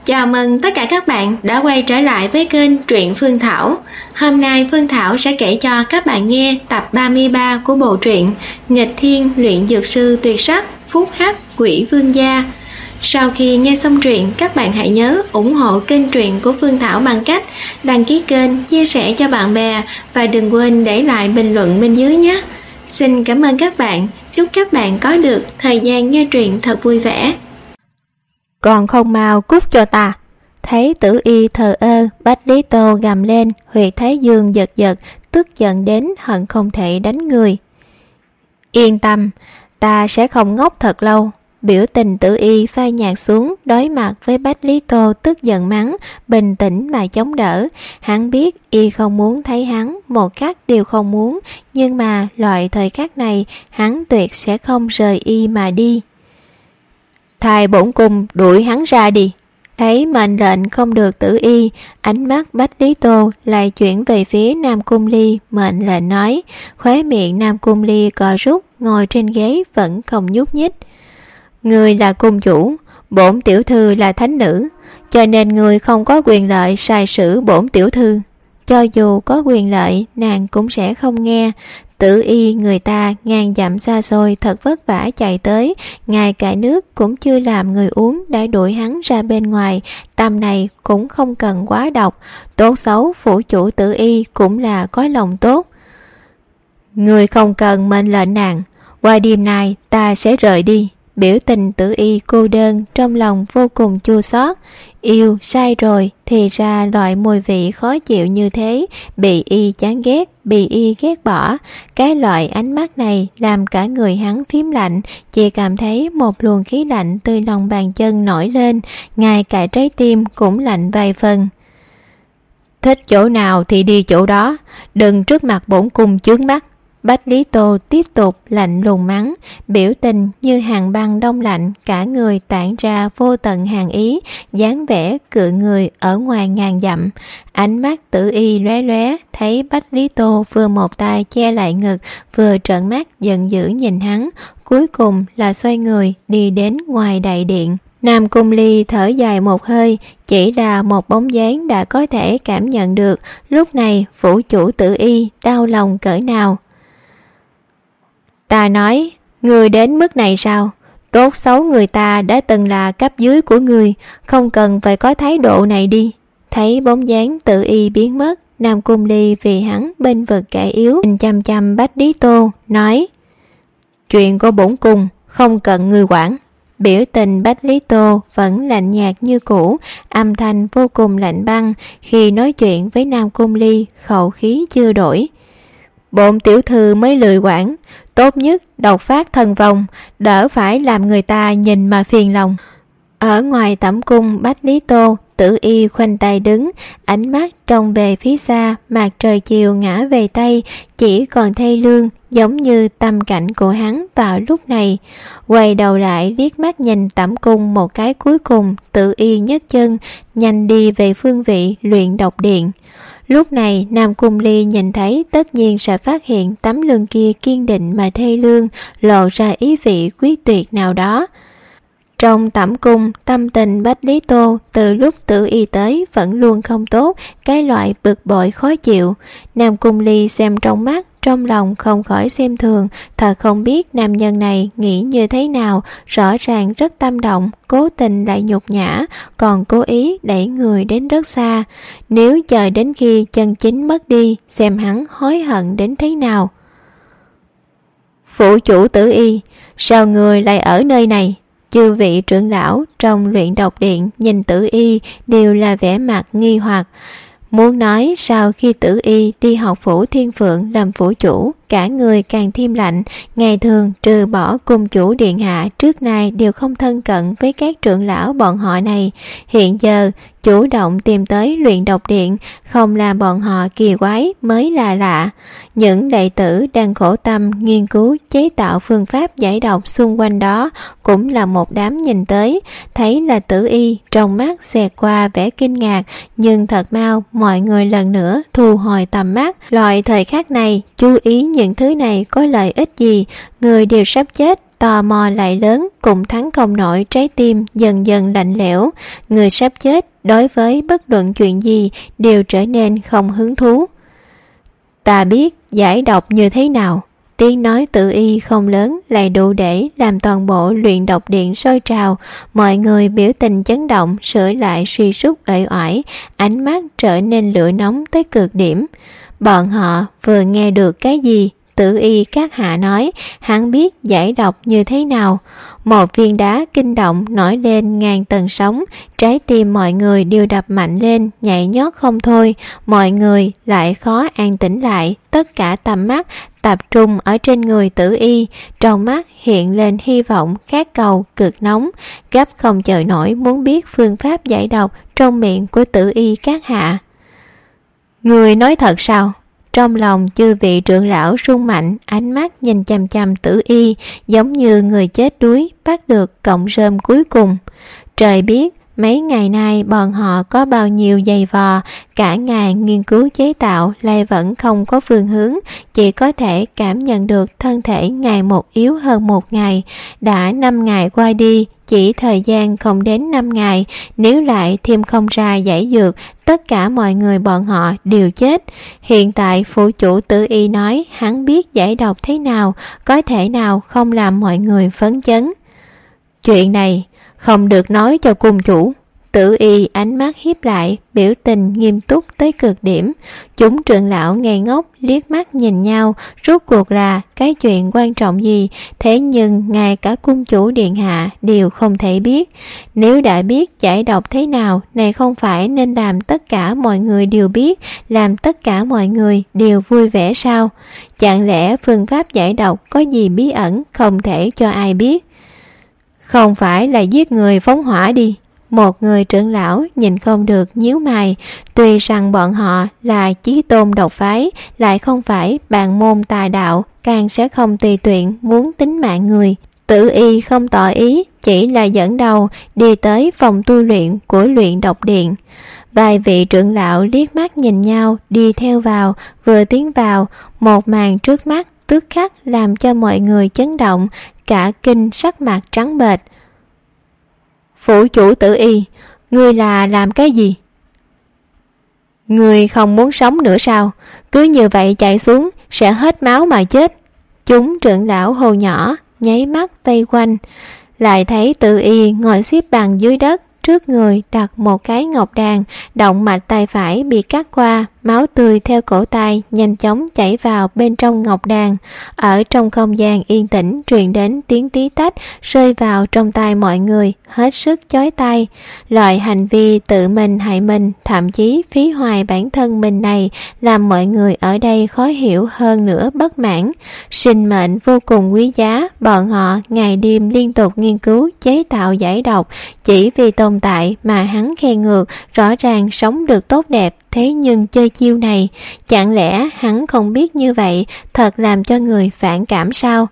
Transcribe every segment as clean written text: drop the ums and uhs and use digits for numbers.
Chào mừng tất cả các bạn đã quay trở lại với kênh Truyện Phương Thảo. Hôm nay Phương Thảo sẽ kể cho các bạn nghe tập 33 của bộ truyện Nghịch Thiên Luyện Dược Sư Tuyệt Sắc Phúc Hắc Quỷ Vương Gia. Sau khi nghe xong truyện, các bạn hãy nhớ ủng hộ kênh truyện của Phương Thảo bằng cách đăng ký kênh, chia sẻ cho bạn bè và đừng quên để lại bình luận bên dưới nhé. Xin cảm ơn các bạn, chúc các bạn có được thời gian nghe truyện thật vui vẻ. Còn không mau cút cho ta. Thấy Tử Y thờ ơ, Bách Lý Tô gầm lên, huyệt thái dương giật giật, tức giận đến hận không thể đánh người. Yên tâm, ta sẽ không ngốc thật lâu. Biểu tình Tử Y phai nhạt xuống, đối mặt với Bách Lý Tô tức giận mắng, bình tĩnh mà chống đỡ. Hắn biết y không muốn thấy hắn, một khắc đều không muốn, nhưng mà loại thời khắc này hắn tuyệt sẽ không rời y mà đi. Thay bổn cung đuổi hắn ra đi. Thấy mệnh lệnh không được Tử Y, ánh mắt Bách Lý Tô lại chuyển về phía Nam Cung Ly, mệnh lệnh nói. Khóe miệng Nam Cung Ly co rút, ngồi trên ghế vẫn không nhúc nhích. Người là cung chủ, bổn tiểu thư là thánh nữ, cho nên người không có quyền lợi sai sử bổn tiểu thư. Cho dù có quyền lợi, nàng cũng sẽ không nghe. Tử Y người ta ngàn dặm xa xôi thật vất vả chạy tới, ngay cả nước cũng chưa làm người uống đã đuổi hắn ra bên ngoài. Tâm này cũng không cần quá độc, tốt xấu phủ chủ Tử Y cũng là có lòng tốt. Người không cần mệnh lệnh nàng, qua đêm nay ta sẽ rời đi. Biểu tình Tử Y cô đơn, trong lòng vô cùng chua xót. Yêu sai rồi, thì ra loại mùi vị khó chịu như thế, bị y chán ghét, bị y ghét bỏ. Cái loại ánh mắt này làm cả người hắn phím lạnh, chỉ cảm thấy một luồng khí lạnh từ lòng bàn chân nổi lên, ngay cả trái tim cũng lạnh vài phần. Thích chỗ nào thì đi chỗ đó, đừng trước mặt bổn cung chướng mắt. Bách Lý Tô tiếp tục lạnh lùng mắng, biểu tình như hàng băng đông lạnh, cả người tản ra vô tận hàn ý, dáng vẻ cự người ở ngoài ngàn dặm. Ánh mắt Tử Y lóe lóe, thấy Bách Lý Tô vừa một tay che lại ngực, vừa trợn mắt giận dữ nhìn hắn, cuối cùng là xoay người đi đến ngoài đại điện. Nam Cung Ly thở dài một hơi, chỉ là một bóng dáng đã có thể cảm nhận được lúc này phủ chủ Tử Y đau lòng cỡ nào. Ta nói, người đến mức này sao? Tốt xấu người ta đã từng là cấp dưới của người, không cần phải có thái độ này đi. Thấy bóng dáng Tử Y biến mất, Nam Cung Ly vì hắn bên vực kẻ yếu, nhìn chăm chăm Bách Lý Tô, nói. Chuyện của bổn cung, không cần người quản. Biểu tình Bách Lý Tô vẫn lạnh nhạt như cũ, âm thanh vô cùng lạnh băng, khi nói chuyện với Nam Cung Ly, khẩu khí chưa đổi. Bổn tiểu thư mới lười quản, tốt nhất độc phát thần vong, đỡ phải làm người ta nhìn mà phiền lòng. Ở ngoài tẩm cung Bách Lý Tô, Tử Y khoanh tay đứng, ánh mắt trông về phía xa, mặt trời chiều ngã về Tây, chỉ còn thê lương, giống như tâm cảnh của hắn vào lúc này. Quay đầu lại liếc mắt nhìn tẩm cung một cái cuối cùng, Tử Y nhấc chân, nhanh đi về phương vị luyện độc điện. Lúc này Nam Cung Ly nhìn thấy tất nhiên sẽ phát hiện tấm lưng kia kiên định mà thê lương, lộ ra ý vị quyết tuyệt nào đó. Trong tẩm cung, tâm tình Bách Lý Tô từ lúc Tử Y tới vẫn luôn không tốt, cái loại bực bội khó chịu. Nam Cung Ly xem trong mắt, trong lòng không khỏi xem thường, thật không biết nam nhân này nghĩ như thế nào, rõ ràng rất tâm động, cố tình lại nhục nhã, còn cố ý đẩy người đến rất xa. Nếu chờ đến khi chân chính mất đi, xem hắn hối hận đến thế nào. Phủ chủ Tử Y, sao người lại ở nơi này? Chư vị trưởng lão trong luyện độc điện nhìn Tử Y đều là vẻ mặt nghi hoặc. Muốn nói sau khi Tử Y đi học phủ Thiên Phượng làm phủ chủ, cả người càng thêm lạnh. Ngày thường trừ bỏ cung chủ điện hạ, trước nay đều không thân cận với các trưởng lão bọn họ này. Hiện giờ chủ động tìm tới luyện độc điện, không làm bọn họ kỳ quái mới là lạ. Những đệ tử đang khổ tâm nghiên cứu chế tạo phương pháp giải độc xung quanh đó cũng là một đám nhìn tới, thấy là Tử Y, trong mắt xẹt qua vẻ kinh ngạc, nhưng thật mau mọi người lần nữa thu hồi tầm mắt. Loại thời khắc này chú ý những thứ này có lợi ích gì, người đều sắp chết, tò mò lại lớn, cũng thắng không nổi trái tim dần dần lạnh lẽo. Người sắp chết đối với bất luận chuyện gì đều trở nên không hứng thú. Ta biết giải độc như thế nào. Tiếng nói Tử Y không lớn lại đủ để làm toàn bộ luyện độc điện sôi trào. Mọi người biểu tình chấn động, sửa lại suy sút uể oải, ánh mắt trở nên lửa nóng tới cực điểm. Bọn họ vừa nghe được cái gì? Tử Y các hạ nói hắn biết giải độc như thế nào. Một viên đá kinh động nổi lên ngàn tầng sóng, trái tim mọi người đều đập mạnh lên, nhảy nhót không thôi. Mọi người lại khó an tĩnh lại, tất cả tầm mắt tập trung ở trên người Tử Y, trong mắt hiện lên hy vọng khát cầu cực nóng, gấp không chờ nổi muốn biết phương pháp giải độc trong miệng của Tử Y các hạ. Người nói thật sao? Trong lòng chư vị trưởng lão rung mạnh, ánh mắt nhìn chằm chằm Tử Y, giống như người chết đuối bắt được cọng rơm cuối cùng. Trời biết mấy ngày nay bọn họ có bao nhiêu giày vò, cả ngày nghiên cứu chế tạo lại vẫn không có phương hướng, chỉ có thể cảm nhận được thân thể ngày một yếu hơn một ngày. Đã 5 ngày qua đi, chỉ thời gian không đến 5 ngày, nếu lại thêm không ra giải dược, tất cả mọi người bọn họ đều chết. Hiện tại phủ chủ Tử Y nói hắn biết giải độc thế nào, có thể nào không làm mọi người phấn chấn. Chuyện này không được nói cho cung chủ. Tử Y ánh mắt híp lại, biểu tình nghiêm túc tới cực điểm. Chúng trưởng lão ngây ngốc liếc mắt nhìn nhau, rốt cuộc là cái chuyện quan trọng gì, thế nhưng ngay cả cung chủ điện hạ đều không thể biết. Nếu đã biết giải độc thế nào, này không phải nên làm tất cả mọi người đều biết, làm tất cả mọi người đều vui vẻ sao? Chẳng lẽ phương pháp giải độc có gì bí ẩn không thể cho ai biết? Không phải là giết người phóng hỏa đi. Một người trưởng lão nhìn không được nhíu mày, tuy rằng bọn họ là chí tôn độc phái, lại không phải bàn môn tà đạo, càng sẽ không tùy tiện muốn tính mạng người. Tử Y không tỏ ý, chỉ là dẫn đầu đi tới phòng tu luyện của luyện độc điện. Vài vị trưởng lão liếc mắt nhìn nhau đi theo vào, vừa tiến vào, một màn trước mắt tức khắc làm cho mọi người chấn động, cả kinh sắc mặt trắng bệch. Phủ chủ Tử Y, ngươi là làm cái gì? Ngươi không muốn sống nữa sao? Cứ như vậy chạy xuống sẽ hết máu mà chết. Chúng trưởng lão hô nhỏ, nháy mắt vây quanh, lại thấy Tử Y ngồi xếp bằng dưới đất, trước người đặt một cái ngọc đàn, động mạch tay phải bị cắt qua, máu tươi theo cổ tay nhanh chóng chảy vào bên trong ngọc đàn. Ở trong không gian yên tĩnh truyền đến tiếng tí tách rơi vào trong tai mọi người, hết sức chói tai. Loại hành vi tự mình hại mình, thậm chí phí hoài bản thân mình này, làm mọi người ở đây khó hiểu hơn nữa bất mãn. Sinh mệnh vô cùng quý giá, bọn họ ngày đêm liên tục nghiên cứu chế tạo giải độc, chỉ vì tồn tại mà hắn khen ngược, rõ ràng sống được tốt đẹp, thế nhưng chơi chiêu này, chẳng lẽ hắn không biết như vậy, thật làm cho người phản cảm sao?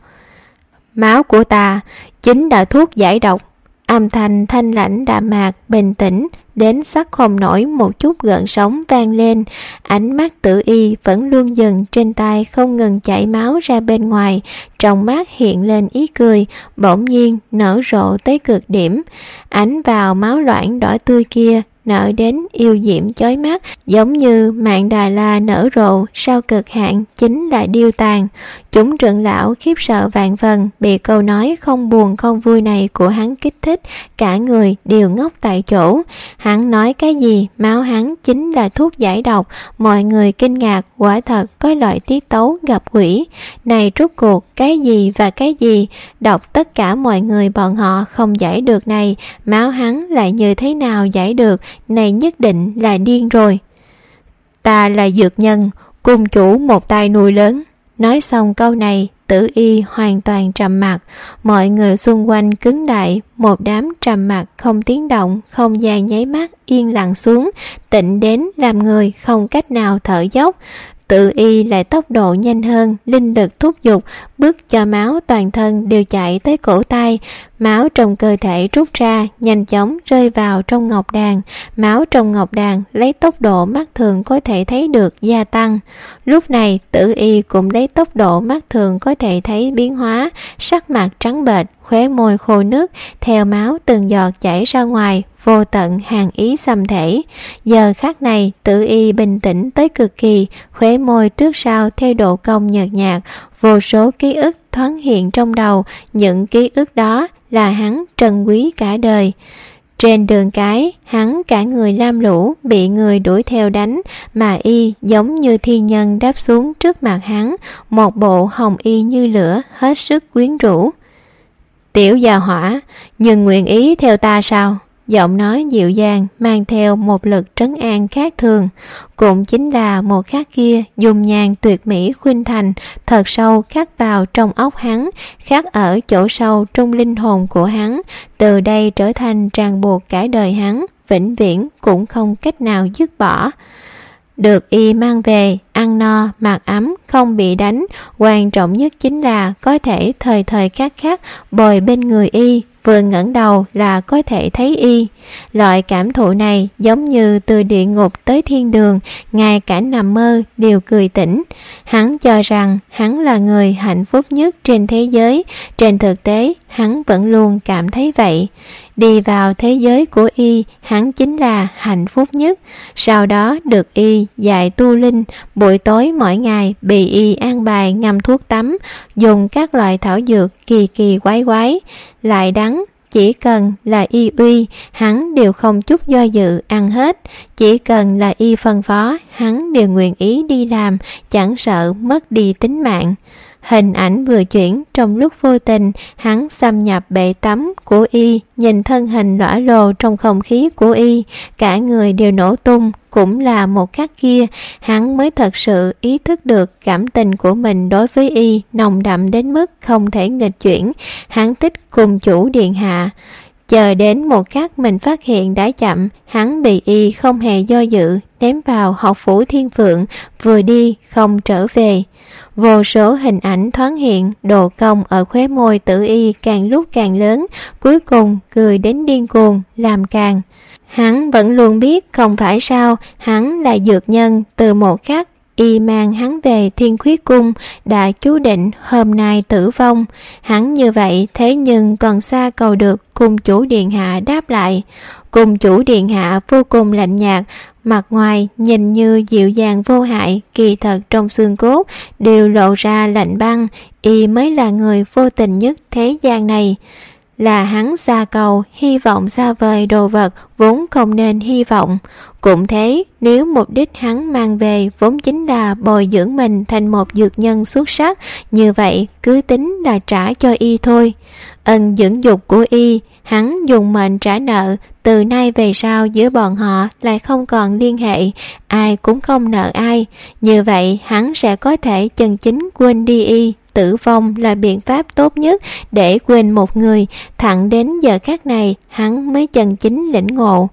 Máu của ta chính là thuốc giải độc. Âm thanh thanh lãnh đạm mạc, bình tĩnh đến sắc không nổi một chút gợn sóng vang lên. Ánh mắt Tử Y vẫn luôn dừng trên tay, không ngừng chảy máu ra bên ngoài, trong mắt hiện lên ý cười, bỗng nhiên nở rộ tới cực điểm. Ánh vào máu loãng đỏ tươi kia nở đến yêu diễm chói mắt, giống như mạn Đà La nở rộ sau cực hạn chính là điêu tàn. Chúng trưởng lão khiếp sợ vạn phần, bị câu nói không buồn không vui này của hắn kích thích, cả người đều ngốc tại chỗ. Hắn nói cái gì máu hắn chính là thuốc giải độc, mọi người kinh ngạc, quả thật có loại tiết tấu gặp quỷ. Này rốt cuộc cái gì và cái gì, độc tất cả mọi người bọn họ không giải được này, máu hắn lại như thế nào giải được, này nhất định là điên rồi. Ta là dược nhân, cung chủ một tay nuôi lớn. Nói xong câu này, Tử Y hoàn toàn trầm mặc, mọi người xung quanh cứng lại, một đám trầm mặc không tiếng động, không gian nháy mắt yên lặng xuống, tĩnh đến làm người không cách nào thở dốc. Tự y lại tốc độ nhanh hơn, linh lực thúc giục, bức cho máu toàn thân đều chạy tới cổ tay. Máu trong cơ thể rút ra, nhanh chóng rơi vào trong ngọc đàn. Máu trong ngọc đàn lấy tốc độ mắt thường có thể thấy được gia tăng. Lúc này Tử y cũng lấy tốc độ mắt thường có thể thấy biến hóa, sắc mặt trắng bệch, khóe môi khô nước, theo máu từng giọt chảy ra ngoài, vô tận hàn ý xâm thể. Giờ khắc này Tử y bình tĩnh tới cực kỳ, khóe môi trước sau theo độ cong nhợt nhạt, vô số ký ức thoáng hiện trong đầu. Những ký ức đó là hắn trân quý cả đời. Trên đường cái, hắn cả người lam lũ, bị người đuổi theo đánh, mà y giống như thi nhân đáp xuống trước mặt hắn, một bộ hồng y như lửa, hết sức quyến rũ. Tiểu gia hỏa, nhưng nguyện ý theo ta sao? Giọng nói dịu dàng mang theo một lực trấn an khác thường. Cũng chính là một khắc kia dung nhan tuyệt mỹ khuynh thành thật sâu khắc vào trong óc hắn, khắc ở chỗ sâu trong linh hồn của hắn, từ đây trở thành ràng buộc cả đời hắn, vĩnh viễn cũng không cách nào dứt bỏ. Được y mang về, ăn no, mặc ấm, không bị đánh, quan trọng nhất chính là có thể thời thời khắc khắc bồi bên người y, vừa ngẩng đầu là có thể thấy y. Loại cảm thụ này giống như từ địa ngục tới thiên đường, ngay cả nằm mơ đều cười tỉnh. Hắn cho rằng hắn là người hạnh phúc nhất trên thế giới, trên thực tế hắn vẫn luôn cảm thấy vậy. Đi vào thế giới của y, hắn chính là hạnh phúc nhất. Sau đó được y dạy tu linh, buổi tối mỗi ngày bị y an bài ngâm thuốc tắm, dùng các loại thảo dược kỳ kỳ quái quái, lại đắng. Chỉ cần là y uy, hắn đều không chút do dự ăn hết. Chỉ cần là y phân phó, hắn đều nguyện ý đi làm, chẳng sợ mất đi tính mạng. Hình ảnh vừa chuyển, trong lúc vô tình hắn xâm nhập bể tắm của y, nhìn thân hình lõa lồ trong không khí của y, cả người đều nổ tung. Cũng là một khắc kia hắn mới thật sự ý thức được cảm tình của mình đối với y nồng đậm đến mức không thể nghịch chuyển. Hắn thích cùng chủ điện hạ. Chờ đến một khắc mình phát hiện đã chậm, hắn bị y không hề do dự ném vào học phủ Thiên Phượng, vừa đi không trở về. Vô số hình ảnh thoáng hiện, độ cong ở khóe môi Tử y càng lúc càng lớn, cuối cùng cười đến điên cuồng, làm càng. Hắn vẫn luôn biết không phải sao, hắn là dược nhân, từ một khắc y mang hắn về Thiên Khuyết Cung đã chú định hôm nay tử vong. Hắn như vậy thế nhưng còn xa cầu được cung chủ điện hạ đáp lại. Cung chủ điện hạ vô cùng lạnh nhạt, mặt ngoài nhìn như dịu dàng vô hại, kỳ thật trong xương cốt đều lộ ra lạnh băng. Y mới là người vô tình nhất thế gian này. Là hắn xa cầu, hy vọng xa vời đồ vật vốn không nên hy vọng. Cũng thế, nếu mục đích hắn mang về vốn chính là bồi dưỡng mình thành một dược nhân xuất sắc, như vậy cứ tính là trả cho y thôi. Ân dưỡng dục của y, hắn dùng mệnh trả nợ, từ nay về sau giữa bọn họ lại không còn liên hệ, ai cũng không nợ ai. Như vậy hắn sẽ có thể chân chính quên đi y. Tử vong là biện pháp tốt nhất để quên một người. Thẳng đến giờ khắc này hắn mới chân chính lĩnh ngộ.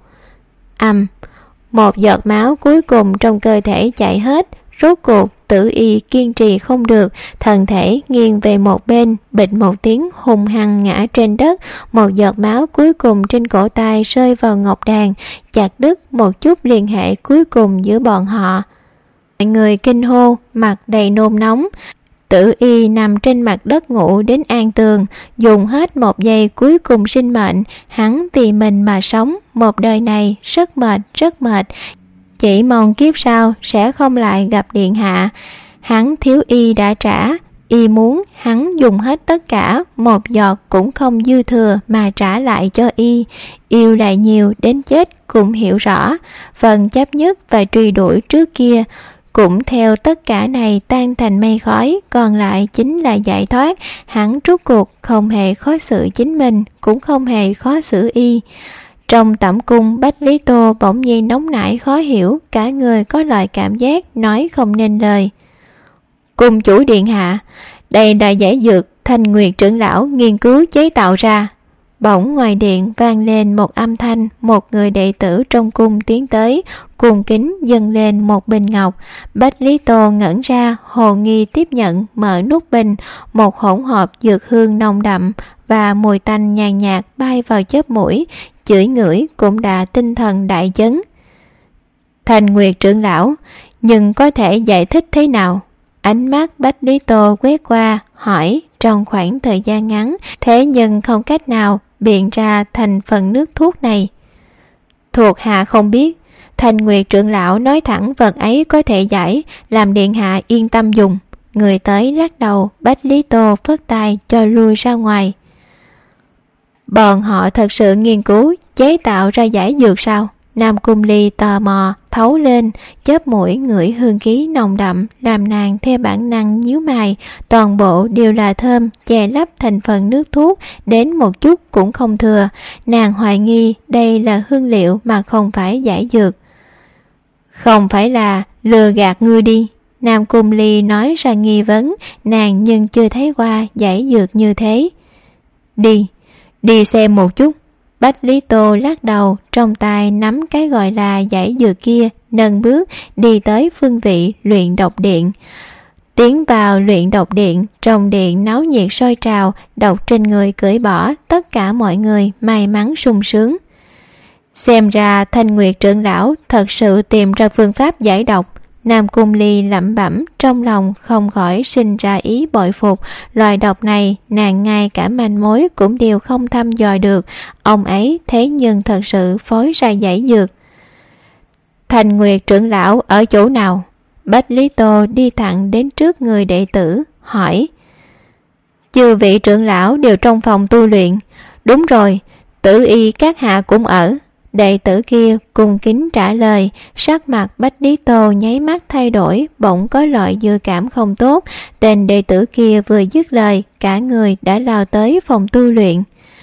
Một giọt máu cuối cùng trong cơ thể chảy hết. Rốt cuộc Tử y kiên trì không được, thân thể nghiêng về một bên, bịch một tiếng hung hăng ngã trên đất. Một giọt máu cuối cùng trên cổ tay rơi vào ngọc đàn, chặt đứt một chút liên hệ cuối cùng giữa bọn họ. Mọi người kinh hô, mặt đầy nôn nóng. Tử y nằm trên mặt đất ngủ đến an tường, dùng hết một giây cuối cùng sinh mệnh, hắn vì mình mà sống. Một đời này rất mệt, chỉ mong kiếp sau sẽ không lại gặp điện hạ. Hắn thiếu y đã trả, y muốn hắn dùng hết tất cả, một giọt cũng không dư thừa mà trả lại cho y. Yêu lại nhiều đến chết cũng hiểu rõ, phần chấp nhất và truy đuổi trước kia cũng theo tất cả này tan thành mây khói, còn lại chính là giải thoát. Hắn rốt cuộc không hề khó xử chính mình, cũng không hề khó xử y. Trong tẩm cung, Bách Lý Tô bỗng nhiên nóng nảy khó hiểu, cả người có loại cảm giác nói không nên lời. Cung chủ điện hạ, đây là giải dược Thanh Nguyệt trưởng lão nghiên cứu chế tạo ra. Bỗng ngoài điện vang lên một âm thanh, một người đệ tử trong cung tiến tới, cung kính dâng lên một bình ngọc. Bách Lý Tô ngẩn ra, hồ nghi tiếp nhận, mở nút bình, một hỗn hợp dược hương nồng đậm và mùi tanh nhàn nhạt bay vào chóp mũi, chửi ngửi cũng đã tinh thần đại chấn. Thanh Nguyệt trưởng lão, nhưng có thể giải thích thế nào? Ánh mắt Bách Lý Tô quét qua, hỏi. Trong khoảng thời gian ngắn, thế nhưng không cách nào biện ra thành phần nước thuốc này. Thuộc hạ không biết. Thanh Nguyệt trưởng lão nói thẳng vật ấy có thể giải, làm điện hạ yên tâm dùng. Người tới lắc đầu, Bách Lý Tô phất tay cho lui ra ngoài. Bọn họ thật sự nghiên cứu chế tạo ra giải dược sao? Nam Cung Ly tò mò thấu lên, chớp mũi ngửi hương khí nồng đậm, làm nàng theo bản năng nhíu mày. Toàn bộ đều là thơm, che lấp thành phần nước thuốc, đến một chút cũng không thừa. Nàng hoài nghi đây là hương liệu mà không phải giải dược. Không phải là lừa gạt ngươi đi. Nam Cung Ly nói ra nghi vấn, nàng nhưng chưa thấy qua giải dược như thế. Đi xem một chút. Bách Lý Tô lắc đầu, trong tay nắm cái gọi là giải dược kia, nâng bước đi tới phương vị luyện độc điện. Tiến vào luyện độc điện, trong điện náo nhiệt sôi trào, độc trên người cởi bỏ, tất cả mọi người may mắn sung sướng. Xem ra Thanh Nguyệt trưởng lão thật sự tìm ra phương pháp giải độc. Nam Cung Ly lẩm bẩm, trong lòng không khỏi sinh ra ý bội phục. Loài độc này nàng ngay cả manh mối cũng đều không thăm dò được, ông ấy thế nhưng thật sự phối ra giải dược. Thanh Nguyệt trưởng lão ở chỗ nào? Bách Lý Tô đi thẳng đến trước người đệ tử, hỏi. Chư vị trưởng lão đều trong phòng tu luyện. Đúng rồi, Tử Y các hạ cũng ở. Đệ tử kia cung kính trả lời. Sắc mặt Bách Lý Tô nháy mắt thay đổi, bỗng có loại dự cảm không tốt. Tên đệ tử kia vừa dứt lời, cả người đã lao tới phòng tu luyện.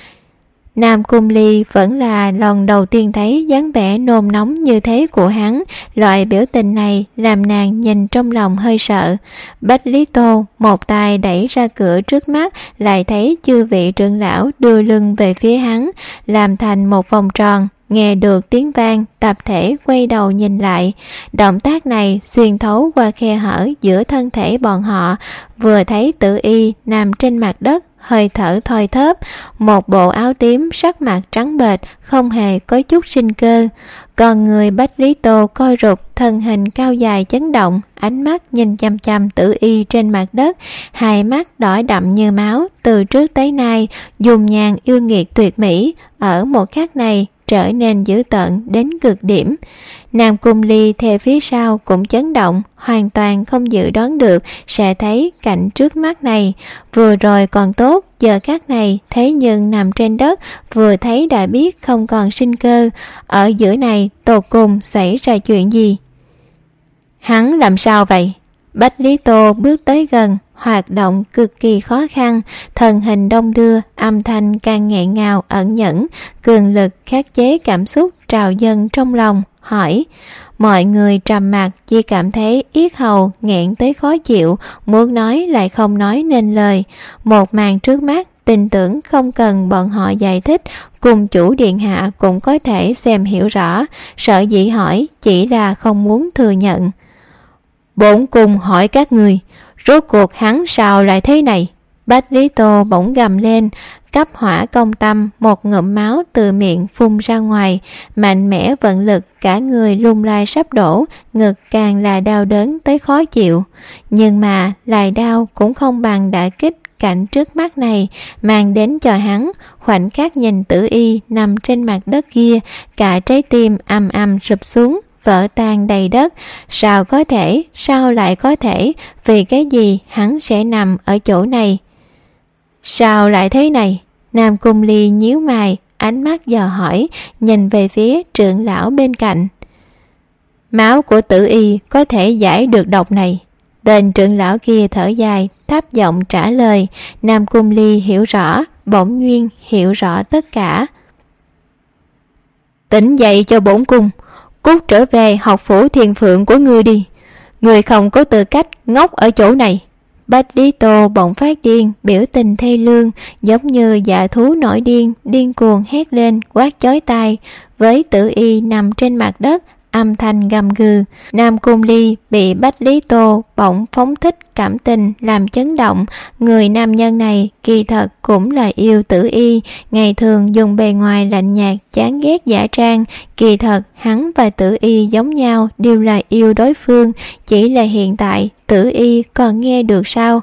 Nam Cung Ly vẫn là lần đầu tiên thấy dáng vẻ nôn nóng như thế của hắn. Loại biểu tình này làm nàng nhìn trong lòng hơi sợ. Bách Lý Tô một tay đẩy ra cửa trước mắt, lại thấy chư vị trưởng lão đưa lưng về phía hắn, làm thành một vòng tròn. Nghe được tiếng vang, tập thể quay đầu nhìn lại. Động tác này xuyên thấu qua khe hở giữa thân thể bọn họ, vừa thấy Tử Y nằm trên mặt đất, hơi thở thoi thóp, một bộ áo tím, sắc mặt trắng bệch, không hề có chút sinh cơ. Còn người Bách Lý Tô co rụt, thân hình cao dài chấn động, ánh mắt nhìn chăm chăm Tử Y trên mặt đất, hai mắt đỏ đậm như máu. Từ trước tới nay dùng nhàn yêu nghiệt tuyệt mỹ, ở một khắc này trở nên dữ tợn đến cực điểm. Nam Cung Ly theo phía sau cũng chấn động, hoàn toàn không dự đoán được sẽ thấy cảnh trước mắt này. Vừa rồi còn tốt, giờ khắc này thế nhưng nằm trên đất, vừa thấy đã biết không còn sinh cơ. Ở giữa này tột cùng xảy ra chuyện gì? Hắn làm sao vậy? Bách Lý Tô bước tới gần, hoạt động cực kỳ khó khăn, thân hình đông đưa, âm thanh càng nghẹn ngào ẩn nhẫn, cường lực khắc chế cảm xúc trào dâng trong lòng, hỏi. Mọi người trầm mặc, chỉ cảm thấy yết hầu nghẹn tới khó chịu, muốn nói lại không nói nên lời. Một màn trước mắt, tin tưởng không cần bọn họ giải thích, cùng chủ điện hạ cũng có thể xem hiểu rõ. Sợ dĩ hỏi chỉ là không muốn thừa nhận. Bổn cung hỏi các người, rốt cuộc hắn sao lại thế này? Bách Lý Tô bỗng gầm lên, cấp hỏa công tâm, một ngụm máu từ miệng phun ra ngoài, mạnh mẽ vận lực, cả người lung lay sắp đổ, ngực càng là đau đớn tới khó chịu. Nhưng mà lại đau cũng không bằng đả kích cảnh trước mắt này mang đến cho hắn. Khoảnh khắc nhìn Tử Y nằm trên mặt đất kia, cả trái tim ầm ầm sụp xuống, vỡ tan đầy đất. Sao lại có thể, vì cái gì hắn sẽ nằm ở chỗ này? Sao lại thế này? Nam Cung Ly nhíu mày, ánh mắt dò hỏi, nhìn về phía trưởng lão bên cạnh. Máu của Tử Y có thể giải được độc này. Tên trưởng lão kia thở dài, thấp giọng trả lời. Nam Cung Ly hiểu rõ, bỗng nhiên hiểu rõ tất cả. Tỉnh dậy cho bổn cung, cút trở về học phủ Thiền Phượng của ngươi đi. Ngươi không có tư cách ngốc ở chỗ này. Bách Lý Tô bỗng phát điên, biểu tình thê lương, giống như dã thú nổi điên, điên cuồng hét lên, quát chói tai, với Tử Y nằm trên mặt đất, âm thanh gầm gừ. Nam Cung Ly bị Bách Lý Tô bỗng phóng thích cảm tình làm chấn động. Người nam nhân này kỳ thật cũng là yêu Tử Y, ngày thường dùng bề ngoài lạnh nhạt chán ghét giả trang, kỳ thật hắn và Tử Y giống nhau, đều là yêu đối phương, chỉ là hiện tại Tử Y còn nghe được sao?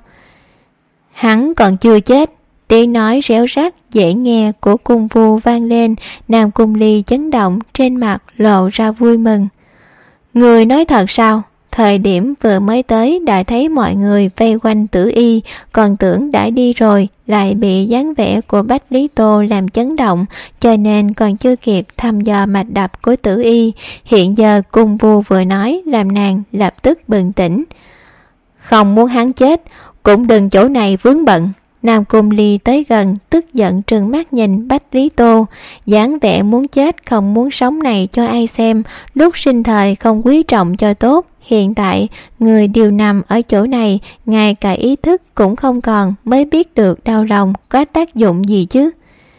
Hắn còn chưa chết. Tiếng nói réo rắt dễ nghe của cung vu vang lên. Nam Cung Ly chấn động, trên mặt lộ ra vui mừng. Người nói thật sao? Thời điểm vừa mới tới đã thấy mọi người vây quanh Tử Y, còn tưởng đã đi rồi, lại bị dáng vẻ của Bách Lý Tô làm chấn động, cho nên còn chưa kịp thăm dò mạch đập của Tử Y. Hiện giờ cung vu vừa nói làm nàng lập tức bừng tỉnh. Không muốn hắn chết, cũng đừng chỗ này vướng bận. Nam Cung Ly tới gần, tức giận trừng mắt nhìn Bách Lý Tô, dáng vẻ muốn chết không muốn sống này cho ai xem, lúc sinh thời không quý trọng cho tốt, hiện tại người đều nằm ở chỗ này, ngay cả ý thức cũng không còn, mới biết được đau lòng có tác dụng gì chứ.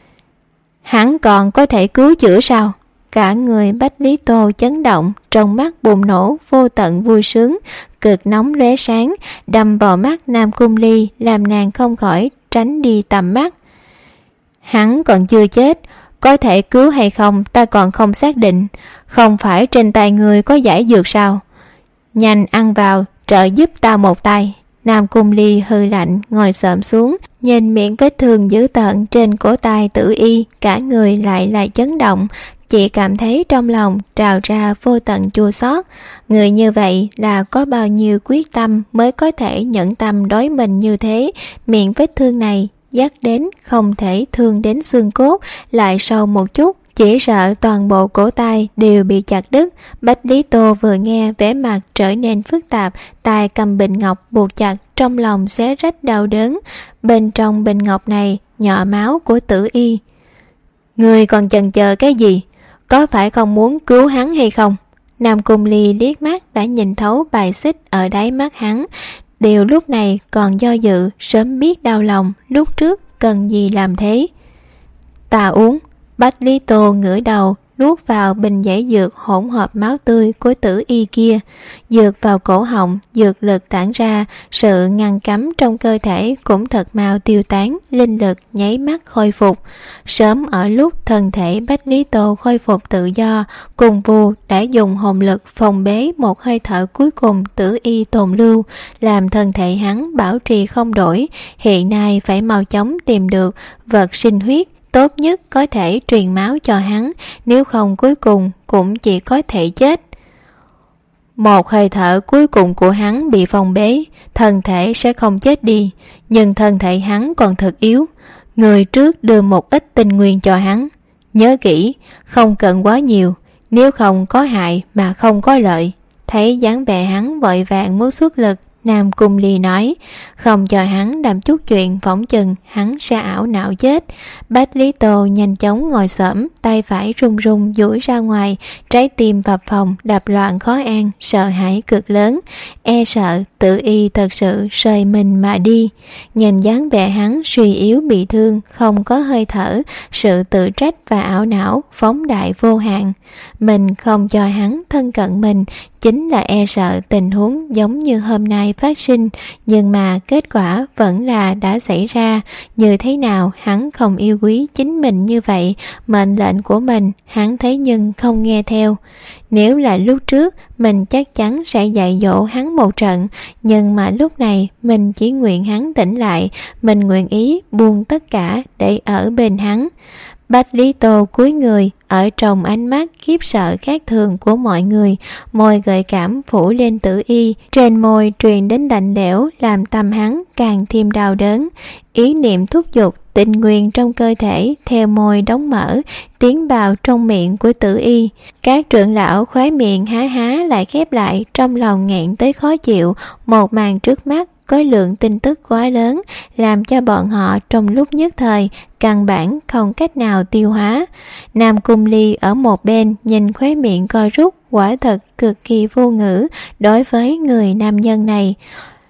Hắn còn có thể cứu chữa sao? Cả người Bách Lý Tô chấn động, trong mắt bùng nổ vô tận vui sướng, cực nóng lóe sáng, đâm vào mắt Nam Cung Ly, làm nàng không khỏi tránh đi tầm mắt. Hắn còn chưa chết, có thể cứu hay không ta còn không xác định, không phải trên tay người có giải dược sao? Nhanh ăn vào, trợ giúp ta một tay. Nam Cung Ly hư lạnh, ngồi xổm xuống, nhìn miệng vết thương dữ tợn trên cổ tay Tử Y, cả người lại chấn động. Chị cảm thấy trong lòng trào ra vô tận chua xót. Người như vậy là có bao nhiêu quyết tâm mới có thể nhẫn tâm đối mình như thế. Miệng vết thương này dắt đến không thể thương đến xương cốt, lại sâu một chút, chỉ sợ toàn bộ cổ tay đều bị chặt đứt. Bách Lý Tô vừa nghe vẻ mặt trở nên phức tạp, tay cầm bình ngọc buộc chặt, trong lòng xé rách đau đớn. Bên trong bình ngọc này nhỏ máu của Tử Y. Người còn chần chờ cái gì? Có phải không muốn cứu hắn hay không? Nam Cung Ly liếc mắt đã nhìn thấu bài xích ở đáy mắt hắn. Điều lúc này còn do dự, sớm biết đau lòng, lúc trước cần gì làm thế. Ta uống. Bách Lý Tô ngửa đầu, nuốt vào bình giải dược hỗn hợp máu tươi của Tử Y kia. Dược vào cổ họng, dược lực tản ra, sự ngăn cấm trong cơ thể cũng thật mau tiêu tán, linh lực nháy mắt khôi phục. Sớm ở lúc thân thể Bách Lý Tô khôi phục tự do, cùng vu đã dùng hồn lực phòng bế một hơi thở cuối cùng Tử Y tồn lưu, làm thân thể hắn bảo trì không đổi. Hiện nay phải mau chóng tìm được vật sinh huyết tốt nhất có thể truyền máu cho hắn, nếu không cuối cùng cũng chỉ có thể chết. Một hơi thở cuối cùng của hắn bị phong bế, thân thể sẽ không chết đi, nhưng thân thể hắn còn thật yếu. Người trước đưa một ít tinh nguyên cho hắn. Nhớ kỹ, không cần quá nhiều, nếu không có hại mà không có lợi. Thấy dáng vẻ hắn vội vàng muốn xuất lực, Nam Cung Ly nói, không cho hắn làm chút chuyện phỏng chừng hắn sẽ ảo não chết. Bách Lý Tô nhanh chóng ngồi xổm, tay phải run run duỗi ra ngoài, trái tim phập phồng đập loạn khó an, sợ hãi cực lớn, e sợ Tử Y thật sự rời mình mà đi. Nhìn dáng vẻ hắn suy yếu bị thương, không có hơi thở, sự tự trách và ảo não phóng đại vô hạn. Mình không cho hắn thân cận mình, chính là e sợ tình huống giống như hôm nay phát sinh, nhưng mà kết quả vẫn là đã xảy ra. Như thế nào hắn không yêu quý chính mình như vậy, mệnh lệnh của mình hắn thế nhưng không nghe theo. Nếu là lúc trước mình chắc chắn sẽ dạy dỗ hắn một trận, nhưng mà lúc này mình chỉ nguyện hắn tỉnh lại, mình nguyện ý buông tất cả để ở bên hắn. Bách Lý Tô cúi người, ở trong ánh mắt khiếp sợ khác thường của mọi người, môi gợi cảm phủ lên Tử Y, trên môi truyền đến lạnh lẽo, làm tâm hắn càng thêm đau đớn. Ý niệm thúc giục tinh nguyên trong cơ thể theo môi đóng mở, tiến vào trong miệng của Tử Y. Các trưởng lão khóe miệng há há lại khép lại, trong lòng nghẹn tới khó chịu. Một màn trước mắt có lượng tin tức quá lớn, làm cho bọn họ trong lúc nhất thời căn bản không cách nào tiêu hóa. Nam Cung Ly ở một bên nhìn khóe miệng co rút, quả thật cực kỳ vô ngữ đối với người nam nhân này.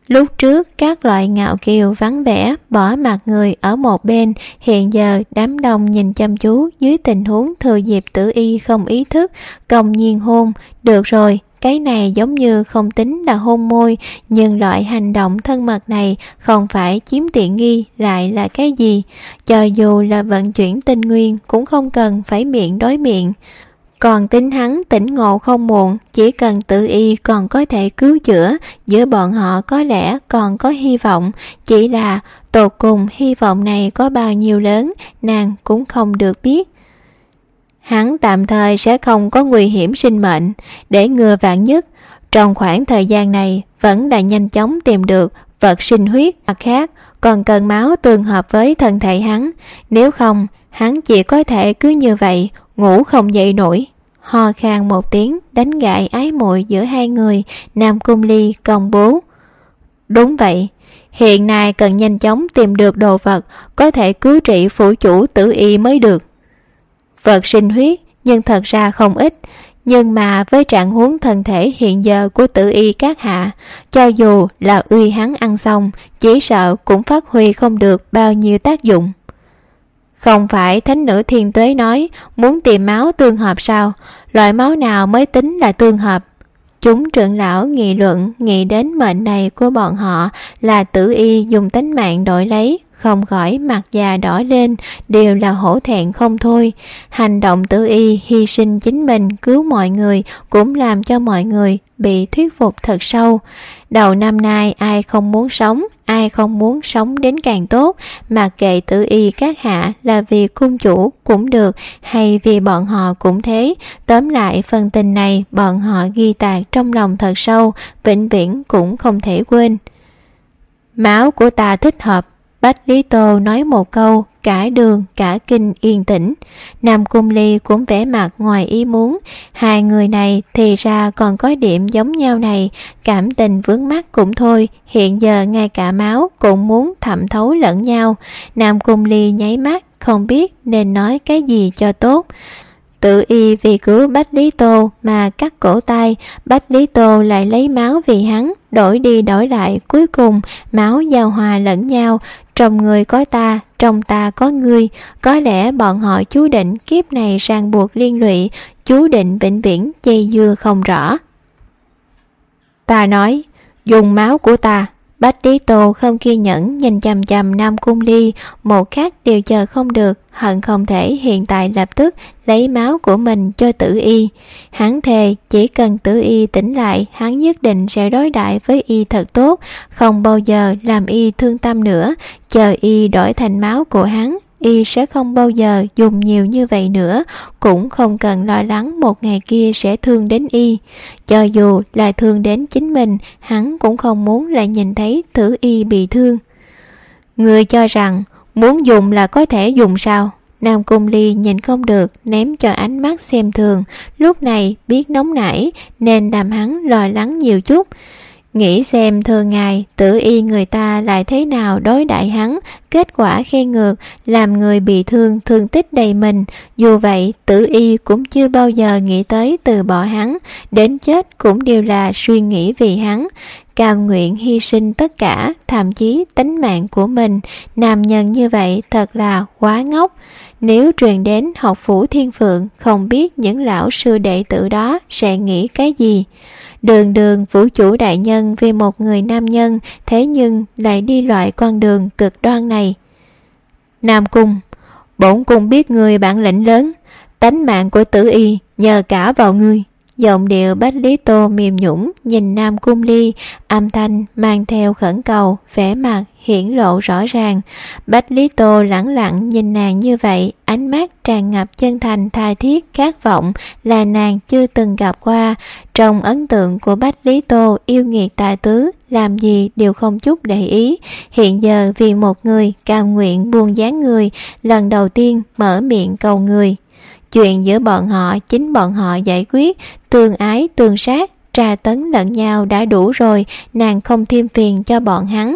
Lúc trước các loại ngạo kiều vắng vẻ bỏ mặt người ở một bên, hiện giờ đám đông nhìn chăm chú dưới tình huống thừa dịp Tử Y không ý thức công nhiên hôn. Được rồi, cái này giống như không tính là hôn môi, nhưng loại hành động thân mật này không phải chiếm tiện nghi lại là cái gì? Cho dù là vận chuyển tinh nguyên cũng không cần phải miệng đối miệng. Còn tính hắn tỉnh ngộ không muộn, chỉ cần Tử Y còn có thể cứu chữa, giữa bọn họ có lẽ còn có hy vọng. Chỉ là tột cùng hy vọng này có bao nhiêu lớn, nàng cũng không được biết. Hắn tạm thời sẽ không có nguy hiểm sinh mệnh, để ngừa vạn nhất. Trong khoảng thời gian này vẫn là nhanh chóng tìm được vật sinh huyết, mặt khác còn cần máu tương hợp với thân thể hắn, nếu không hắn chỉ có thể cứ như vậy ngủ không dậy nổi. Ho khan một tiếng đánh gãy ái muội giữa hai người. Nam Cung Ly công bố: đúng vậy, hiện nay cần nhanh chóng tìm được đồ vật có thể cứu trị phủ chủ Tử Y mới được. Vật sinh huyết nhưng thật ra không ít, nhưng mà với trạng huống thân thể hiện giờ của Tử Y các hạ, cho dù là uy hắn ăn xong, chỉ sợ cũng phát huy không được bao nhiêu tác dụng. Không phải thánh nữ Thiên Tuế nói muốn tìm máu tương hợp sao? Loại máu nào mới tính là tương hợp? Chúng trưởng lão nghị luận, nghĩ đến mệnh này của bọn họ là Tử Y dùng tánh mạng đổi lấy, không khỏi mặt già đỏ lên, đều là hổ thẹn không thôi. Hành động Tử Y hy sinh chính mình cứu mọi người cũng làm cho mọi người bị thuyết phục thật sâu. Đầu năm nay ai không muốn sống, ai không muốn sống đến càng tốt, mặc kệ Tử Y các hạ là vì cung chủ cũng được hay vì bọn họ cũng thế. Tóm lại phần tình này bọn họ ghi tạc trong lòng thật sâu, vĩnh viễn cũng không thể quên. Máu của ta thích hợp. Bách Lý Tô nói một câu, cả đường cả kinh yên tĩnh. Nam Cung Ly cũng vẻ mặt ngoài ý muốn, hai người này thì ra còn có điểm giống nhau này, cảm tình vướng mắc cũng thôi, hiện giờ ngay cả máu cũng muốn thẩm thấu lẫn nhau. Nam Cung Ly nháy mắt, không biết nên nói cái gì cho tốt. Tử Y vì cứu Bách Lý Tô mà cắt cổ tay, Bách Lý Tô lại lấy máu vì hắn, đổi đi đổi lại, cuối cùng máu giao hòa lẫn nhau. Trong người có ta, trong ta có ngươi. Có lẽ bọn họ chú định kiếp này ràng buộc liên lụy, chú định vĩnh viễn dây dưa không rõ. Ta nói, dùng máu của ta. Bách Lý Tô không kiên nhẫn nhìn chằm chằm Nam Cung Ly, một khắc đều chờ không được, hận không thể hiện tại lập tức lấy máu của mình cho Tử Y. Hắn thề chỉ cần Tử Y tỉnh lại, hắn nhất định sẽ đối đãi với y thật tốt, không bao giờ làm y thương tâm nữa. Chờ y đổi thành máu của hắn, y sẽ không bao giờ dùng nhiều như vậy nữa, cũng không cần lo lắng một ngày kia sẽ thương đến y. Cho dù là thương đến chính mình, hắn cũng không muốn lại nhìn thấy Tử Y bị thương. Người cho rằng muốn dùng là có thể dùng sao? Nam Cung Ly nhìn không được, ném cho ánh mắt xem thường, lúc này biết nóng nảy nên làm hắn lo lắng nhiều chút. Nghĩ xem thường ngày Tử Y người ta lại thế nào đối đãi hắn, kết quả khen ngược, làm người bị thương, thương tích đầy mình. Dù vậy Tử Y cũng chưa bao giờ nghĩ tới từ bỏ hắn, đến chết cũng đều là suy nghĩ vì hắn, cam nguyện hy sinh tất cả, thậm chí tính mạng của mình. Nam nhân như vậy thật là quá ngốc. Nếu truyền đến học phủ Thiên Phượng, không biết những lão sư đệ tử đó sẽ nghĩ cái gì. Đường đường vũ chủ đại nhân vì một người nam nhân, thế nhưng lại đi loại con đường cực đoan này. Nam Cung, bổn cung biết người bản lĩnh lớn, tánh mạng của Tử Y nhờ cả vào ngươi. Giọng điệu Bách Lý Tô mềm nhũn nhìn Nam Cung Ly, âm thanh mang theo khẩn cầu, vẻ mặt hiển lộ rõ ràng. Bách Lý Tô lẳng lặng nhìn nàng như vậy, ánh mắt tràn ngập chân thành tha thiết khát vọng là nàng chưa từng gặp qua. Trong ấn tượng của Bách Lý Tô yêu nghiệt tài tứ, làm gì đều không chút để ý, hiện giờ vì một người cam nguyện buông dáng người, lần đầu tiên mở miệng cầu người. Chuyện giữa bọn họ chính bọn họ giải quyết, tương ái tương sát, tra tấn lẫn nhau đã đủ rồi, nàng không thêm phiền cho bọn hắn.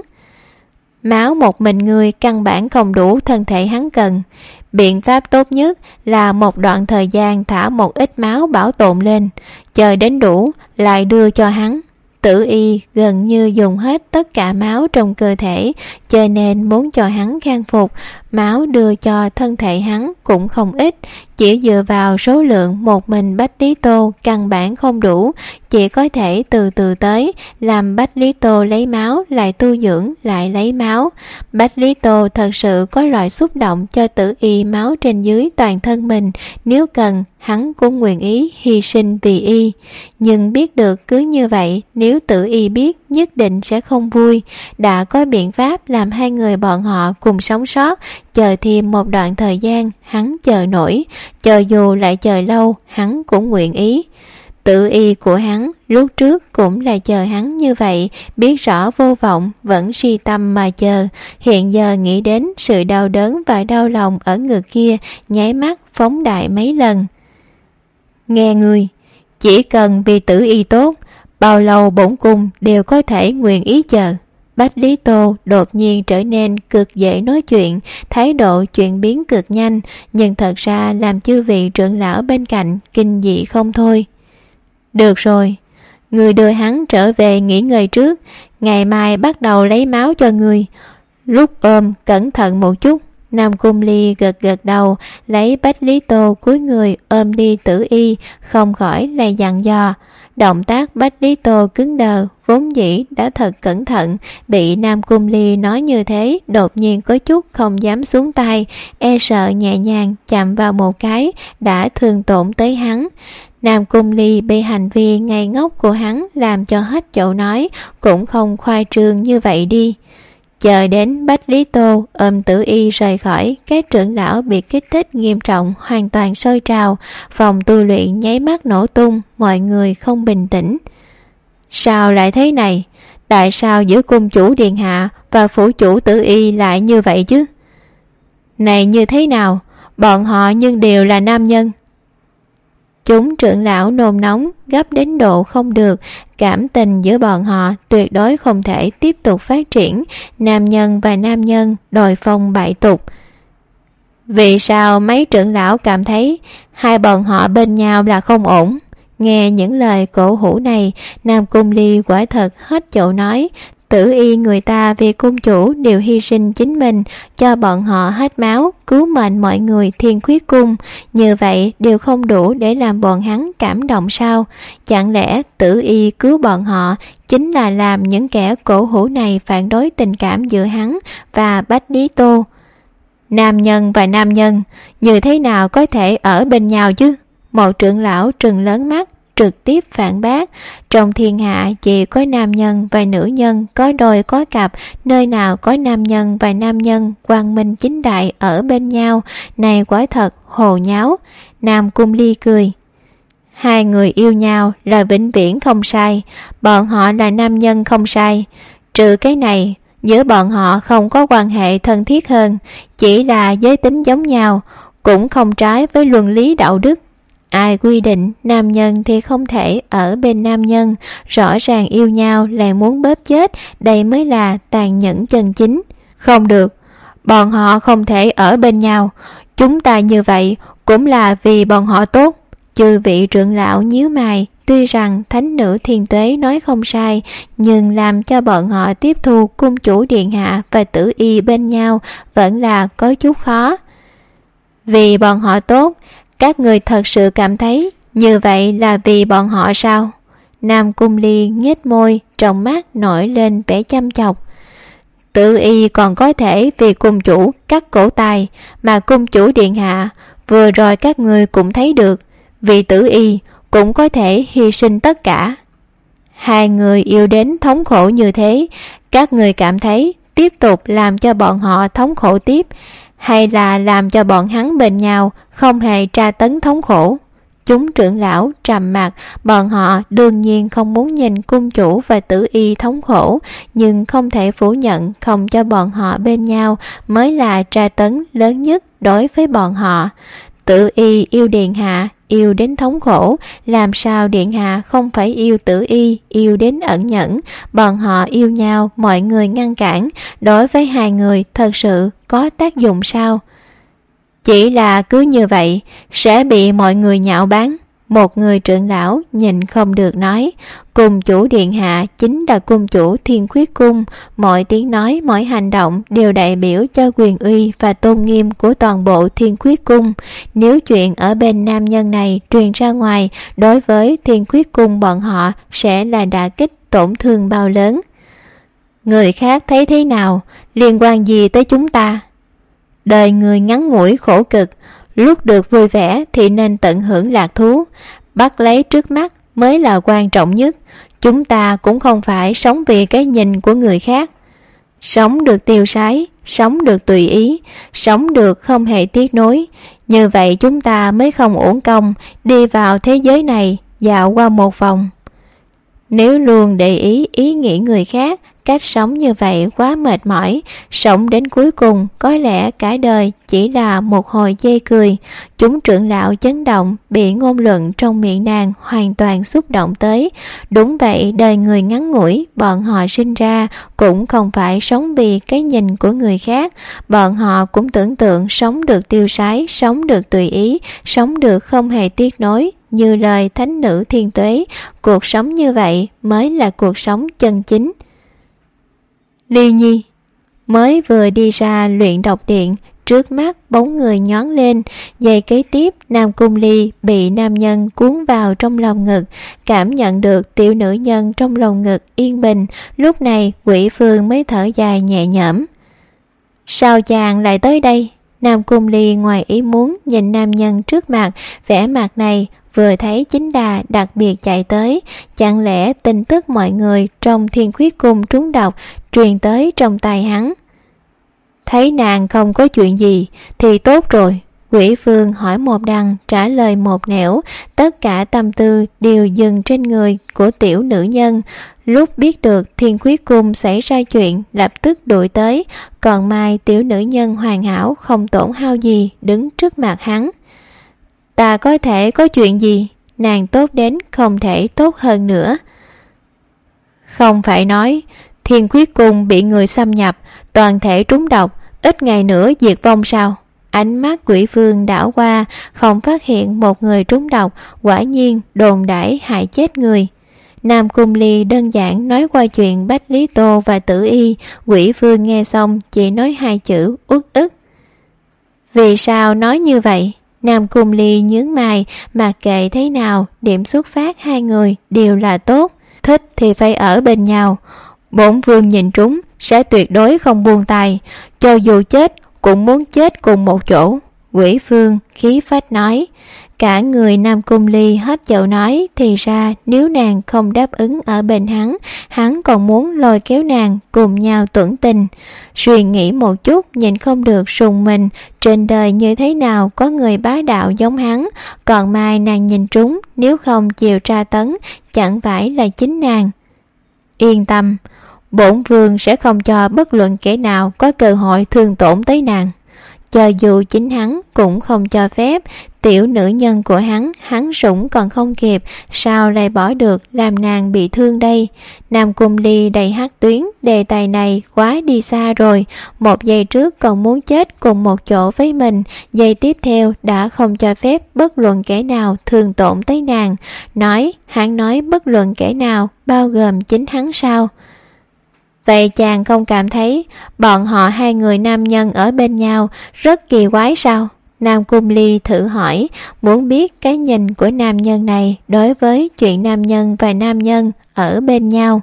Máu một mình người căn bản không đủ thân thể hắn cần. Biện pháp tốt nhất là một đoạn thời gian thả một ít máu bảo tồn lên, chờ đến đủ lại đưa cho hắn. Tử Y gần như dùng hết tất cả máu trong cơ thể, cho nên muốn cho hắn khang phục, máu đưa cho thân thể hắn cũng không ít. Chỉ dựa vào số lượng một mình Bách Lý Tô căn bản không đủ, chỉ có thể từ từ tới, làm Bách Lý Tô lấy máu, lại tu dưỡng, lại lấy máu. Bách Lý Tô thật sự có loại xúc động cho Tử Y máu trên dưới toàn thân mình, nếu cần hắn cũng nguyện ý hy sinh vì y. Nhưng biết được cứ như vậy, nếu Tử Y biết nhất định sẽ không vui. Đã có biện pháp làm hai người bọn họ cùng sống sót, chờ thêm một đoạn thời gian hắn chờ nổi, cho dù lại chờ lâu hắn cũng nguyện ý. Tử Y của hắn lúc trước cũng là chờ hắn như vậy, biết rõ vô vọng vẫn si tâm mà chờ. Hiện giờ nghĩ đến sự đau đớn và đau lòng ở ngực kia, nháy mắt phóng đại mấy lần. Nghe người, chỉ cần vì Tử Y tốt, bao lâu bổn cung đều có thể nguyện ý chờ. Bách Lý Tô đột nhiên trở nên cực dễ nói chuyện, thái độ chuyển biến cực nhanh, nhưng thật ra làm chư vị trưởng lão bên cạnh kinh dị không thôi. Được rồi, người đưa hắn trở về nghỉ ngơi trước, ngày mai bắt đầu lấy máu cho người. Lúc ôm cẩn thận một chút. Nam Cung Ly gật gật đầu, lấy Bách Lý Tô cúi người ôm đi Tử Y, không khỏi lại dặn dò. Động tác Bách Lý Tô cứng đờ, vốn dĩ đã thật cẩn thận, bị Nam Cung Ly nói như thế, đột nhiên có chút không dám xuống tay, e sợ nhẹ nhàng chạm vào một cái đã thương tổn tới hắn. Nam Cung Ly bị hành vi ngây ngốc của hắn làm cho hết chỗ nói, cũng không khoa trương như vậy đi. Chờ đến Bách Lý Tô ôm Tử Y rời khỏi, các trưởng lão bị kích thích nghiêm trọng hoàn toàn sôi trào, phòng tu luyện nháy mắt nổ tung, mọi người không bình tĩnh. Sao lại thế này? Tại sao giữa cung chủ điện hạ và phủ chủ Tử Y lại như vậy chứ? Này như thế nào? Bọn họ nhưng đều là nam nhân. Chúng trưởng lão nôn nóng gấp đến độ không được, cảm tình giữa bọn họ tuyệt đối không thể tiếp tục phát triển, nam nhân và nam nhân đòi phong bại tục. Vì sao mấy trưởng lão cảm thấy hai bọn họ bên nhau là không ổn? Nghe những lời cổ hủ này, Nam Cung Ly quả thật hết chỗ nói. Tử Y người ta vì cung chủ đều hy sinh chính mình, cho bọn họ hết máu, cứu mệnh mọi người Thiên Khuyết cung. Như vậy đều không đủ để làm bọn hắn cảm động sao? Chẳng lẽ Tử Y cứu bọn họ chính là làm những kẻ cổ hủ này phản đối tình cảm giữa hắn và Bách Lý Tô? Nam nhân và nam nhân như thế nào có thể ở bên nhau chứ? Một trưởng lão trừng lớn mắt trực tiếp phản bác. Trong thiên hạ chỉ có nam nhân và nữ nhân có đôi có cặp, nơi nào có nam nhân và nam nhân quang minh chính đại ở bên nhau, này quả thật hồ nháo. Nam Cung Ly cười. Hai người yêu nhau là vĩnh viễn không sai, bọn họ là nam nhân không sai. Trừ cái này, giữa bọn họ không có quan hệ thân thiết hơn, chỉ là giới tính giống nhau, cũng không trái với luân lý đạo đức. Ai quy định nam nhân thì không thể ở bên nam nhân, rõ ràng yêu nhau lại muốn bóp chết, đây mới là tàn nhẫn chân chính. Không được, bọn họ không thể ở bên nhau, chúng ta như vậy cũng là vì bọn họ tốt. Chư vị trưởng lão nhíu mày, tuy rằng thánh nữ Thiên Tuế nói không sai, nhưng làm cho bọn họ tiếp thu cung chủ điện hạ và Tử Y bên nhau vẫn là có chút khó. Vì bọn họ tốt, các người thật sự cảm thấy như vậy là vì bọn họ sao? Nam Cung Ly nhếch môi, trong mắt nổi lên vẻ chăm chọc. Tử Y còn có thể vì cung chủ cắt cổ tay, mà cung chủ điện hạ vừa rồi các người cũng thấy được, vì Tử Y cũng có thể hy sinh tất cả. Hai người yêu đến thống khổ như thế, các người cảm thấy tiếp tục làm cho bọn họ thống khổ tiếp, hay là làm cho bọn hắn bên nhau không hề tra tấn thống khổ? Chúng trưởng lão trầm mặc, bọn họ đương nhiên không muốn nhìn cung chủ và Tử Y thống khổ, nhưng không thể phủ nhận không cho bọn họ bên nhau mới là tra tấn lớn nhất đối với bọn họ. Tử Y yêu điện hạ, yêu đến thống khổ, làm sao điện hạ không phải yêu Tử Y, yêu đến ẩn nhẫn? Bọn họ yêu nhau, mọi người ngăn cản, đối với hai người thật sự có tác dụng sao? Chỉ là cứ như vậy sẽ bị mọi người nhạo báng. Một người trưởng lão nhìn không được nói, cung chủ điện hạ chính là cung chủ Thiên Khuyết Cung, mọi tiếng nói, mọi hành động đều đại biểu cho quyền uy và tôn nghiêm của toàn bộ Thiên Khuyết Cung. Nếu chuyện ở bên nam nhân này truyền ra ngoài, đối với Thiên Khuyết Cung bọn họ sẽ là đả kích tổn thương bao lớn. Người khác thấy thế nào, liên quan gì tới chúng ta? Đời người ngắn ngủi khổ cực, lúc được vui vẻ thì nên tận hưởng lạc thú, bắt lấy trước mắt mới là quan trọng nhất. Chúng ta cũng không phải sống vì cái nhìn của người khác. Sống được tiêu sái, sống được tùy ý, sống được không hề tiếc nuối. Như vậy chúng ta mới không uổng công đi vào thế giới này dạo qua một vòng. Nếu luôn để ý nghĩ người khác, cách sống như vậy quá mệt mỏi, sống đến cuối cùng có lẽ cả đời chỉ là một hồi chê cười. Chúng trưởng lão chấn động, bị ngôn luận trong miệng nàng hoàn toàn xúc động tới. Đúng vậy, đời người ngắn ngủi, bọn họ sinh ra cũng không phải sống vì cái nhìn của người khác. Bọn họ cũng tưởng tượng sống được tiêu sái, sống được tùy ý, sống được không hề tiếc nuối. Như lời thánh nữ Thiên Tuế, cuộc sống như vậy mới là cuộc sống chân chính. Ly Nhi mới vừa đi ra luyện độc điện, trước mắt bóng người nhón lên, giây kế tiếp Nam Cung Ly bị nam nhân cuốn vào trong lòng ngực, cảm nhận được tiểu nữ nhân trong lòng ngực yên bình. Lúc này Quỷ Phương mới thở dài nhẹ nhõm. Sao chàng lại tới đây? Nam Cung Ly ngoài ý muốn nhìn nam nhân trước mặt, vẻ mặt này vừa thấy chính đà đặc biệt chạy tới. Chẳng lẽ tin tức mọi người trong Thiên Khuyết Cung trúng độc truyền tới trong tai hắn? Thấy nàng không có chuyện gì thì tốt rồi. Quỷ Phương hỏi một đằng trả lời một nẻo, tất cả tâm tư đều dừng trên người của tiểu nữ nhân. Lúc biết được Thiên Khuyết Cung xảy ra chuyện, lập tức đuổi tới, còn mai tiểu nữ nhân hoàn hảo không tổn hao gì đứng trước mặt hắn. Ta có thể có chuyện gì? Nàng tốt đến không thể tốt hơn nữa. Không phải nói Thiên Khuyết Cung bị người xâm nhập, toàn thể trúng độc, ít ngày nữa diệt vong sao? Ánh mắt Quỷ Phương đảo qua, không phát hiện một người trúng độc, quả nhiên đồn đãi hại chết người. Nam Cung Ly đơn giản nói qua chuyện Bách Lý Tô và Tử Y. Quỷ Phương nghe xong chỉ nói hai chữ uất ức. Vì sao nói như vậy? Nam Cung Ly nhướng mày, mặc kệ thế nào, điểm xuất phát hai người đều là tốt. Thích thì phải ở bên nhau. Bổn vương nhìn trúng sẽ tuyệt đối không buông tay, cho dù chết cũng muốn chết cùng một chỗ. Quỷ Phương khí phách nói. Cả người Nam Cung Ly hết chậu nói, thì ra nếu nàng không đáp ứng ở bên hắn còn muốn lôi kéo nàng cùng nhau tuẫn tình. Suy nghĩ một chút nhìn không được sùng mình, trên đời như thế nào có người bá đạo giống hắn, còn mai nàng nhìn trúng, nếu không chịu tra tấn chẳng phải là chính nàng. Yên tâm, bổn vương sẽ không cho bất luận kẻ nào có cơ hội thương tổn tới nàng. Cho dù chính hắn cũng không cho phép. Tiểu nữ nhân của hắn sủng còn không kịp, sao lại bỏ được làm nàng bị thương đây? Nam Cung Ly đầy hắc tuyến, đề tài này quá đi xa rồi. Một giây trước còn muốn chết cùng một chỗ với mình, giây tiếp theo đã không cho phép bất luận kẻ nào thương tổn tới nàng. Hắn nói bất luận kẻ nào, bao gồm chính hắn sao? Vậy chàng không cảm thấy bọn họ hai người nam nhân ở bên nhau rất kỳ quái sao? Nam Cung Ly thử hỏi, muốn biết cái nhìn của nam nhân này đối với chuyện nam nhân và nam nhân ở bên nhau.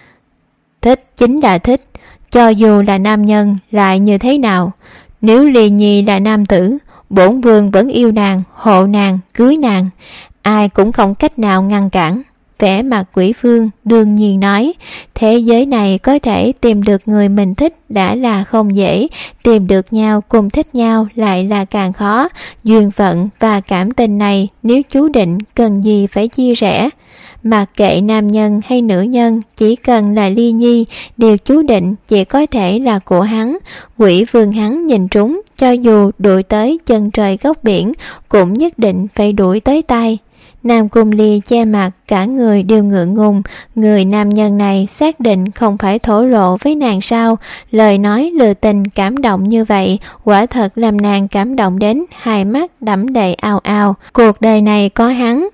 Thích chính là thích, cho dù là nam nhân lại như thế nào. Nếu Ly Nhi là nam tử, bổn vương vẫn yêu nàng, hộ nàng, cưới nàng, ai cũng không cách nào ngăn cản. Vẻ mặt Quỷ Phương đương nhiên nói, thế giới này có thể tìm được người mình thích đã là không dễ, tìm được nhau cùng thích nhau lại là càng khó. Duyên phận và cảm tình này nếu chú định cần gì phải chia rẽ. Mặc kệ nam nhân hay nữ nhân, chỉ cần là Ly Nhi đều chú định chỉ có thể là của hắn. Quỷ Vương hắn nhìn trúng, cho dù đuổi tới chân trời góc biển cũng nhất định phải đuổi tới tay. Nam Cung Ly che mặt, cả người đều ngượng ngùng. Người nam nhân này xác định không phải thổ lộ với nàng sao? Lời nói lừa tình cảm động như vậy, quả thật làm nàng cảm động đến hai mắt đẫm đầy ao ao. Cuộc đời này có hắn,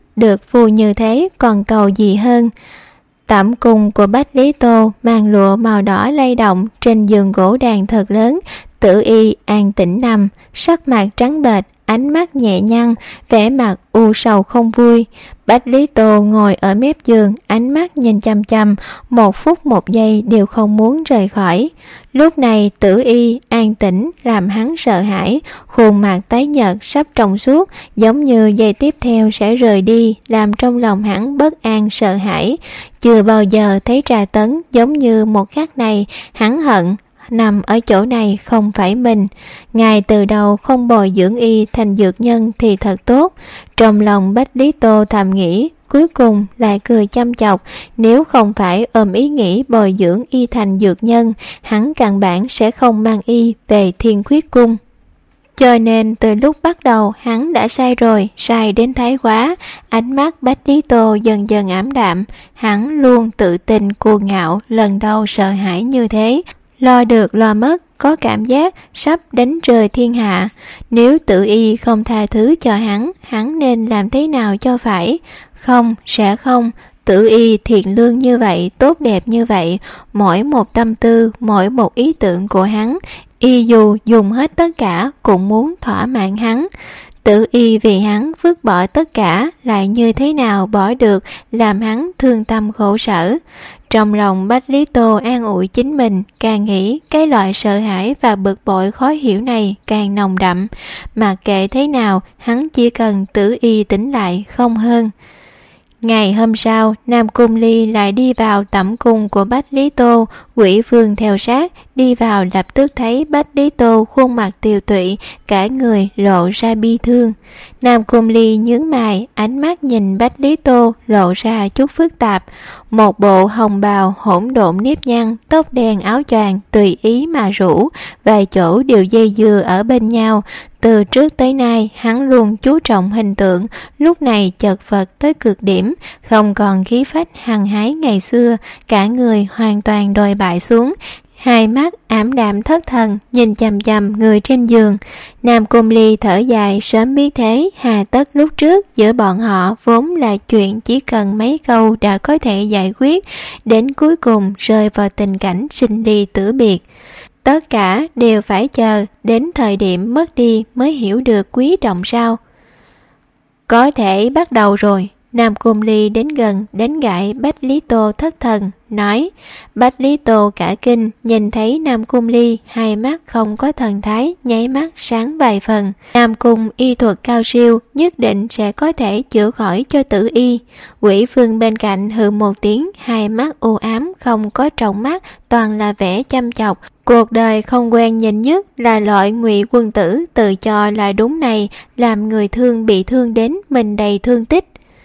được phu như thế còn cầu gì hơn. Tẩm cung của Bách Lý Tô màn lụa màu đỏ lay động trên giường gỗ đàn thật lớn. Tử Y an tĩnh nằm, sắc mặt trắng bệch, ánh mắt nhẹ nhăn, vẻ mặt u sầu không vui. Bách Lý Tô ngồi ở mép giường, ánh mắt nhìn chăm chăm, 1 phút 1 giây đều không muốn rời khỏi. Lúc này Tử Y an tĩnh làm hắn sợ hãi, khuôn mặt tái nhợt sắp trong suốt, giống như giây tiếp theo sẽ rời đi, làm trong lòng hắn bất an sợ hãi. Chưa bao giờ thấy tra tấn giống như một khắc này, hắn hận nằm ở chỗ này không phải mình. Ngài từ đầu không bồi dưỡng y thành dược nhân thì thật tốt. Trong lòng Bách Lý Tô thầm nghĩ, cuối cùng lại cười chăm chọc. Nếu không phải ôm ý nghĩ bồi dưỡng y thành dược nhân, hắn căn bản sẽ không mang y về Thiên Khuyết Cung. Cho nên từ lúc bắt đầu hắn đã sai rồi, sai đến thái quá. Ánh mắt Bách Lý Tô dần dần ảm đạm. Hắn luôn tự tin cuồng ngạo, lần đầu sợ hãi như thế, lo được lo mất, có cảm giác sắp đánh rơi thiên hạ. Nếu Tử Y không tha thứ cho hắn nên làm thế nào cho phải? Không, sẽ không. Tử Y thiện lương như vậy, tốt đẹp như vậy, mỗi một tâm tư, mỗi một ý tưởng của hắn, y dù dùng hết tất cả cũng muốn thỏa mãn hắn. Tử Y vì hắn vứt bỏ tất cả, lại như thế nào bỏ được, làm hắn thương tâm khổ sở. Trong lòng Bách Lý Tô an ủi chính mình, càng nghĩ cái loại sợ hãi và bực bội khó hiểu này càng nồng đậm. Mặc kệ thế nào, hắn chỉ cần Tử Y tỉnh lại không hơn. Ngày hôm sau, Nam Cung Ly lại đi vào tẩm cung của Bách Lý Tô. Quỷ Vương theo sát, đi vào lập tức thấy Bách Lý Tô khuôn mặt tiều tụy, cả người lộ ra bi thương. Nam Cung Ly nhướng mày, ánh mắt nhìn Bách Lý Tô lộ ra chút phức tạp. Một bộ hồng bào hỗn độn nếp nhăn, tóc đen áo choàng tùy ý mà rủ, vài chỗ đều dây dưa ở bên nhau. Từ trước tới nay hắn luôn chú trọng hình tượng, lúc này chật vật tới cực điểm, không còn khí phách hăng hái ngày xưa, cả người hoàn toàn đồi bại xuống. Hai mắt ảm đạm thất thần, nhìn chằm chằm người trên giường. Nam Cung Ly thở dài, sớm biết thế, hà tất lúc trước giữa bọn họ vốn là chuyện chỉ cần mấy câu đã có thể giải quyết, đến cuối cùng rơi vào tình cảnh sinh ly tử biệt. Tất cả đều phải chờ đến thời điểm mất đi mới hiểu được quý trọng sao. Có thể bắt đầu rồi. Nam Cung Ly đến gần đánh gãi Bách Lý Tô thất thần, nói. Bách Lý Tô cả kinh, nhìn thấy Nam Cung Ly, hai mắt không có thần thái, nháy mắt sáng vài phần. Nam Cung y thuật cao siêu, nhất định sẽ có thể chữa khỏi cho Tử Y. Quỷ Vương bên cạnh hừ một tiếng, hai mắt u ám, không có trọng mắt, toàn là vẻ chăm chọc. Cuộc đời không quen nhìn nhất là loại Ngụy quân tử tự cho là đúng này, làm người thương bị thương đến mình đầy thương tích.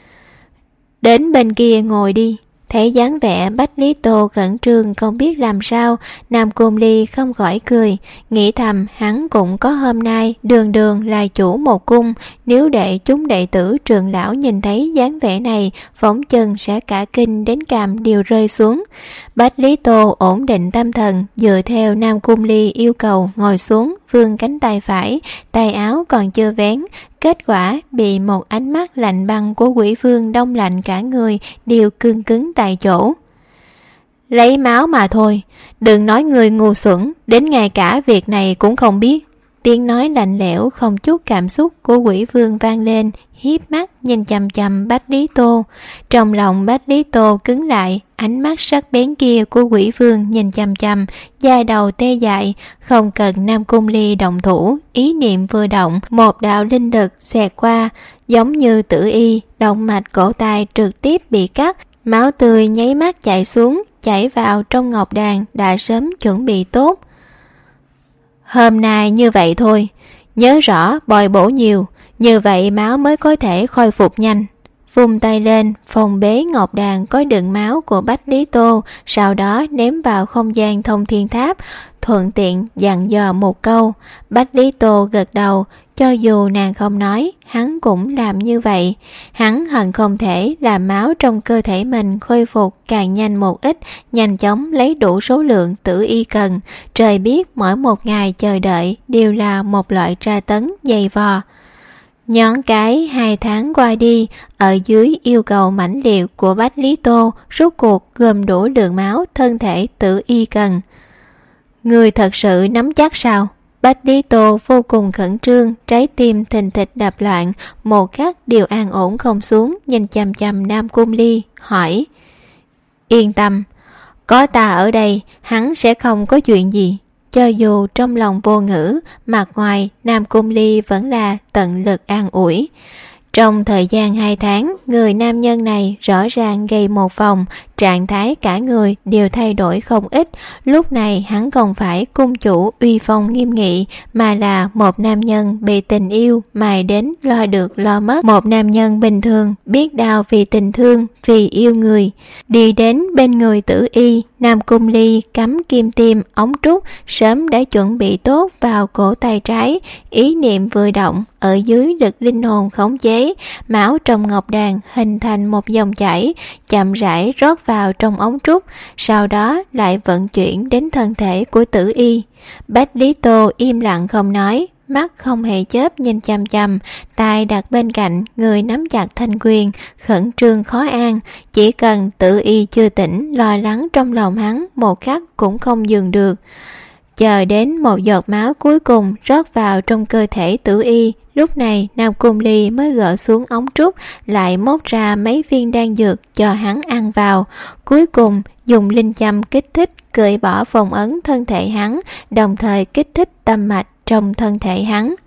Đến bên kia ngồi đi. Thấy dáng vẻ Bách Lý Tô khẩn trương không biết làm sao, Nam Cung Ly không khỏi cười, nghĩ thầm hắn cũng có hôm nay, đường đường là chủ một cung, nếu để chúng đệ tử trường lão nhìn thấy dáng vẻ này, phóng chân sẽ cả kinh đến cằm đều rơi xuống. Bách Lý Tô ổn định tâm thần, dựa theo Nam Cung Ly yêu cầu ngồi xuống, vươn cánh tay phải, tay áo còn chưa vén. Kết quả bị một ánh mắt lạnh băng của Quỷ Vương đông lạnh cả người, đều cương cứng tại chỗ. Lấy máu mà thôi, đừng nói người ngu xuẩn, đến ngay cả việc này cũng không biết. Tiếng nói lạnh lẽo không chút cảm xúc của Quỷ Vương vang lên, hiếp mắt nhìn chằm chằm Bách Lý Tô. Trong lòng Bách Lý Tô cứng lại, ánh mắt sắc bén kia của Quỷ Vương nhìn chằm chằm, da đầu tê dại. Không cần Nam Cung Ly động thủ, ý niệm vừa động, một đạo linh lực xẹt qua, giống như Tử Y, động mạch cổ tay trực tiếp bị cắt, máu tươi nháy mắt chảy xuống, chảy vào trong ngọc đàn đã sớm chuẩn bị tốt. Hôm nay như vậy thôi, nhớ rõ bồi bổ nhiều, như vậy máu mới có thể khôi phục nhanh. Vung tay lên, phòng bế ngọc đàn có đựng máu của Bách Lý Tô, sau đó ném vào không gian thông thiên tháp, thuận tiện dặn dò một câu. Bách Lý Tô gật đầu, cho dù nàng không nói, hắn cũng làm như vậy. Hắn hận không thể làm máu trong cơ thể mình khôi phục càng nhanh một ít, nhanh chóng lấy đủ số lượng Tử Y cần. Trời biết mỗi một ngày chờ đợi đều là một loại tra tấn dày vò. Nhón cái 2 tháng qua đi, ở dưới yêu cầu mãnh liệt của Bách Lý Tô, rốt cuộc gom đủ lượng máu thân thể Tử Y cần. Người thật sự nắm chắc sao? Bách Lý Tô vô cùng khẩn trương, trái tim thình thịch đập loạn, một khắc đều an ổn không xuống, nhìn chằm chằm Nam Cung Ly, hỏi: Yên tâm, có ta ở đây, hắn sẽ không có chuyện gì. Cho dù trong lòng vô ngữ, mặt ngoài Nam Cung Ly vẫn là tận lực an ủi. Trong thời gian 2 tháng, người nam nhân này rõ ràng gầy một vòng, trạng thái cả người đều thay đổi không ít. Lúc này hắn không phải cung chủ uy phong nghiêm nghị, mà là một nam nhân bị tình yêu mài đến lo được lo mất. Một nam nhân bình thường, biết đau vì tình thương, vì yêu người. Đi đến bên người Tử Y, Nam Cung Ly cắm kim tiêm ống trúc, sớm đã chuẩn bị tốt vào cổ tay trái. Ý niệm vừa động, ở dưới lực linh hồn khống chế, máu trong ngọc đàn hình thành một dòng chảy, chậm rãi rót vào trong ống trúc, sau đó lại vận chuyển đến thân thể của Tử Y. Bách Lý Tô im lặng không nói, mắt không hề chớp nhìn chằm chằm, tay đặt bên cạnh, người nắm chặt thanh quyền, khẩn trương khó an. Chỉ cần Tử Y chưa tỉnh, lo lắng trong lòng hắn một khắc cũng không dừng được. Chờ đến một giọt máu cuối cùng rót vào trong cơ thể Tử Y, lúc này Nam Cung Ly mới gỡ xuống ống trúc, lại móc ra mấy viên đan dược cho hắn ăn vào. Cuối cùng dùng linh châm kích thích, cởi bỏ phong ấn thân thể hắn, đồng thời kích thích tâm mạch trong thân thể hắn.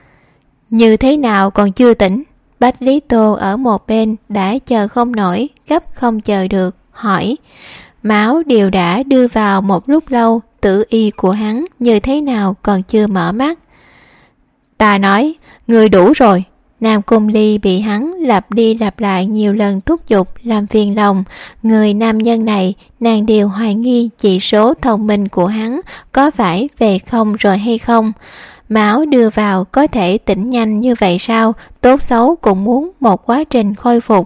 Như thế nào còn chưa tỉnh? Bách Lý Tô ở một bên đã chờ không nổi, gấp không chờ được, hỏi. Máu đều đã đưa vào một lúc lâu, Tử Y của hắn như thế nào còn chưa mở mắt? Ta nói, người đủ rồi. Nam Cung Ly bị hắn lặp đi lặp lại nhiều lần thúc giục làm phiền lòng. Người nam nhân này, nàng đều hoài nghi chỉ số thông minh của hắn có phải về không rồi hay không. Máu đưa vào có thể tỉnh nhanh như vậy sao? Tốt xấu cũng muốn một quá trình khôi phục.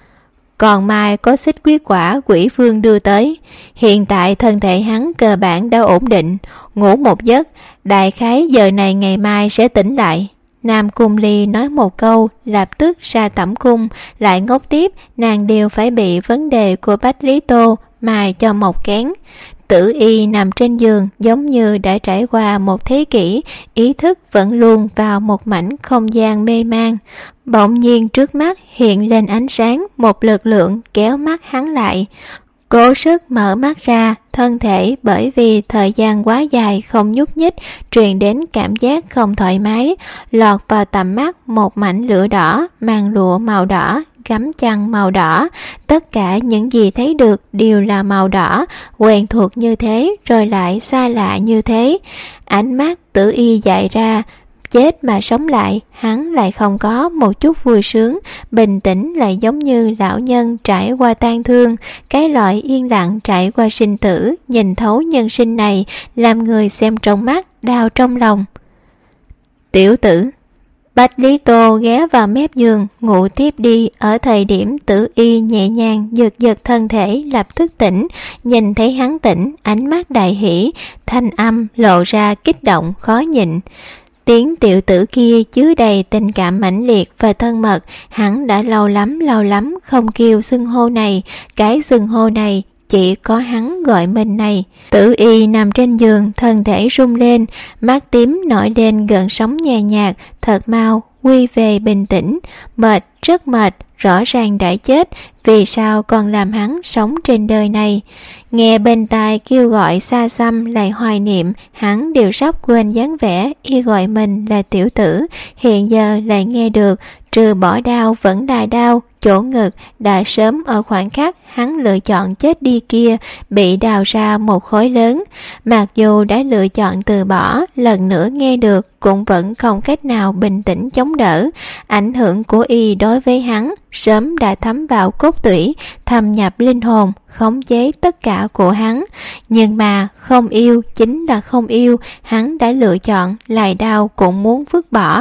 Còn mai có xích quyết quả quỷ vương đưa tới. Hiện tại thân thể hắn cơ bản đã ổn định, ngủ một giấc, đại khái giờ này ngày mai sẽ tỉnh lại. Nam Cung Ly nói một câu, lập tức ra tẩm cung, lại ngốc tiếp, nàng đều phải bị vấn đề của Bách Lý Tô mài cho một kén. Tử Y nằm trên giường giống như đã trải qua một thế kỷ, ý thức vẫn luôn vào một mảnh không gian mê man. Bỗng nhiên trước mắt hiện lên ánh sáng, một lực lượng kéo mắt hắn lại. Cố sức mở mắt ra, thân thể bởi vì thời gian quá dài không nhúc nhích, truyền đến cảm giác không thoải mái. Lọt vào tầm mắt một mảnh lửa đỏ, màn lụa màu đỏ, gấm chăn màu đỏ. Tất cả những gì thấy được đều là màu đỏ, quen thuộc như thế rồi lại xa lạ như thế. Ánh mắt Tử Y dại ra, chết mà sống lại, hắn lại không có một chút vui sướng, bình tĩnh lại giống như lão nhân trải qua tang thương, cái loại yên lặng trải qua sinh tử, nhìn thấu nhân sinh này, làm người xem trong mắt, đau trong lòng. Tiểu tử. Bách Lý Tô ghé vào mép giường, ngủ tiếp đi. Ở thời điểm Tử Y nhẹ nhàng giật giật thân thể, lập tức tỉnh. Nhìn thấy hắn tỉnh, ánh mắt đại hỷ, thanh âm lộ ra kích động khó nhịn. Tiếng tiểu tử kia chứa đầy tình cảm mãnh liệt và thân mật. Hắn đã lâu lắm không kêu xưng hô này. Cái xưng hô này chỉ có hắn gọi mình này. Tử Y nằm trên giường, thân thể rung lên, mắt tím nổi lên gợn sóng nhẹ nhạt. Thật mau quy về bình tĩnh. Mệt, rất mệt, rõ ràng đã chết, vì sao còn làm hắn sống trên đời này? Nghe bên tai kêu gọi xa xăm lại hoài niệm, hắn đều sắp quên dáng vẻ y gọi mình là tiểu tử. Hiện giờ lại nghe được, trừ bỏ đau vẫn là đau, chỗ ngực đã sớm ở khoảng khắc hắn lựa chọn chết đi kia bị đào ra một khối lớn. Mặc dù đã lựa chọn từ bỏ, lần nữa nghe được cũng vẫn không cách nào bình tĩnh chống đỡ. Ảnh hưởng của y đối với hắn sớm đã thấm vào cốt tủy, thâm nhập linh hồn, khống chế tất cả của hắn. Nhưng mà không yêu chính là không yêu, hắn đã lựa chọn, lại đau cũng muốn vứt bỏ.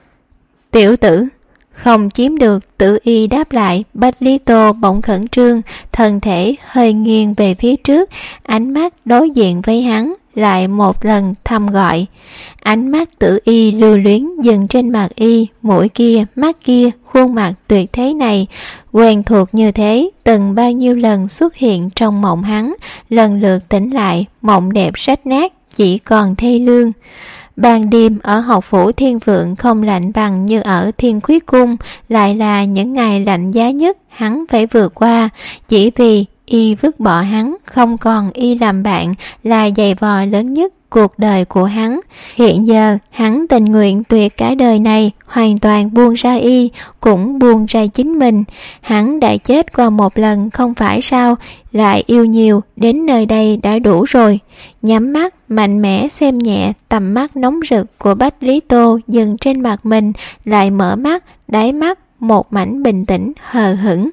Tiểu tử. Không chiếm được, Tử Y đáp lại. Bách Lý Tô bỗng khẩn trương, thân thể hơi nghiêng về phía trước, ánh mắt đối diện với hắn, lại một lần thầm gọi. Ánh mắt Tử Y lưu luyến dừng trên mặt y, mũi kia, mắt kia, khuôn mặt tuyệt thế này, quen thuộc như thế, từng bao nhiêu lần xuất hiện trong mộng hắn, lần lượt tỉnh lại, mộng đẹp rách nát, chỉ còn thê lương. Ban đêm ở học phủ Thiên Vượng không lạnh bằng như ở Thiên Khuyết Cung, lại là những ngày lạnh giá nhất hắn phải vượt qua, chỉ vì y vứt bỏ hắn, không còn y làm bạn là giày vò lớn nhất cuộc đời của hắn. Hiện giờ hắn tình nguyện tuyệt cả đời này, hoàn toàn buông ra y, cũng buông ra chính mình. Hắn đã chết qua một lần không phải sao, lại yêu nhiều, đến nơi đây đã đủ rồi. Nhắm mắt mạnh mẽ xem nhẹ tầm mắt nóng rực của Bách Lý Tô dừng trên mặt mình, lại mở mắt, đáy mắt một mảnh bình tĩnh hờ hững.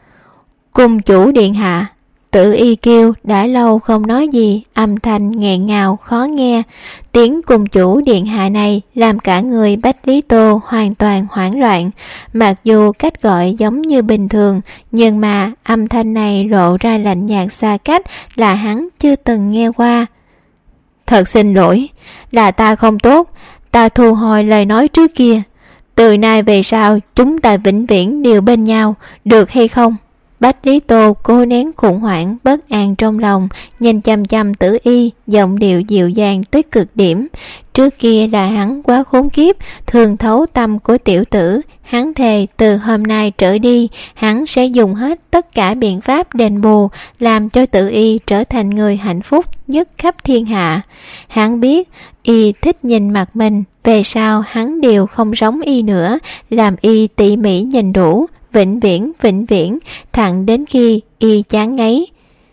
Cung chủ điện hạ. Tử Y kêu, đã lâu không nói gì, âm thanh nghẹn ngào khó nghe. Tiếng cung chủ điện hạ này làm cả người Bách Lý Tô hoàn toàn hoảng loạn. Mặc dù cách gọi giống như bình thường, nhưng mà âm thanh này lộ ra lạnh nhạt xa cách, là hắn chưa từng nghe qua. Thật xin lỗi, là ta không tốt, ta thu hồi lời nói trước kia. Từ nay về sau chúng ta vĩnh viễn đều bên nhau, được hay không? Bách Lý Tô cố nén khủng hoảng bất an trong lòng, nhìn chăm chăm Tử Y, giọng điệu dịu dàng tới cực điểm. Trước kia là hắn quá khốn kiếp, thường thấu tâm của tiểu tử. Hắn thề từ hôm nay trở đi, hắn sẽ dùng hết tất cả biện pháp đền bù, làm cho Tử Y trở thành người hạnh phúc nhất khắp thiên hạ. Hắn biết y thích nhìn mặt mình, về sau hắn đều không giống y nữa, làm y tỉ mỉ nhìn đủ, vĩnh viễn, thẳng đến khi y chán ngấy.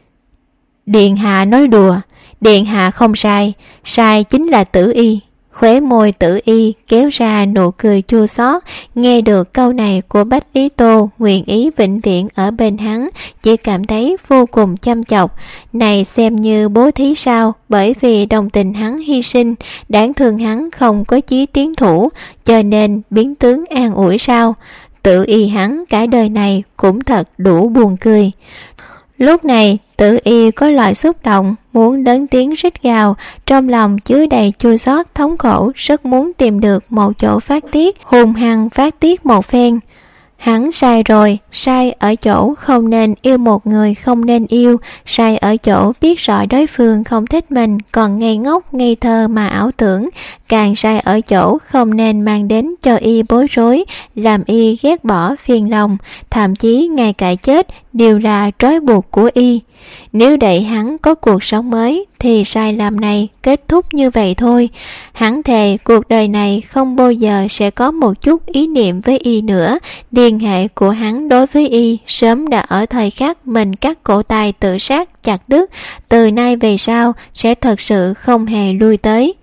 Điện hạ nói đùa, điện hạ không sai, sai chính là Tử Y. Khóe môi Tử Y kéo ra nụ cười chua xót, nghe được câu này của Bách Lý Tô nguyện ý vĩnh viễn ở bên hắn, chỉ cảm thấy vô cùng chăm chọc. Này xem như bố thí sao, bởi vì đồng tình hắn hy sinh, đáng thương hắn không có chí tiến thủ, cho nên biến tướng an ủi sao. Tử Y hắn cả đời này cũng thật đủ buồn cười. Lúc này Tử Y có loại xúc động, muốn lớn tiếng rít gào, trong lòng chứa đầy chua xót thống khổ, rất muốn tìm được một chỗ phát tiết, hung hăng phát tiết một phen. Hắn sai rồi, sai ở chỗ không nên yêu một người không nên yêu, sai ở chỗ biết rõ đối phương không thích mình còn ngây ngốc ngây thơ mà ảo tưởng, càng sai ở chỗ không nên mang đến cho y bối rối, làm y ghét bỏ phiền lòng, thậm chí ngay cả chết đều là trói buộc của y. Nếu để hắn có cuộc sống mới thì sai lầm này kết thúc như vậy thôi. Hắn thề cuộc đời này không bao giờ sẽ có một chút ý niệm với y nữa. Liên hệ của hắn đối với y sớm đã ở thời khắc mình cắt cổ tay tự sát chặt đứt, từ nay về sau sẽ thật sự không hề lui tới.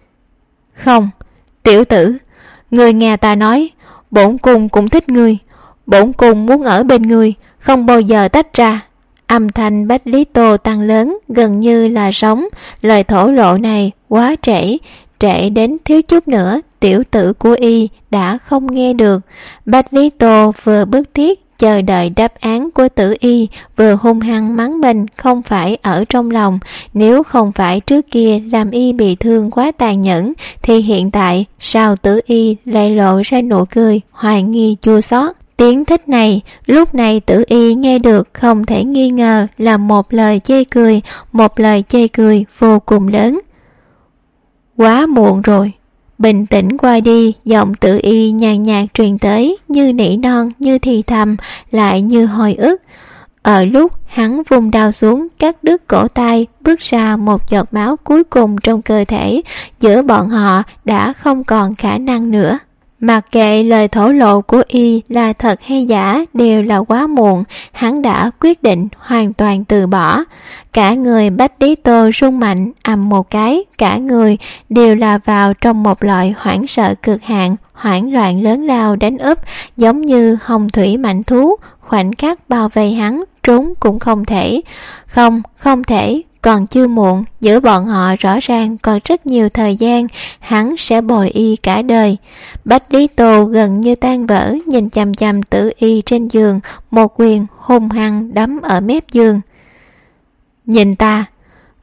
Không, tiểu tử, người nghe ta nói, bổn cung cũng thích ngươi, bổn cung muốn ở bên ngươi, không bao giờ tách ra. Âm thanh Bách Lý Tô tăng lớn, gần như là sống. Lời thổ lộ này quá trễ đến thiếu chút nữa tiểu tử của y đã không nghe được. Bách Lý Tô vừa bức thiết chờ đợi đáp án của Tử Y, vừa hung hăng mắng mình không phải ở trong lòng. Nếu không phải trước kia làm y bị thương quá tàn nhẫn, thì hiện tại sao Tử Y lại lộ ra nụ cười hoài nghi chua xót. Tiếng thích này lúc này Tử Y nghe được không thể nghi ngờ là một lời chê cười vô cùng lớn. Quá muộn rồi. Bình tĩnh qua đi, giọng Tử Y nhàn nhạt truyền tới, như nỉ non, như thì thầm, lại như hồi ức. Ở lúc hắn vung đao xuống cắt đứt cổ tay, bước ra một giọt máu cuối cùng trong cơ thể, giữa bọn họ đã không còn khả năng nữa. Mặc kệ lời thổ lộ của y là thật hay giả đều là quá muộn, hắn đã quyết định hoàn toàn từ bỏ. Cả người Bách Lý Tô rung mạnh, ầm một cái, cả người đều là vào trong một loại hoảng sợ cực hạn, hoảng loạn lớn lao đánh úp, giống như hồng thủy mạnh thú, khoảnh khắc bao vây hắn, trốn cũng không thể. Không thể, còn chưa muộn, giữa bọn họ rõ ràng còn rất nhiều thời gian, hắn sẽ bồi y cả đời. Bách Lý Tô gần như tan vỡ, nhìn chằm chằm Tử Y trên giường, một quyền hung hăng đấm ở mép giường. Nhìn ta,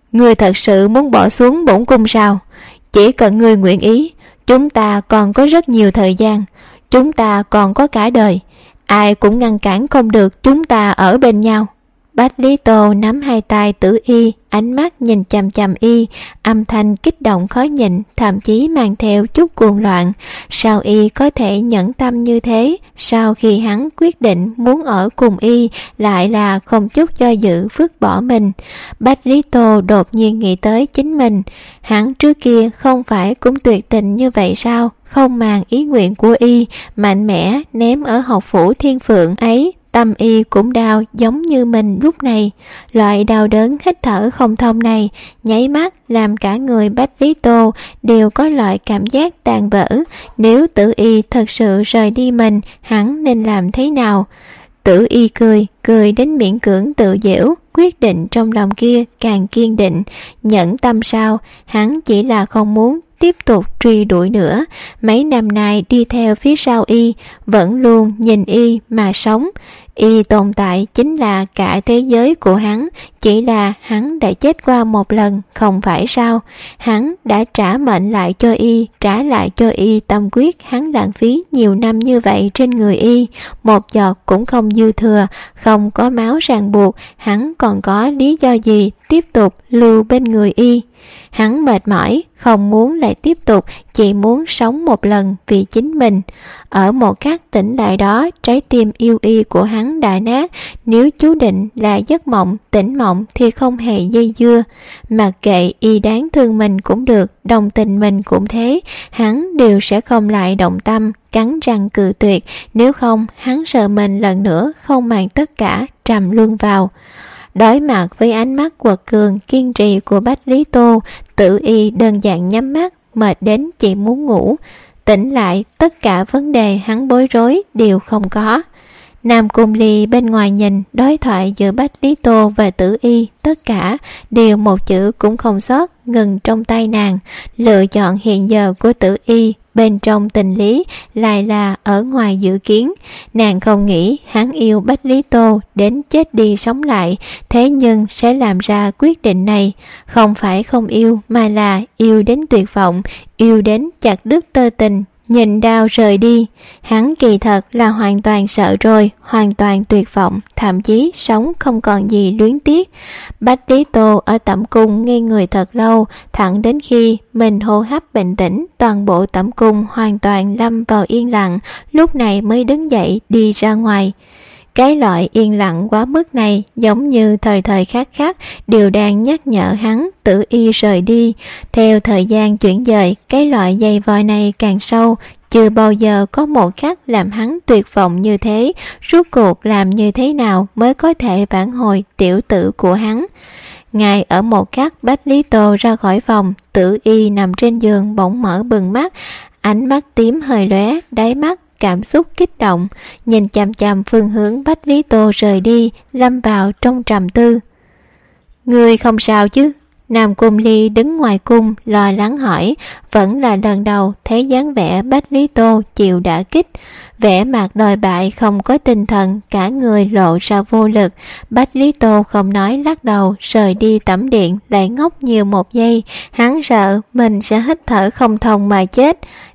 Ngươi thật sự muốn bỏ xuống bổn cung sao? Chỉ cần ngươi nguyện ý, chúng ta còn có rất nhiều thời gian, chúng ta còn có cả đời, ai cũng ngăn cản không được chúng ta ở bên nhau. Bách Lý Tô nắm hai tay Tử Y, ánh mắt nhìn chằm chằm y, âm thanh kích động khó nhịn, thậm chí mang theo chút cuồng loạn. Sao y có thể nhẫn tâm như thế? Sau khi hắn quyết định muốn ở cùng y, lại là không chút do dự vứt bỏ mình? Bách Lý Tô đột nhiên nghĩ tới chính mình. Hắn trước kia không phải cũng tuyệt tình như vậy sao? Không màng ý nguyện của y, mạnh mẽ ném ở học phủ Thiên Phượng ấy. Tâm y cũng đau giống như mình lúc này. Loại đau đớn hít thở không thông này nháy mắt làm cả người Bách Lý Tô đều có loại cảm giác tan vỡ. Nếu Tử Y thật sự rời đi mình, hắn nên làm thế nào? Tử Y cười đến miễn cưỡng tự giễu, quyết định trong lòng kia càng kiên định. Nhẫn tâm sao? Hắn chỉ là không muốn tiếp tục truy đuổi nữa. Mấy năm nay đi theo phía sau y, vẫn luôn nhìn y mà sống. Y tồn tại chính là cả thế giới của hắn, chỉ là hắn đã chết qua một lần, không phải sao? Hắn đã trả mệnh lại cho y, trả lại cho y tâm quyết hắn lãng phí nhiều năm như vậy trên người y, một giọt cũng không dư thừa, không có máu ràng buộc, hắn còn có lý do gì tiếp tục lưu bên người y? Hắn mệt mỏi, không muốn lại tiếp tục, chỉ muốn sống một lần vì chính mình. Ở một khắc tỉnh lại đó, trái tim yêu y của hắn đã nát. Nếu chú định là giấc mộng, tỉnh mộng thì không hề dây dưa. Mặc kệ y đáng thương mình cũng được, đồng tình mình cũng thế, hắn đều sẽ không lại động tâm, cắn răng cự tuyệt. Nếu không, hắn sợ mình lần nữa không màng tất cả, trầm luân vào. Đối mặt với ánh mắt quật cường kiên trì của Bách Lý Tô, Tử Y đơn giản nhắm mắt, mệt đến chỉ muốn ngủ. Tỉnh lại, tất cả vấn đề hắn bối rối đều không có. Nam Cung Ly bên ngoài nhìn đối thoại giữa Bách Lý Tô và Tử Y, tất cả đều một chữ cũng không sót, ngừng trong tay nàng. Lựa chọn hiện giờ của Tử Y bên trong tình lý lại là ở ngoài dự kiến. Nàng không nghĩ hắn yêu Bách Lý Tô đến chết đi sống lại, thế nhưng sẽ làm ra quyết định này. Không phải không yêu, mà là yêu đến tuyệt vọng, yêu đến chặt đứt tơ tình, nhìn đau rời đi. Hắn kỳ thật là hoàn toàn sợ rồi, hoàn toàn tuyệt vọng, thậm chí sống không còn gì luyến tiếc. Bách Lý Tô ở tẩm cung ngây người thật lâu, thẳng đến khi mình hô hấp bình tĩnh, toàn bộ tẩm cung hoàn toàn lâm vào yên lặng, lúc này mới đứng dậy đi ra ngoài. Cái loại yên lặng quá mức này giống như thời thời khắc khắc đều đang nhắc nhở hắn Tử Y rời đi. Theo thời gian chuyển dời, cái loại dày vò này càng sâu, chưa bao giờ có một khắc làm hắn tuyệt vọng như thế. Rốt cuộc làm như thế nào mới có thể vãn hồi tiểu tử của hắn? Ngay ở một khắc Bách Lý Tô ra khỏi phòng, Tử Y nằm trên giường bỗng mở bừng mắt, ánh mắt tím hơi lóe, đáy mắt cảm xúc kích động, nhìn chằm chằm phương hướng Bách Lý Tô rời đi, lâm vào trong trầm tư. Ngươi không sao chứ? Nam Cung Ly đứng ngoài cung lo lắng hỏi. Vẫn là lần đầu thấy dáng vẻ Bách Lý Tô chịu đả kích, vẻ mặt đòi bại, không có tinh thần, cả người lộ ra vô lực. Bách Lý Tô không nói, lắc đầu rời đi tẩm điện, lại ngốc nhiều một giây. Hắn sợ mình sẽ hít thở không thông mà chết.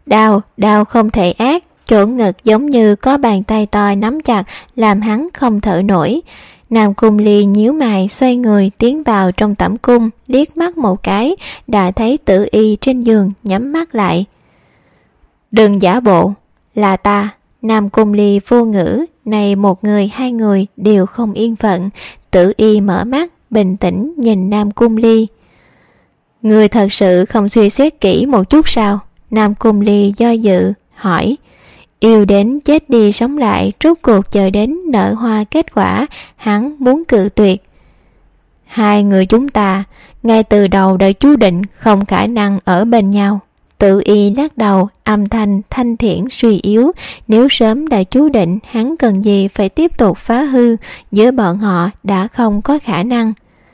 Đau không thể ác, chỗ ngực giống như có bàn tay to nắm chặt, làm hắn không thở nổi. Nam Cung Ly nhíu mày xoay người tiến vào trong tẩm cung, liếc mắt một cái đã thấy Tử Y trên giường nhắm mắt lại. Đừng giả bộ, là ta. Nam Cung Ly vô ngữ, này một người hai người đều không yên phận. Tử Y mở mắt bình tĩnh nhìn Nam Cung Ly. Người thật sự không suy xét kỹ một chút sao? Nam Cung Ly do dự hỏi. Yêu đến chết đi sống lại, rốt cuộc chờ đến nở hoa kết quả, hắn muốn cự tuyệt. Hai người chúng ta ngay từ đầu đã chú định không khả năng ở bên nhau. Tử Y lắc đầu, âm thanh thanh thiện suy yếu. Nếu sớm đã chú định, hắn cần gì phải tiếp tục phá hư, giữa bọn họ đã không có khả năng.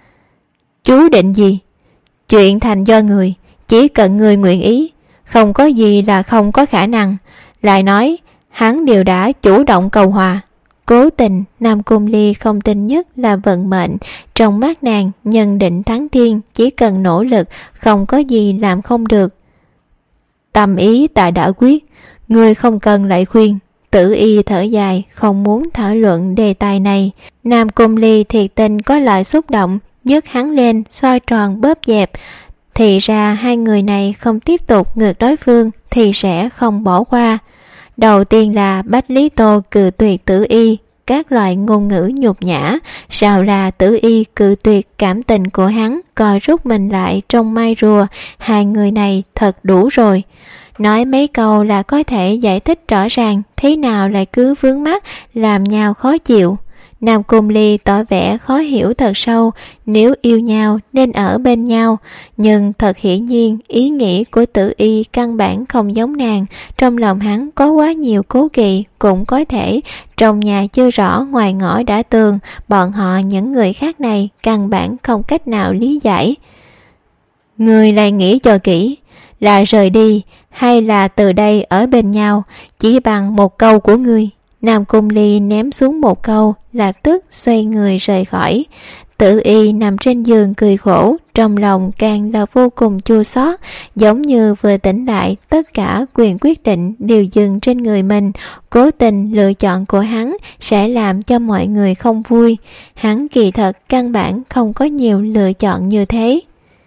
Chú định gì? Chuyện thành do người, chỉ cần người nguyện ý, không có gì là không có khả năng. Lại nói, hắn đều đã chủ động cầu hòa, Cố tình Nam Cung Ly không tin nhất là vận mệnh. Trong mắt nàng, nhân định thắng thiên, chỉ cần nỗ lực, không có gì làm không được. Tâm ý ta đã quyết, ngươi không cần lại khuyên. Tử Y thở dài, không muốn thảo luận đề tài này. Nam Cung Ly thiệt tình có loại xúc động, nhấc hắn lên, xoay tròn bóp dẹp. Thì ra hai người này không tiếp tục ngược đối phương thì sẽ không bỏ qua. Đầu tiên là Bách Lý Tô cự tuyệt Tử Y các loại ngôn ngữ nhục nhã, sau là Tử Y cự tuyệt cảm tình của hắn, coi rút mình lại trong mai rùa. Hai người này thật đủ rồi. Nói mấy câu là có thể giải thích rõ ràng, thế nào lại cứ vướng mắc làm nhau khó chịu. Nam Cung Ly tỏ vẻ khó hiểu thật sâu, nếu yêu nhau nên ở bên nhau. Nhưng thật hiển nhiên ý nghĩ của Tử Y căn bản không giống nàng. Trong lòng hắn có quá nhiều cố kỵ, cũng có thể trong nhà chưa rõ ngoài ngõ đã tường. Bọn họ những người khác này căn bản không cách nào lý giải. Người lại nghĩ cho kỹ, là rời đi hay là từ đây ở bên nhau, chỉ bằng một câu của ngươi. Nam Cung Ly ném xuống một câu, lập tức xoay người rời khỏi. Tử Y nằm trên giường cười khổ, trong lòng càng là vô cùng chua xót, giống như vừa tỉnh lại, tất cả quyền quyết định đều dừng trên người mình. Cố tình lựa chọn của hắn sẽ làm cho mọi người không vui. Hắn kỳ thật căn bản không có nhiều lựa chọn như thế.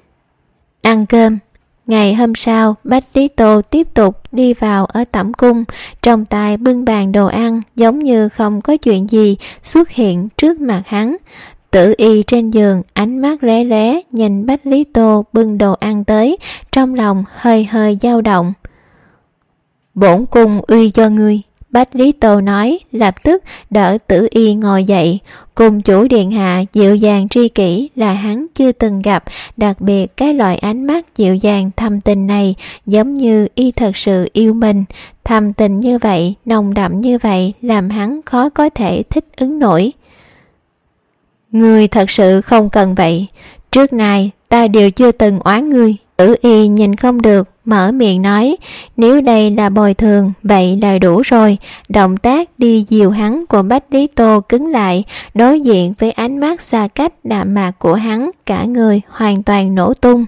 Ăn cơm. Ngày hôm sau, Bách Lý Tô tiếp tục đi vào ở Tẩm Cung, trong tay bưng bàn đồ ăn, giống như không có chuyện gì xuất hiện trước mặt hắn. Tử Y trên giường, ánh mắt lóe lóe nhìn Bách Lý Tô bưng đồ ăn tới, trong lòng hơi hơi dao động. Bổn cung uy cho ngươi. Bách Lý Tô nói, lập tức đỡ Tử Y ngồi dậy. Cùng chủ điện hạ dịu dàng tri kỷ là hắn chưa từng gặp, đặc biệt cái loại ánh mắt dịu dàng thâm tình này, giống như y thật sự yêu mình. Thâm tình như vậy, nồng đậm như vậy, làm hắn khó có thể thích ứng nổi. Ngươi thật sự không cần vậy, trước nay ta đều chưa từng oán ngươi. Tử Y nhìn không được, mở miệng nói, nếu đây là bồi thường, vậy là đủ rồi. Động tác đi dìu hắn của Bách Lý Tô cứng lại, đối diện với ánh mắt xa cách đạm mạc của hắn, cả người hoàn toàn nổ tung.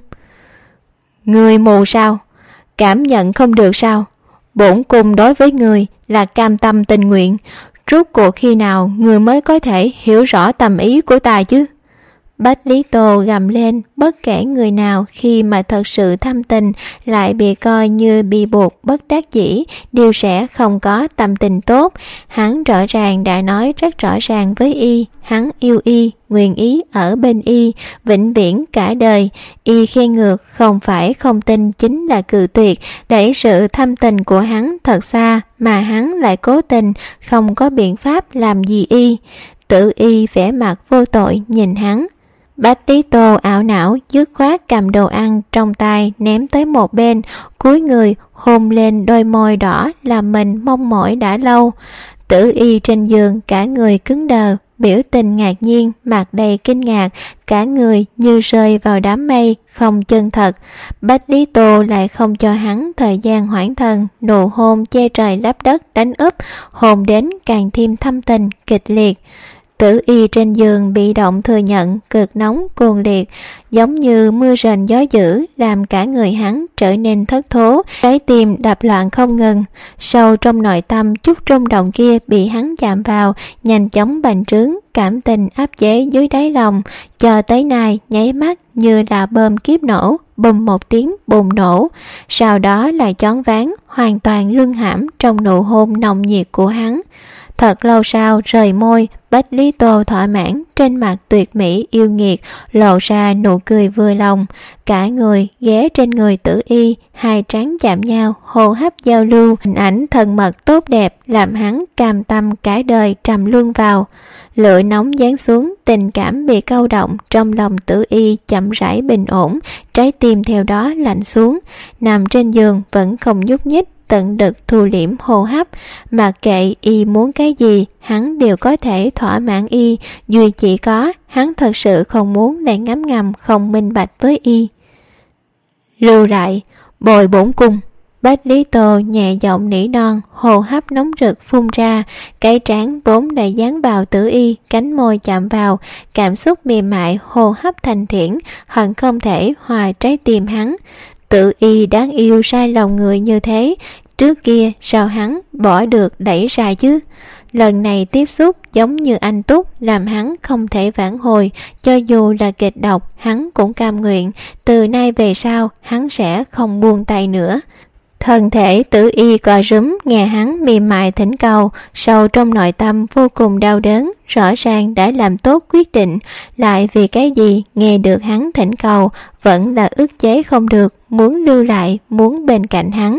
Người mù sao? Cảm nhận không được sao? Bổn cung đối với người là cam tâm tình nguyện. Rốt cuộc khi nào người mới có thể hiểu rõ tầm ý của ta chứ? Bách Lý Tô gầm lên, bất kể người nào khi mà thật sự thâm tình lại bị coi như bị buộc bất đắc dĩ đều sẽ không có tâm tình tốt. Hắn rõ ràng đã nói rất rõ ràng với y, hắn yêu y, nguyện ý ở bên y, vĩnh viễn cả đời. Y khen ngược không phải không tin chính là cự tuyệt, đẩy sự thâm tình của hắn thật xa, mà hắn lại cố tình không có biện pháp làm gì y. Tử Y vẻ mặt vô tội nhìn hắn. Bách Lý Tô ảo não dứt khoát cầm đồ ăn trong tay ném tới một bên, cúi người hôn lên đôi môi đỏ làm mình mong mỏi đã lâu. Tử Y trên giường cả người cứng đờ, biểu tình ngạc nhiên, mặt đầy kinh ngạc, cả người như rơi vào đám mây, không chân thật. Bách Lý Tô lại không cho hắn thời gian hoãn thần, nụ hôn che trời lấp đất đánh úp, hôn đến càng thêm thâm tình, kịch liệt. Tử Y trên giường bị động thừa nhận cực nóng cuồng liệt, giống như mưa rền gió dữ, làm cả người hắn trở nên thất thố, trái tim đập loạn không ngừng. Sâu trong nội tâm chút rung động kia bị hắn chạm vào, nhanh chóng bành trướng, cảm tình áp chế dưới đáy lòng, cho tới nay nháy mắt như là bom kiếp nổ, bùm một tiếng bùng nổ, sau đó lại choáng váng, hoàn toàn luân hãm trong nụ hôn nồng nhiệt của hắn. Thật lâu sau rời môi, Bách Lý Tô thỏa mãn, trên mặt tuyệt mỹ yêu nghiệt lộ ra nụ cười vừa lòng, cả người ghé trên người Tử Y, hai trán chạm nhau, hô hấp giao lưu, hình ảnh thân mật tốt đẹp làm hắn cam tâm cả đời trầm luân vào. Lửa nóng giáng xuống, tình cảm bị câu động, trong lòng Tử Y chậm rãi bình ổn, trái tim theo đó lạnh xuống, nằm trên giường vẫn không nhúc nhích, tận lực thu liễm hô hấp, mà kệ y muốn cái gì hắn đều có thể thỏa mãn y, duy chỉ có hắn thật sự không muốn lại ngấm ngầm không minh bạch với y. Lưu lại bồi bổn cung. Bách Lý Tô nhẹ giọng nỉ non, hô hấp nóng rực phun ra, cái trán vốn đã dán vào Tử Y, cánh môi chạm vào, cảm xúc mềm mại, hô hấp thanh thiển, hận không thể hòa trái tim hắn. Tử Y đáng yêu sai lòng người như thế, trước kia sao hắn bỏ được đẩy ra chứ? Lần này tiếp xúc giống như anh Túc, làm hắn không thể vãn hồi, cho dù là kịch độc hắn cũng cam nguyện, từ nay về sau hắn sẽ không buông tay nữa. Thân thể Tử Y co rúm nghe hắn mềm mại thỉnh cầu, sâu trong nội tâm vô cùng đau đớn, rõ ràng đã làm tốt quyết định, lại vì cái gì nghe được hắn thỉnh cầu vẫn là ức chế không được, muốn lưu lại, muốn bên cạnh hắn.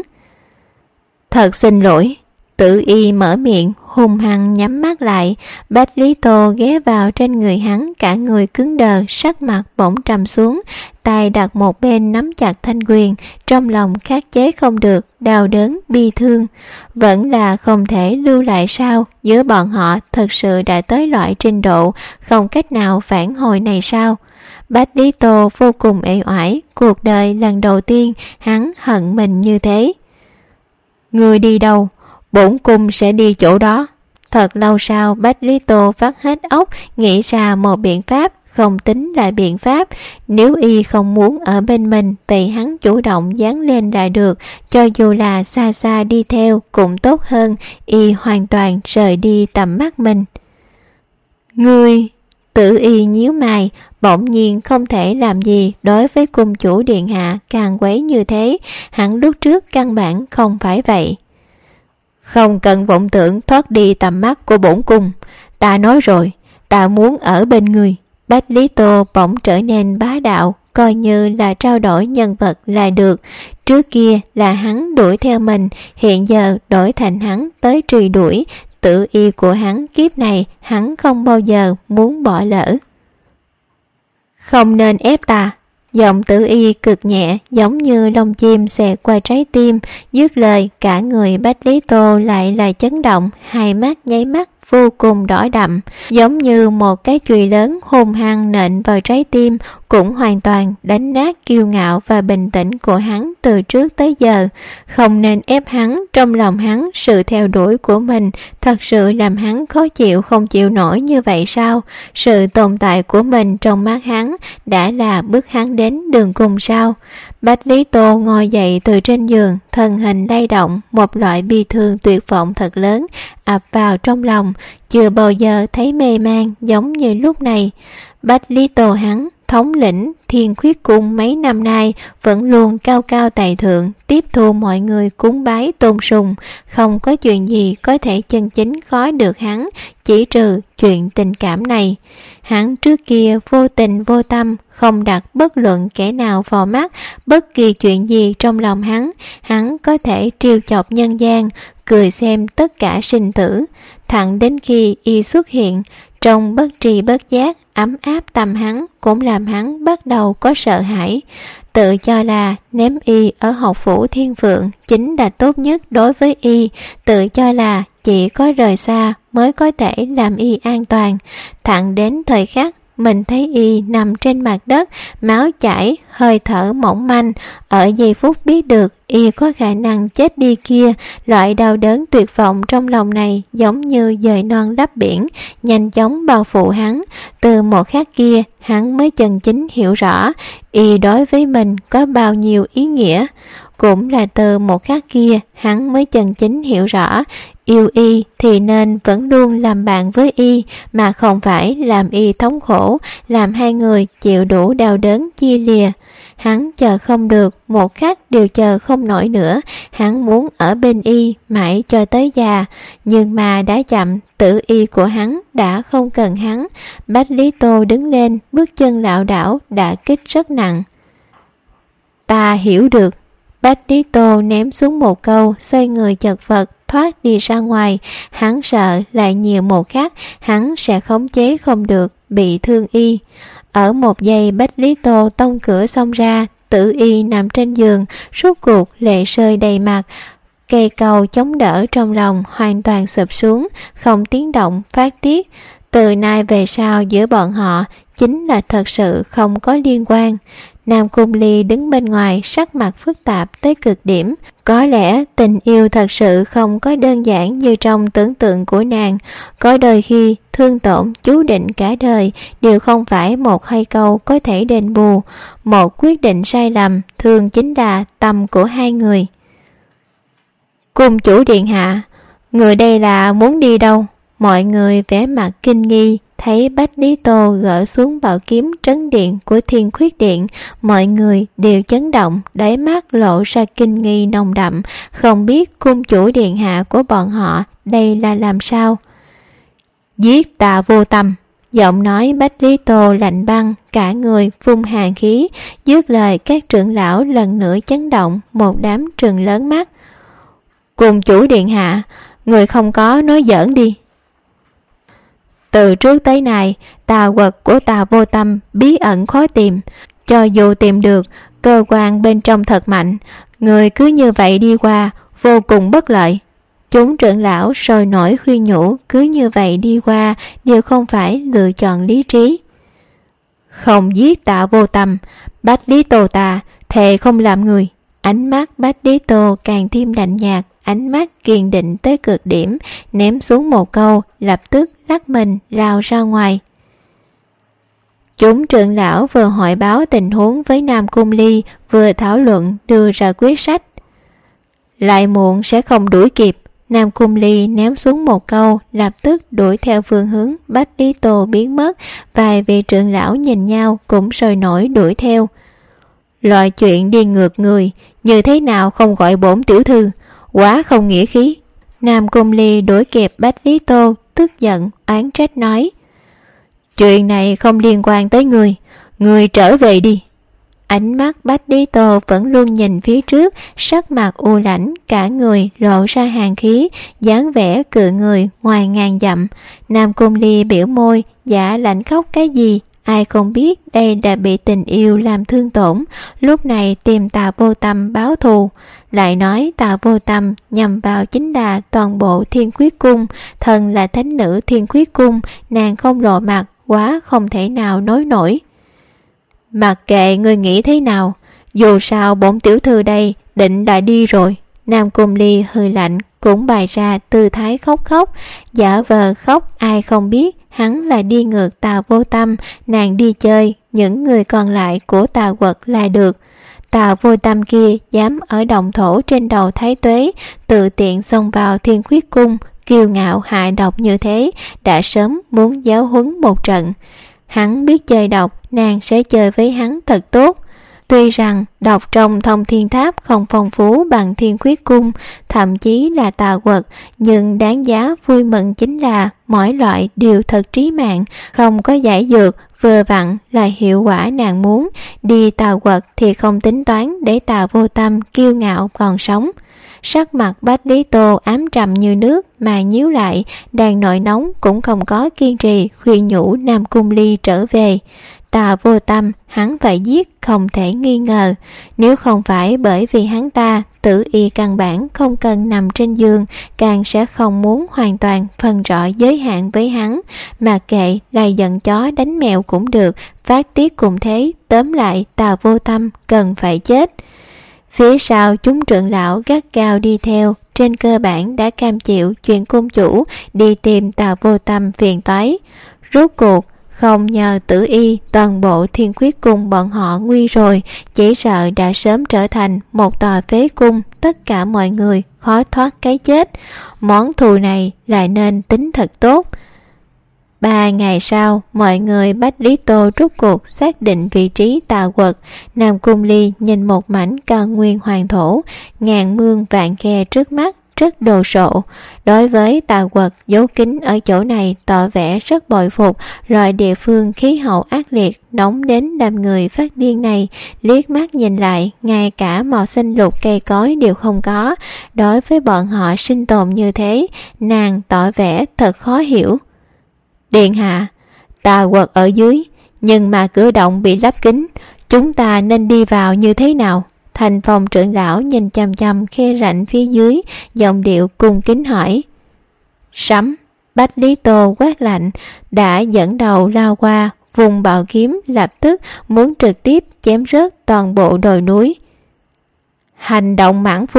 Thật xin lỗi. Tử Y mở miệng, hung hăng nhắm mắt lại. Bách Lý Tô ghé vào trên người hắn, cả người cứng đờ, sắc mặt bỗng trầm xuống, tay đặt một bên nắm chặt thanh quyền, trong lòng khắc chế không được, đau đớn, bi thương. Vẫn là không thể lưu lại sao? Giữa bọn họ thật sự đã tới loại trình độ không cách nào phản hồi này sao? Bách Lý Tô vô cùng uể oải, cuộc đời lần đầu tiên hắn hận mình như thế. Người đi đâu? Bổn cung sẽ đi chỗ đó. Thật lâu sau, Bách Lý Tô vắt hết óc, nghĩ ra một biện pháp, không tính lại biện pháp. Nếu y không muốn ở bên mình, vậy hắn chủ động dán lên lại được, cho dù là xa xa đi theo cũng tốt hơn, y hoàn toàn rời đi tầm mắt mình. Ngươi... Tử Y nhíu mày, bỗng nhiên không thể làm gì đối với cung chủ điện hạ càng quấy như thế, hắn lúc trước căn bản không phải vậy. Không cần vọng tưởng thoát đi tầm mắt của bổn cung, ta nói rồi, ta muốn ở bên người. Bách Lý Tô bỗng trở nên bá đạo, coi như là trao đổi nhân vật là được. Trước kia là hắn đuổi theo mình, hiện giờ đổi thành hắn tới truy đuổi. Tử Y của hắn kiếp này hắn không bao giờ muốn bỏ lỡ. Không nên ép ta. Giọng Tử Y cực nhẹ, giống như lông chim xẹt qua trái tim. Dứt lời, cả người Bách Lý Tô lại là chấn động, hai mắt nháy mắt vô cùng đỏ đậm, giống như một cái chùy lớn hung hăng nện vào trái tim, cũng hoàn toàn đánh nát kiêu ngạo và bình tĩnh của hắn từ trước tới giờ. Không nên ép hắn, trong lòng hắn sự theo đuổi của mình thật sự làm hắn khó chịu không chịu nổi như vậy sao? Sự tồn tại của mình trong mắt hắn đã là bước hắn đến đường cùng sao? Bách Lý Tô ngồi dậy từ trên giường, thân hình lay động, một loại bi thương tuyệt vọng thật lớn ập vào trong lòng, chưa bao giờ thấy mê man giống như lúc này. Bách Lý Tô hắn, thống lĩnh Thiên Khuyết Cung mấy năm nay, vẫn luôn cao cao tại thượng, tiếp thu mọi người cúng bái tôn sùng, không có chuyện gì có thể chân chính khó được hắn, chỉ trừ chuyện tình cảm này. Hắn trước kia vô tình vô tâm, không đặt bất luận kẻ nào vào mắt, bất kỳ chuyện gì trong lòng hắn có thể trêu chọc nhân gian, cười xem tất cả sinh tử, thẳng đến khi y xuất hiện, trong bất tri bất giác, ấm áp tâm hắn cũng làm hắn bắt đầu có sợ hãi. Tự cho là ném y ở học phủ Thiên Phượng chính là tốt nhất đối với y, tự cho là chỉ có rời xa mới có thể làm y an toàn. Thẳng đến thời khắc mình thấy y nằm trên mặt đất, máu chảy, hơi thở mỏng manh, ở giây phút biết được y có khả năng chết đi kia, loại đau đớn tuyệt vọng trong lòng này giống như dời non đắp biển, nhanh chóng bao phủ hắn. Từ một khắc kia, hắn mới chân chính hiểu rõ y đối với mình có bao nhiêu ý nghĩa. Cũng là từ một khắc kia, hắn mới chân chính hiểu rõ yêu y thì nên vẫn luôn làm bạn với y, mà không phải làm y thống khổ, làm hai người chịu đủ đau đớn chia lìa. Hắn chờ không được, một khắc đều chờ không nổi nữa, hắn muốn ở bên y mãi cho tới già, nhưng mà đã chậm, Tử Y của hắn đã không cần hắn. Bách Lý Tô đứng lên, bước chân lảo đảo, đả kích rất nặng. Ta hiểu được. Bách Lý Tô ném xuống một câu, xoay người chật vật thoát đi ra ngoài. Hắn sợ lại nhiều một khắc hắn sẽ khống chế không được, bị thương y. Ở một giây Bách Lý Tô tông cửa xông ra, Tử Y nằm trên giường, rốt cuộc lệ rơi đầy mặt. Cây cầu chống đỡ trong lòng hoàn toàn sụp xuống, không tiếng động phát tiết. Từ nay về sau giữa bọn họ chính là thật sự không có liên quan. Nam Cung Ly đứng bên ngoài, sắc mặt phức tạp tới cực điểm, Có lẽ tình yêu thật sự không có đơn giản như trong tưởng tượng của nàng. Có đôi khi thương tổn chú định cả đời đều không phải một hai câu có thể đền bù. Một quyết định sai lầm thường chính là tâm của hai người. Cung chủ điện hạ, người đây là muốn đi đâu? Mọi người vẻ mặt kinh nghi thấy Bách Lý Tô gỡ xuống bảo kiếm trấn điện của Thiên Khuyết Điện. Mọi người đều chấn động, đáy mắt lộ ra kinh nghi nồng đậm, không biết cung chủ điện hạ của bọn họ đây là làm sao. Giết Tạ Vô Tâm. Giọng nói Bách Lý Tô lạnh băng, cả người phun hàn khí. Dứt lời, các trưởng lão lần nữa chấn động, một đám trừng lớn mắt. Cung chủ điện hạ, người không có nói giỡn đi. Từ trước tới nay, tà quật của Tạ Vô Tâm bí ẩn khó tìm. Cho dù tìm được, cơ quan bên trong thật mạnh. Người cứ như vậy đi qua, vô cùng bất lợi. Chúng trưởng lão sôi nổi khuyên nhủ, cứ như vậy đi qua đều không phải lựa chọn lý trí. Không giết Tạ Vô Tâm, Bách Lý Tô ta thề không làm người. Ánh mắt Bách Lý Tô càng thêm lạnh nhạt, ánh mắt kiên định tới cực điểm, ném xuống một câu, lập tức lắc mình lao ra ngoài. Chúng trưởng lão vừa hội báo tình huống với Nam Cung Ly, vừa thảo luận đưa ra quyết sách. Lại muộn sẽ không đuổi kịp. Nam Cung Ly ném xuống một câu, lập tức đuổi theo phương hướng Bách Lý Tô biến mất. Vài vị trưởng lão nhìn nhau cũng sôi nổi đuổi theo. Loại chuyện đi ngược người, như thế nào không gọi bổn tiểu thư, quá không nghĩa khí. Nam Cung Ly đuổi kịp Bách Lý Tô, tức giận oán trách nói: Chuyện này không liên quan tới người trở về đi. Ánh mắt Bách Lý Tô vẫn luôn nhìn phía trước, sắc mặt u lãnh, cả người lộ ra hàn khí, dáng vẻ cự người ngoài ngàn dặm. Nam Cung Ly biểu môi, giả lạnh khóc cái gì. Ai không biết đây đã bị tình yêu làm thương tổn, lúc này tìm Tạ Vô Tâm báo thù. Lại nói Tạ Vô Tâm nhằm vào chính là toàn bộ Thiên Khuyết Cung, thần là thánh nữ Thiên Khuyết Cung, nàng không lộ mặt, quá không thể nào nói nổi. Mặc kệ ngươi nghĩ thế nào, dù sao bổn tiểu thư đây định đã đi rồi. Nam Cung Ly hơi lạnh, cũng bày ra tư thái khóc, giả vờ khóc ai không biết hắn là đi ngược Tạ Vô Tâm, nàng đi chơi, những người còn lại của Tà Quật là được. Tạ Vô Tâm kia dám ở động thổ trên đầu Thái Tuế, tự tiện xông vào Thiên Khuyết Cung, kiêu ngạo hại độc như thế, đã sớm muốn giáo huấn một trận. Hắn biết chơi độc, nàng sẽ chơi với hắn thật tốt. Tuy rằng độc trong Thông Thiên Tháp không phong phú bằng Thiên Khuyết Cung, thậm chí là Tà Quật, nhưng đáng giá vui mừng chính là mỗi loại đều thật trí mạng, không có giải dược, vừa vặn là hiệu quả nàng muốn. Đi Tà Quật thì không tính toán để Tạ Vô Tâm kiêu ngạo còn sống. Sắc mặt Bách Lý Tô ám trầm như nước mà nhíu lại, đang nổi nóng cũng không có kiên trì khuyên nhủ Nam Cung Ly trở về. Tạ Vô Tâm hắn phải giết không thể nghi ngờ, nếu không phải bởi vì hắn ta, Tử Y căn bản không cần nằm trên giường, càng sẽ không muốn hoàn toàn phân rõ giới hạn với hắn, mà kệ là giận chó đánh mèo cũng được, phát tiết cũng thế, tóm lại Tạ Vô Tâm cần phải chết. Phía sau chúng trưởng lão gắt cao đi theo, trên cơ bản đã cam chịu chuyện cung chủ đi tìm Tạ Vô Tâm phiền toái. Rốt cuộc không nhờ Tử Y, toàn bộ Thiên Khuyết Cung bọn họ nguy rồi, chỉ sợ đã sớm trở thành một tòa phế cung, tất cả mọi người khó thoát cái chết. Món thù này lại nên tính thật tốt. 3 ngày sau, mọi người Bách Lý Tô rút cuộc xác định vị trí Tà Quật. Nam Cung Ly nhìn một mảnh cao nguyên hoàng thổ, ngàn mương vạn khe trước mắt, rất đồ sộ. Đối với Tà Quật giấu kín ở chỗ này tỏ vẻ rất bội phục. Loại địa phương khí hậu ác liệt, nóng đến làm người phát điên này, liếc mắt nhìn lại, ngay cả màu xanh lục cây cối đều không có. Đối với bọn họ sinh tồn như thế, nàng tỏ vẻ thật khó hiểu. Điện hạ, Tà Quật ở dưới, nhưng mà cửa động bị lắp kín, chúng ta nên đi vào như thế nào? Thành Phong trưởng lão nhìn chăm chăm khe rãnh phía dưới, giọng điệu cung kính hỏi. Sấm. Bách Lý Tô quát lạnh, đã dẫn đầu lao qua, vùng bảo kiếm lập tức muốn trực tiếp chém rớt toàn bộ đồi núi. Hành động mãn phu,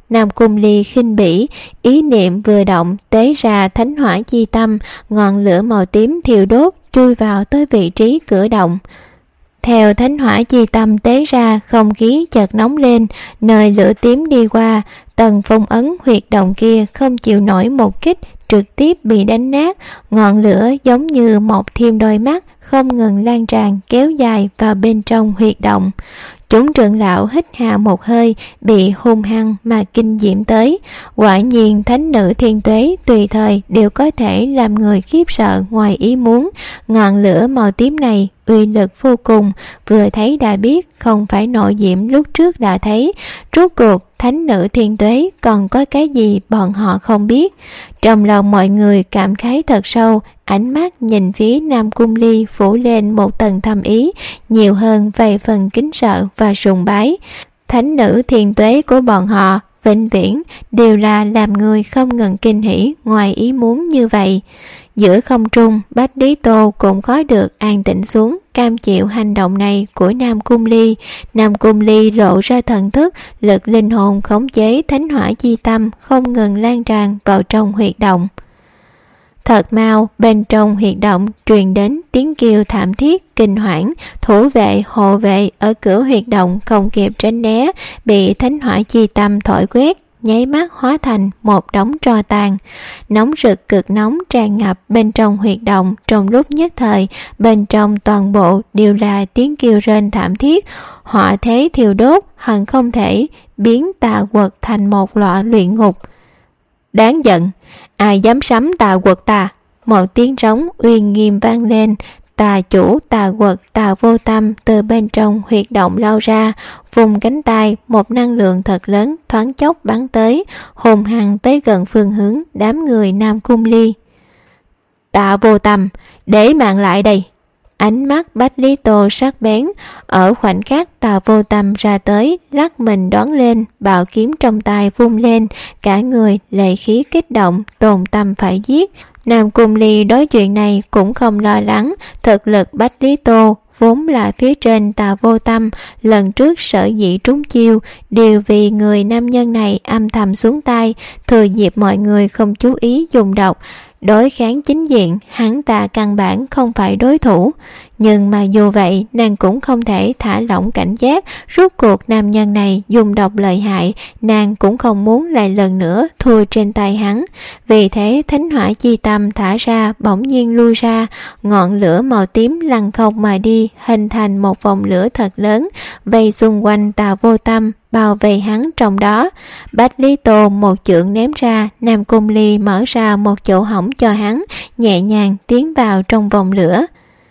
Nam Cung Ly khinh bỉ, ý niệm vừa động tế ra thánh hỏa chi tâm, ngọn lửa màu tím thiêu đốt chui vào tới vị trí cửa động. Theo thánh hỏa chi tâm tế ra, không khí chợt nóng lên, nơi lửa tím đi qua, tầng phong ấn huyệt động kia không chịu nổi một kích, trực tiếp bị đánh nát. Ngọn lửa giống như một thêm đôi mắt không ngừng lan tràn kéo dài vào bên trong huyệt động. Chúng trưởng lão hít hà một hơi, bị hung hăng mà kinh diễm tới. Quả nhiên thánh nữ thiên tuế tùy thời đều có thể làm người khiếp sợ ngoài ý muốn. Ngọn lửa màu tím này uy lực vô cùng, vừa thấy đã biết không phải nội diễm lúc trước đã thấy. Rốt cuộc thánh nữ thiên tuế còn có cái gì bọn họ không biết. Trong lòng mọi người cảm khái thật sâu, ánh mắt nhìn phía Nam Cung Ly phủ lên một tầng thâm ý, nhiều hơn vài phần kính sợ và sùng bái. Thánh nữ thiên tuế của bọn họ vĩnh viễn đều là làm người không ngừng kinh hỉ ngoài ý muốn như vậy. Giữa không trung, Bách Lý Tô cũng có được an tĩnh xuống, cam chịu hành động này của Nam Cung Ly. Nam Cung Ly lộ ra thần thức, lực linh hồn khống chế thánh hỏa chi tâm không ngừng lan tràn vào trong huyệt động. Thật mau, bên trong huyệt động truyền đến tiếng kêu thảm thiết, kinh hoảng. Thủ vệ, hộ vệ ở cửa huyệt động không kịp tránh né, bị thánh hỏa chi tâm thổi quét, nháy mắt hóa thành một đống tro tàn. Nóng rực cực nóng tràn ngập bên trong huyệt động, trong lúc nhất thời, bên trong toàn bộ đều là tiếng kêu rên thảm thiết. Họa thế thiêu đốt, hận không thể biến tà quật thành một lọ luyện ngục. Đáng giận, ai dám sắm tà quật ta? Một tiếng trống uy nghiêm vang lên. Tà chủ tà quật Tà Vô Tâm từ bên trong huyệt động lao ra, vùng cánh tay, một năng lượng thật lớn thoáng chốc bắn tới, hùng hăng tới gần phương hướng đám người Nam Cung Ly. Tà Vô Tâm, để mạng lại đây! Ánh mắt Bách Lý Tô sắc bén. Ở khoảnh khắc Tà Vô Tâm ra tới, lắc mình đón lên, bảo kiếm trong tay vung lên, cả người lệ khí kích động, tồn tâm phải giết. Nam Cung Ly đối chuyện này cũng không lo lắng, thực lực Bách Lý Tô vốn là phía trên Tà Vô Tâm, lần trước sở dĩ trúng chiêu đều vì người nam nhân này âm thầm xuống tay, thừa dịp mọi người không chú ý dùng độc đối kháng chính diện, hắn ta căn bản không phải đối thủ. Nhưng mà dù vậy, nàng cũng không thể thả lỏng cảnh giác. Rốt cuộc nam nhân này dùng độc lợi hại, nàng cũng không muốn lại lần nữa thua trên tay hắn. Vì thế thánh hỏa chi tâm thả ra, bỗng nhiên lui ra, ngọn lửa màu tím lăn không mà đi, hình thành một vòng lửa thật lớn vây xung quanh Tà Vô Tâm, bao vây hắn trong đó. Bách Lý Tô một chưởng ném ra, Nam Cung Ly mở ra một chỗ hổng cho hắn, nhẹ nhàng tiến vào trong vòng lửa.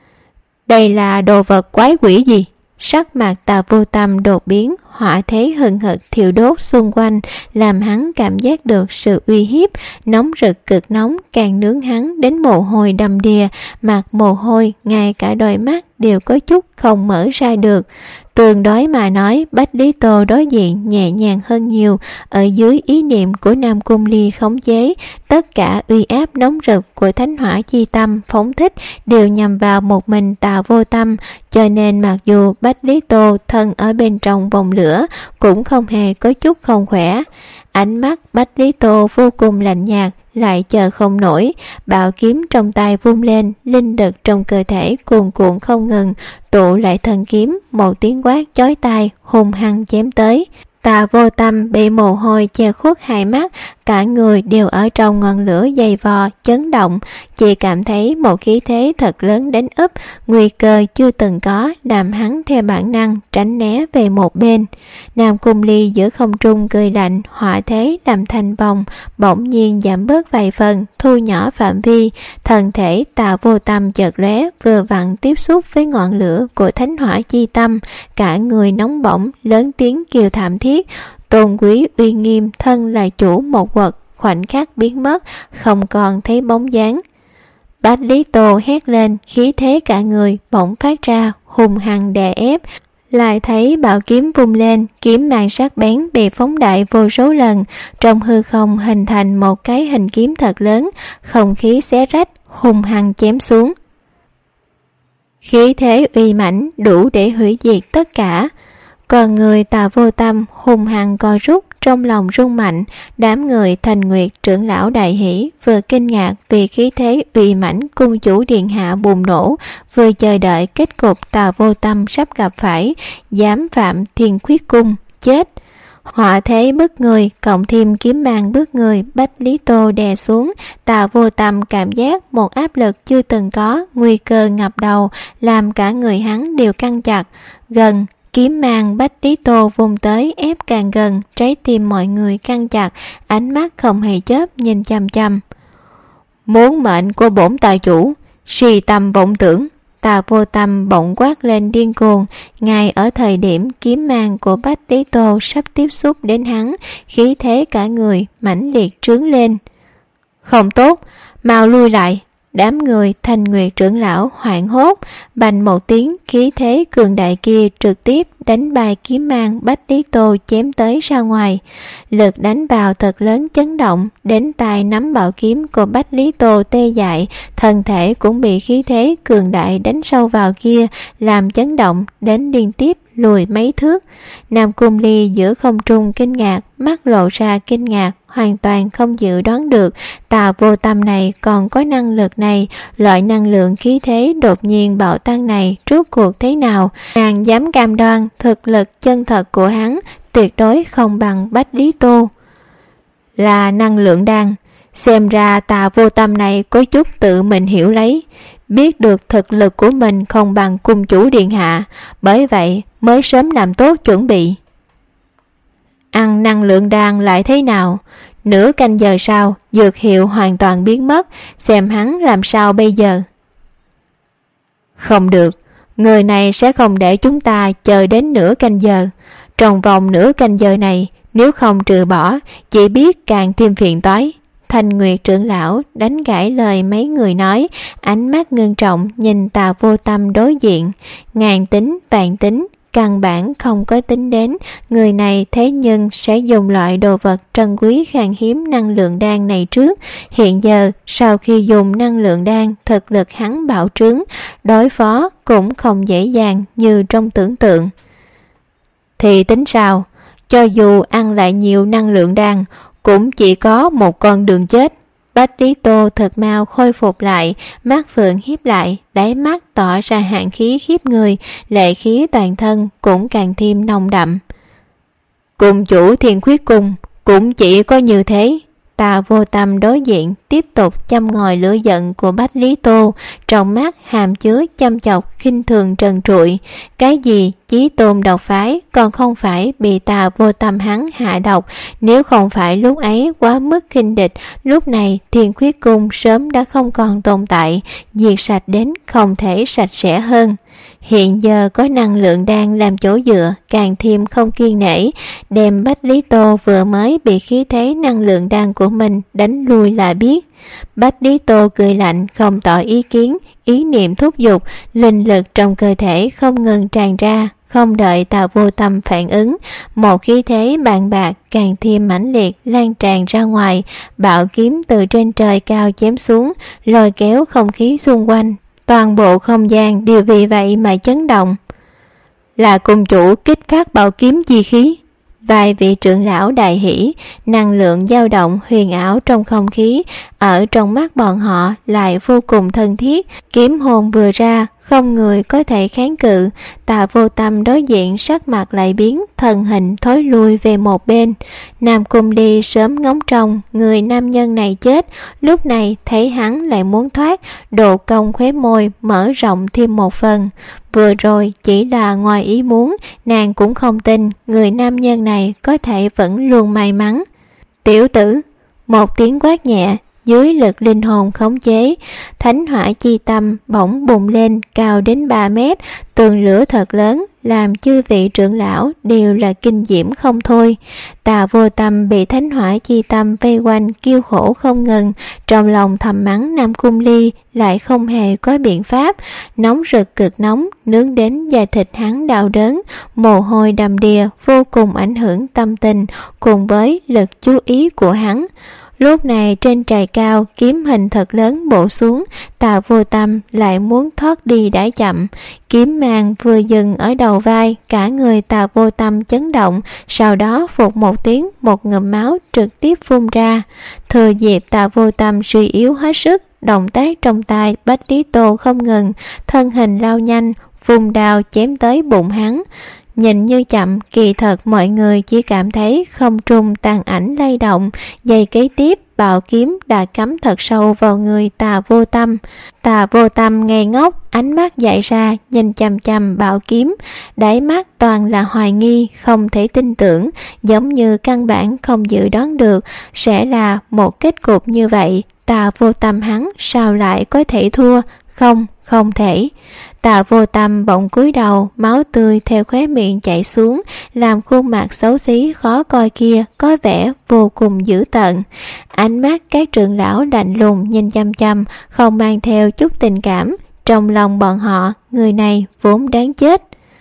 Đây là đồ vật quái quỷ gì? Sắc mặt Tà Vô Tâm đột biến, hỏa thế hừng hực thiêu đốt xung quanh, làm hắn cảm giác được sự uy hiếp, nóng rực cực nóng càng nướng hắn đến mồ hôi đầm đìa, mặt mồ hôi, ngay cả đôi mắt đều có chút không mở ra được. Tương đối mà nói, Bách Lý Tô đối diện nhẹ nhàng hơn nhiều. Ở dưới ý niệm của Nam Cung Ly khống chế, tất cả uy áp nóng rực của thánh hỏa chi tâm phóng thích đều nhằm vào một mình Tà Vô Tâm, cho nên mặc dù Bách Lý Tô thân ở bên trong vòng lửa cũng không hề có chút không khỏe. Ánh mắt Bách Lý Tô vô cùng lạnh nhạt, lại chờ không nổi, bảo kiếm trong tay vung lên, linh lực trong cơ thể cuồn cuộn không ngừng, tụ lại thần kiếm, một tiếng quát chói tai hung hăng chém tới. Tà Vô Tâm bị mồ hôi che khuất hai mắt, cả người đều ở trong ngọn lửa dày vò, chấn động, chỉ cảm thấy một khí thế thật lớn đánh úp, nguy cơ chưa từng có, làm hắn theo bản năng tránh né về một bên. Nam Cung Ly giữa không trung cười lạnh, hỏa thế làm thành vòng, bỗng nhiên giảm bớt vài phần, thu nhỏ phạm vi, thân thể Tà Vô Tâm chợt lóe, vừa vặn tiếp xúc với ngọn lửa của thánh hỏa chi tâm, cả người nóng bỏng, lớn tiếng kêu thảm thiết. Tôn quý uy nghiêm thân là chủ một quật, khoảnh khắc biến mất, không còn thấy bóng dáng. Bách Lý Tô hét lên, khí thế cả người bỗng phát ra, hung hăng đè ép. Lại thấy bảo kiếm vung lên, kiếm mang sắc bén bị phóng đại vô số lần, trong hư không hình thành một cái hình kiếm thật lớn, không khí xé rách, hung hăng chém xuống. Khí thế uy mãnh đủ để hủy diệt tất cả. Còn người Tà Vô Tâm hùng hăng co rút, trong lòng rung mạnh. Đám người Thành Nguyệt trưởng lão đại hỷ, vừa kinh ngạc vì khí thế uy mãnh cung chủ điện hạ bùng nổ, vừa chờ đợi kết cục Tà Vô Tâm sắp gặp phải, dám phạm Thiên Khuyết Cung, chết. Họa thế bức người cộng thêm kiếm mang bức người Bách Lý Tô đè xuống, Tà Vô Tâm cảm giác một áp lực chưa từng có, nguy cơ ngập đầu, làm cả người hắn đều căng chặt. Gần, kiếm mang Bách Lý Tô vùng tới ép càng gần, trái tim mọi người căng chặt, ánh mắt không hề chớp nhìn chằm chằm. Muốn mệnh của bổn tài chủ, si tâm vọng tưởng. Tà Vô Tâm bỗng quát lên điên cuồng, ngay ở thời điểm kiếm mang của Bách Lý Tô sắp tiếp xúc đến hắn, khí thế cả người mãnh liệt trướng lên. Không tốt, mau lui lại. Đám người Thành Nguyệt trưởng lão hoảng hốt, bành một tiếng, khí thế cường đại kia trực tiếp đánh bay kiếm mang Bách Lý Tô chém tới ra ngoài. Lực đánh vào thật lớn chấn động, đến tay nắm bảo kiếm của Bách Lý Tô tê dại, thân thể cũng bị khí thế cường đại đánh sâu vào kia, làm chấn động đến liên tiếp lùi mấy thước. Nam Cung Ly giữa không trung kinh ngạc, mắt lộ ra kinh ngạc, hoàn toàn không dự đoán được Tà Vô Tâm này còn có năng lực này. Loại năng lượng khí thế đột nhiên bạo tăng này rốt cuộc thế nào? Nàng dám cam đoan thực lực chân thật của hắn tuyệt đối không bằng Bách Lý Tô. Là năng lượng đan. Xem ra Tà Vô Tâm này có chút tự mình hiểu lấy, biết được thực lực của mình không bằng cung chủ điện hạ, bởi vậy mới sớm làm tốt chuẩn bị. Ăn năng lượng đan lại thế nào? Nửa canh giờ sau, dược hiệu hoàn toàn biến mất, xem hắn làm sao bây giờ. Không được, người này sẽ không để chúng ta chờ đến nửa canh giờ. Trong vòng nửa canh giờ này, nếu không trừ bỏ, chỉ biết càng thêm phiền toái. Thành Nguyệt trưởng lão đánh gãy lời mấy người nói, ánh mắt ngưng trọng nhìn Tà Vô Tâm đối diện. Ngàn tính vạn tính, căn bản không có tính đến người này thế nhưng sẽ dùng loại đồ vật trân quý khan hiếm năng lượng đan này trước. Hiện giờ sau khi dùng năng lượng đan, thực lực hắn bạo trướng, đối phó cũng không dễ dàng như trong tưởng tượng. Thì tính sao? Cho dù ăn lại nhiều năng lượng đan, cũng chỉ có một con đường chết. Bách Lý Tô thật mau khôi phục lại, mắt phượng hiếp lại, đáy mắt tỏ ra hàn khí khiếp người, lệ khí toàn thân cũng càng thêm nồng đậm. Cung chủ Thiên Khuyết Cung cũng chỉ có như thế. Tà Vô Tâm đối diện tiếp tục châm ngòi lửa giận của Bách Lý Tô, trong mắt hàm chứa châm chọc khinh thường trần trụi. Cái gì chí tôn độc phái còn không phải bị Tà Vô Tâm hắn hạ độc, nếu không phải lúc ấy quá mức khinh địch, lúc này Thiên Khuyết Cung sớm đã không còn tồn tại, diệt sạch đến không thể sạch sẽ hơn. Hiện giờ có năng lượng đan làm chỗ dựa, càng thêm không kiên nể, đem Bách Lý Tô vừa mới bị khí thế năng lượng đan của mình đánh lui là biết. Bách Lý Tô cười lạnh không tỏ ý kiến, ý niệm thúc giục, linh lực trong cơ thể không ngừng tràn ra, không đợi Tà Vô Tâm phản ứng, một khí thế bàn bạc càng thêm mãnh liệt lan tràn ra ngoài, bạo kiếm từ trên trời cao chém xuống, lôi kéo không khí xung quanh. Toàn bộ không gian đều vì vậy mà chấn động. Là cung chủ kích phát bảo kiếm chi khí. Vài vị trưởng lão đại hỷ, năng lượng dao động huyền ảo trong không khí, ở trong mắt bọn họ lại vô cùng thân thiết. Kiếm hồn vừa ra, không người có thể kháng cự. Tà Vô Tâm đối diện sắc mặt lại biến, thân hình thối lui về một bên. Nam Cung Ly sớm ngóng trông người nam nhân này chết, lúc này thấy hắn lại muốn thoát, độ cong khóe môi mở rộng thêm một phần. Vừa rồi chỉ là ngoài ý muốn, nàng cũng không tin người nam nhân này có thể vẫn luôn may mắn. Tiểu tử, một tiếng quát nhẹ, dưới lực linh hồn khống chế, thánh hỏa chi tâm bỗng bùng lên cao đến 3 mét, tường lửa thật lớn làm chư vị trưởng lão đều là kinh diễm không thôi. Tà Vô Tâm bị thánh hỏa chi tâm vây quanh kêu khổ không ngừng, trong lòng thầm mắng Nam Cung Ly lại không hề có biện pháp. Nóng rực cực nóng nướng đến da thịt hắn đau đớn, mồ hôi đầm đìa vô cùng ảnh hưởng tâm tình cùng với lực chú ý của hắn. Lúc này trên trời cao, kiếm hình thật lớn bổ xuống, Tà Vô Tâm lại muốn thoát đi đã chậm. Kiếm mang vừa dừng ở đầu vai, cả người Tà Vô Tâm chấn động, sau đó phụt một tiếng, một ngụm máu trực tiếp phun ra. Thừa dịp Tà Vô Tâm suy yếu hết sức, động tác trong tay Bách Lý Tô không ngừng, thân hình lao nhanh, vung đao chém tới bụng hắn. Nhìn như chậm, kỳ thật mọi người chỉ cảm thấy không trung tàn ảnh lay động. Giây kế tiếp, bảo kiếm đã cắm thật sâu vào người Tà Vô Tâm. Tà Vô Tâm ngây ngốc, ánh mắt dại ra, nhìn chằm chằm bảo kiếm, đáy mắt toàn là hoài nghi, không thể tin tưởng, giống như căn bản không dự đoán được sẽ là một kết cục như vậy. Tà Vô Tâm hắn sao lại có thể thua? Không thể. Tà Vô Tâm bỗng cúi đầu, máu tươi theo khóe miệng chảy xuống, làm khuôn mặt xấu xí khó coi kia có vẻ vô cùng dữ tợn. Ánh mắt các trưởng lão lạnh lùng nhìn chăm chăm, không mang theo chút tình cảm. Trong lòng bọn họ, người này vốn đáng chết.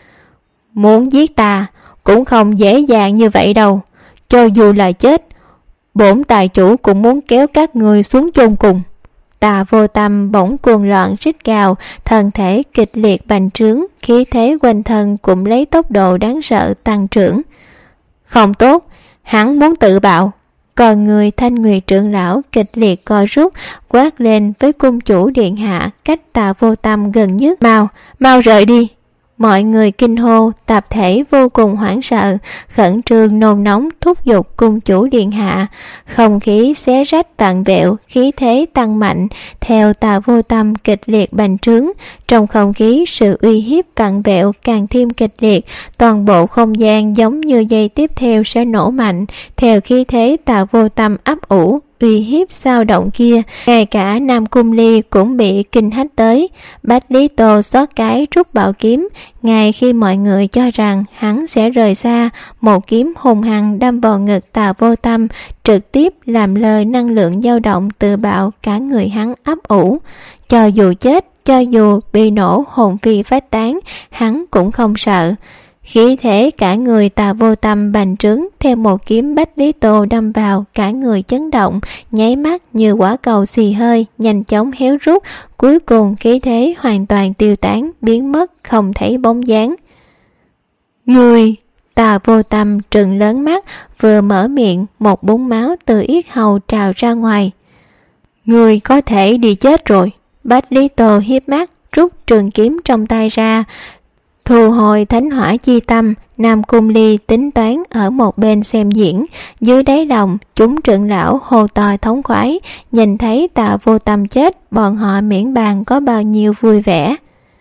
Muốn giết ta cũng không dễ dàng như vậy đâu. Cho dù là chết, bổn tài chủ cũng muốn kéo các người xuống chôn cùng. Tà Vô Tâm bỗng cuồng loạn rít gào, thân thể kịch liệt bành trướng, khí thế quanh thân cũng lấy tốc độ đáng sợ tăng trưởng. Không tốt, hắn muốn tự bạo. Còn người Thanh Nguyệt trưởng lão kịch liệt co rút, quát lên với cung chủ điện hạ cách Tà Vô Tâm gần nhất. Mau rời đi. Mọi người kinh hô, tập thể vô cùng hoảng sợ, khẩn trương nôn nóng thúc giục cung chủ điện hạ. Không khí xé rách vạn vẹo, khí thế tăng mạnh, theo Tà Vô Tâm kịch liệt bành trướng. Trong không khí, sự uy hiếp vạn vẹo càng thêm kịch liệt, toàn bộ không gian giống như giây tiếp theo sẽ nổ mạnh. Theo khí thế Tà Vô Tâm ấp ủ, uy hiếp sao động kia, ngay cả Nam Cung Ly cũng bị kinh hách tới. Bách Lý Tô xót cái rút bảo kiếm, ngay khi mọi người cho rằng hắn sẽ rời xa, một kiếm hùng hăng đâm vào ngực Tà Vô Tâm, trực tiếp làm lơ năng lượng dao động tự bạo cả người hắn ấp ủ. Cho dù chết, cho dù bị nổ hồn phi phách tán, hắn cũng không sợ. Khí thế cả người Tà Vô Tâm bành trướng, theo một kiếm Bách Lý Tô đâm vào, cả người chấn động, nháy mắt như quả cầu xì hơi, nhanh chóng héo rút, cuối cùng khí thế hoàn toàn tiêu tán, biến mất không thấy bóng dáng. Người! Tà Vô Tâm trừng lớn mắt, vừa mở miệng, một búng máu từ yết hầu trào ra ngoài. Người có thể đi chết rồi. Bách Lý Tô hiếp mắt, rút trường kiếm trong tay ra, thu hồi thánh hỏa chi tâm. Nam Cung Ly tính toán ở một bên xem diễn, dưới đáy lòng chúng trưởng lão hô to thống khoái, nhìn thấy Tà Vô Tâm chết, bọn họ miễn bàn có bao nhiêu vui vẻ.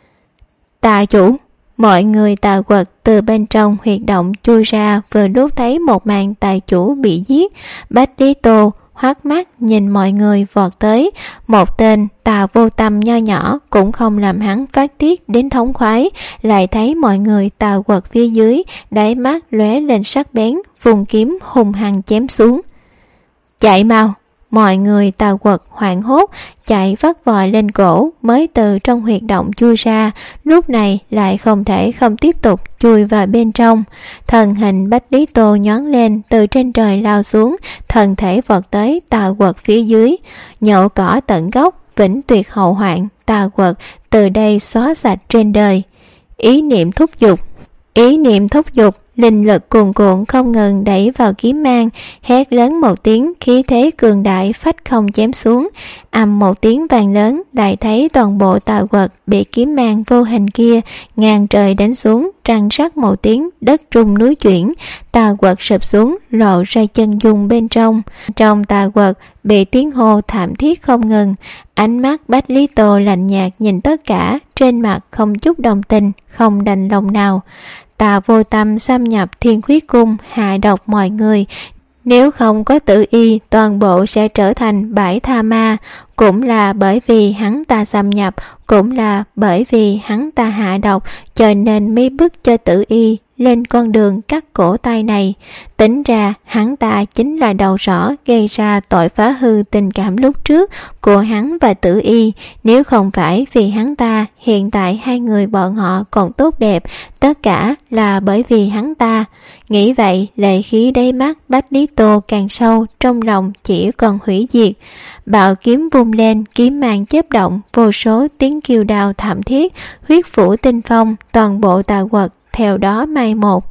Tà chủ! Mọi người Tà Quật từ bên trong huyệt động chui ra, vừa lúc thấy một màn tài chủ bị giết. Bách Lý Tô hoắt mắt nhìn mọi người vọt tới, một tên Tà Vô Tâm nho nhỏ cũng không làm hắn phát tiết đến thống khoái, lại thấy mọi người Tà Quật phía dưới, đáy mắt lóe lên sắc bén, vùng kiếm hùng hăng chém xuống. Chạy mau! Mọi người Tà Quật hoảng hốt, chạy vắt vòi lên cổ, mới từ trong huyệt động chui ra, lúc này lại không thể không tiếp tục chui vào bên trong. Thần hình Bách Lý Tô nhón lên, từ trên trời lao xuống, thần thể vọt tới Tà Quật phía dưới, nhổ cỏ tận gốc, vĩnh tuyệt hậu hoạn. Tà Quật từ đây xóa sạch trên đời. Ý niệm thúc giục, linh lực cuồn cuộn không ngừng đẩy vào kiếm mang, hét lớn một tiếng, khí thế cường đại phách không chém xuống. Ầm một tiếng vang lớn, lại thấy toàn bộ Tà Quật bị kiếm mang vô hình kia ngang trời đánh xuống, răng rắc một tiếng, đất rung núi chuyển, Tà Quật sụp xuống, lộ ra chân dung bên trong. Trong Tà Quật bị tiếng hô thảm thiết không ngừng. Ánh mắt Bách Lý Tô lạnh nhạt nhìn tất cả, trên mặt không chút đồng tình, không đành lòng nào. Tà Vô Tâm xâm nhập Thiên Khuyết Cung, hạ độc mọi người. Nếu không có Tử Y, toàn bộ sẽ trở thành bãi tha ma. Cũng là bởi vì hắn ta xâm nhập, cũng là bởi vì hắn ta hạ độc, cho nên mới bức cho Tử Y lên con đường cắt cổ tay này. Tính ra hắn ta chính là đầu sỏ gây ra tội phá hư tình cảm lúc trước của hắn và Tử Y. Nếu không phải vì hắn ta, hiện tại hai người bọn họ còn tốt đẹp, tất cả là bởi vì hắn ta. Nghĩ vậy, lệ khí đáy mắt Bách Lý Tô càng sâu, trong lòng chỉ còn hủy diệt. Bạo kiếm vung lên, kiếm mang chớp động, vô số tiếng kêu đau thảm thiết, huyết phủ tinh phong, toàn bộ tà quật theo đó mai một.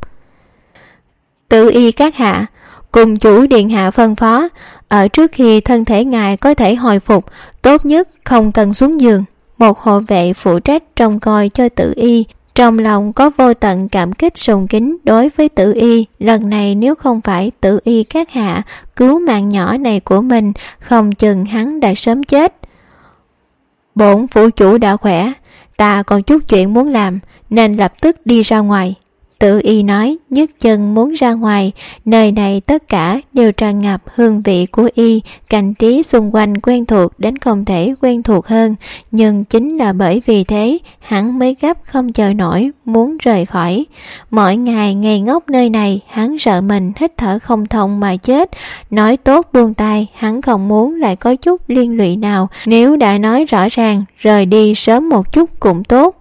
Tử Y các hạ, cùng chủ điện hạ phân phó, ở trước khi thân thể ngài có thể hồi phục, tốt nhất không cần xuống giường. Một hộ vệ phụ trách trông coi cho Tử Y, trong lòng có vô tận cảm kích sùng kính đối với Tử Y. Lần này nếu không phải Tử Y các hạ cứu mạng nhỏ này của mình, không chừng hắn đã sớm chết. Bổn phủ chủ đã khỏe, ta còn chút chuyện muốn làm nên lập tức đi ra ngoài. Tử Y nói, nhấc chân muốn ra ngoài. Nơi này tất cả đều tràn ngập hương vị của y, cảnh trí xung quanh quen thuộc đến không thể quen thuộc hơn. Nhưng chính là bởi vì thế, hắn mới gấp không chờ nổi muốn rời khỏi. Mỗi ngày ngày ngốc nơi này, hắn sợ mình hít thở không thông mà chết. Nói tốt buông tay, hắn không muốn lại có chút liên lụy nào. Nếu đã nói rõ ràng, rời đi sớm một chút cũng tốt.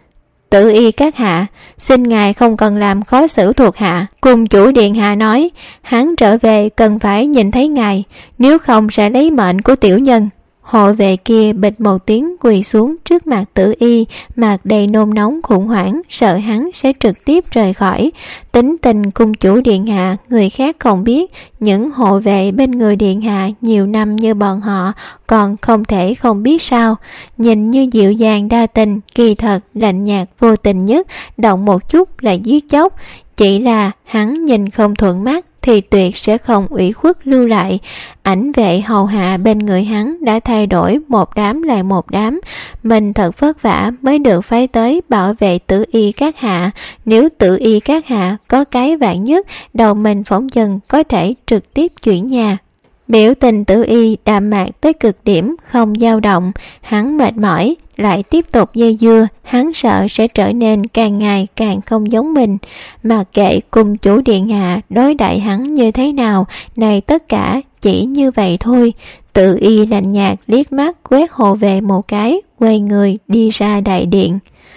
Tử Y các hạ, xin ngài không cần làm khó xử thuộc hạ. Cùng chủ điện hạ nói, hắn trở về cần phải nhìn thấy ngài, nếu không sẽ lấy mệnh của tiểu nhân. Hộ vệ kia bịch một tiếng quỳ xuống trước mặt Tử Y, mặt đầy nôn nóng khủng hoảng, sợ hắn sẽ trực tiếp rời khỏi. Tính tình cung chủ điện hạ, người khác không biết, những hộ vệ bên người điện hạ nhiều năm như bọn họ còn không thể không biết sao. Nhìn như dịu dàng đa tình, kỳ thật lạnh nhạt vô tình nhất, động một chút là giết chóc. Chỉ là hắn nhìn không thuận mắt thì tuyệt sẽ không ủy khuất lưu lại. Ảnh vệ hầu hạ bên người hắn đã thay đổi một đám lại một đám. Mình thật vất vả mới được phái tới bảo vệ Tử Y các hạ. Nếu Tử Y các hạ có cái vạn nhất, đầu mình phỏng chừng có thể trực tiếp chuyển nhà. Biểu tình Tử Y đạm mạc tới cực điểm, không dao động. Hắn mệt mỏi, lại tiếp tục dây dưa, hắn sợ sẽ trở nên càng ngày càng không giống mình. Mặc kệ cùng chủ điện hạ đối đãi hắn như thế nào, này tất cả chỉ như vậy thôi. Tử Y lạnh nhạt liếc mắt quét hộ vệ một cái, quay người đi ra đại điện.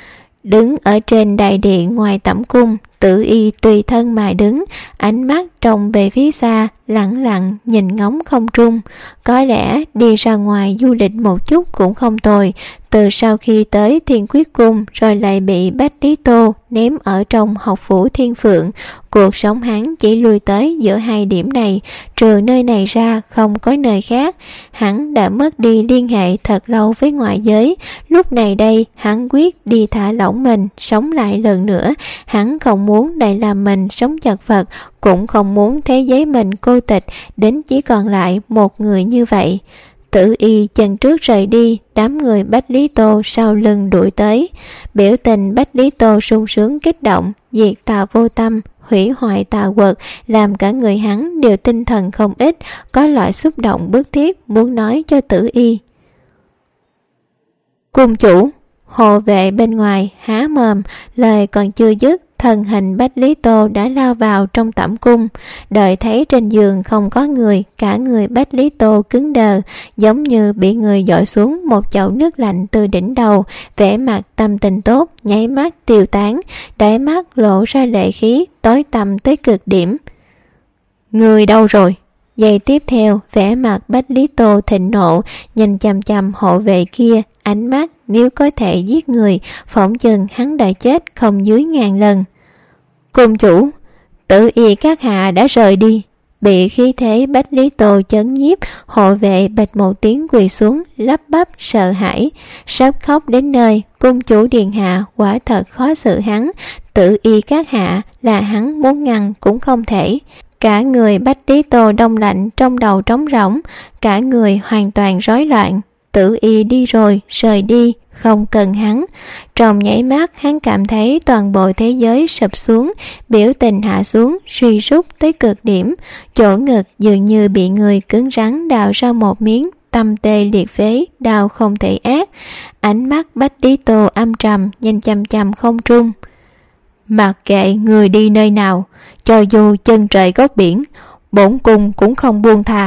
Đứng ở trên đại điện ngoài tẩm cung, Tử Y tùy thân mà đứng, ánh mắt trông về phía xa, lặng lặng nhìn ngóng không trung. Có lẽ đi ra ngoài du lịch một chút cũng không tồi. Từ sau khi tới Thiên Quyết Cung rồi lại bị Bách Lý Tô ném ở trong học phủ Thiên Phượng, cuộc sống hắn chỉ lui tới giữa hai điểm này, trừ nơi này ra không có nơi khác. Hắn đã mất đi liên hệ thật lâu với ngoại giới, lúc này đây hắn quyết đi thả lỏng mình, sống lại lần nữa. Hắn không muốn lại làm mình sống chật vật, cũng không muốn thế giới mình cô tịch đến chỉ còn lại một người như vậy. Tử Y chân trước rời đi, đám người Bách Lý Tô sau lưng đuổi tới. Biểu tình Bách Lý Tô sung sướng kích động, diệt tà vô tâm, hủy hoại tà quật, làm cả người hắn đều tinh thần không ít, có loại xúc động bức thiết muốn nói cho Tử Y. Cung chủ, hộ vệ bên ngoài há mồm, lời còn chưa dứt, thân hình Bách Lý Tô đã lao vào trong tẩm cung. Đợi thấy trên giường không có người, cả người Bách Lý Tô cứng đờ, giống như bị người dội xuống một chậu nước lạnh từ đỉnh đầu. Vẻ mặt tâm tình tốt nháy mắt tiêu tán, đáy mắt lộ ra lệ khí tối tăm tới cực điểm. Người đâu rồi? Giây tiếp theo, vẻ mặt Bách Lý Tô thịnh nộ, nhìn chằm chằm hộ vệ kia, ánh mắt nếu có thể giết người, phỏng chừng hắn đã chết không dưới 1000 lần. Cung chủ, Tử Y các hạ đã rời đi. Bị khí thế Bách Lý Tô chấn nhiếp, hộ vệ bịch một tiếng quỳ xuống, lắp bắp sợ hãi, sắp khóc đến nơi. Cung chủ điện hạ quả thật khó xử hắn, Tử Y các hạ là hắn muốn ngăn cũng không thể. Cả người Bách Lý Tô đông lạnh, trong đầu trống rỗng, cả người hoàn toàn rối loạn. Tử Y đi rồi, rời đi, không cần hắn. Trong nhảy mắt hắn cảm thấy toàn bộ thế giới sụp xuống, biểu tình hạ xuống, suy sút tới cực điểm. Chỗ ngực dường như bị người cứng rắn đào ra một miếng, tâm tê liệt phế, đau không thể át. Ánh mắt Bách Lý Tô âm trầm, nhìn chằm chằm không trung. Mặc kệ người đi nơi nào, cho dù chân trời góc biển, bổn cung cũng không buông tha.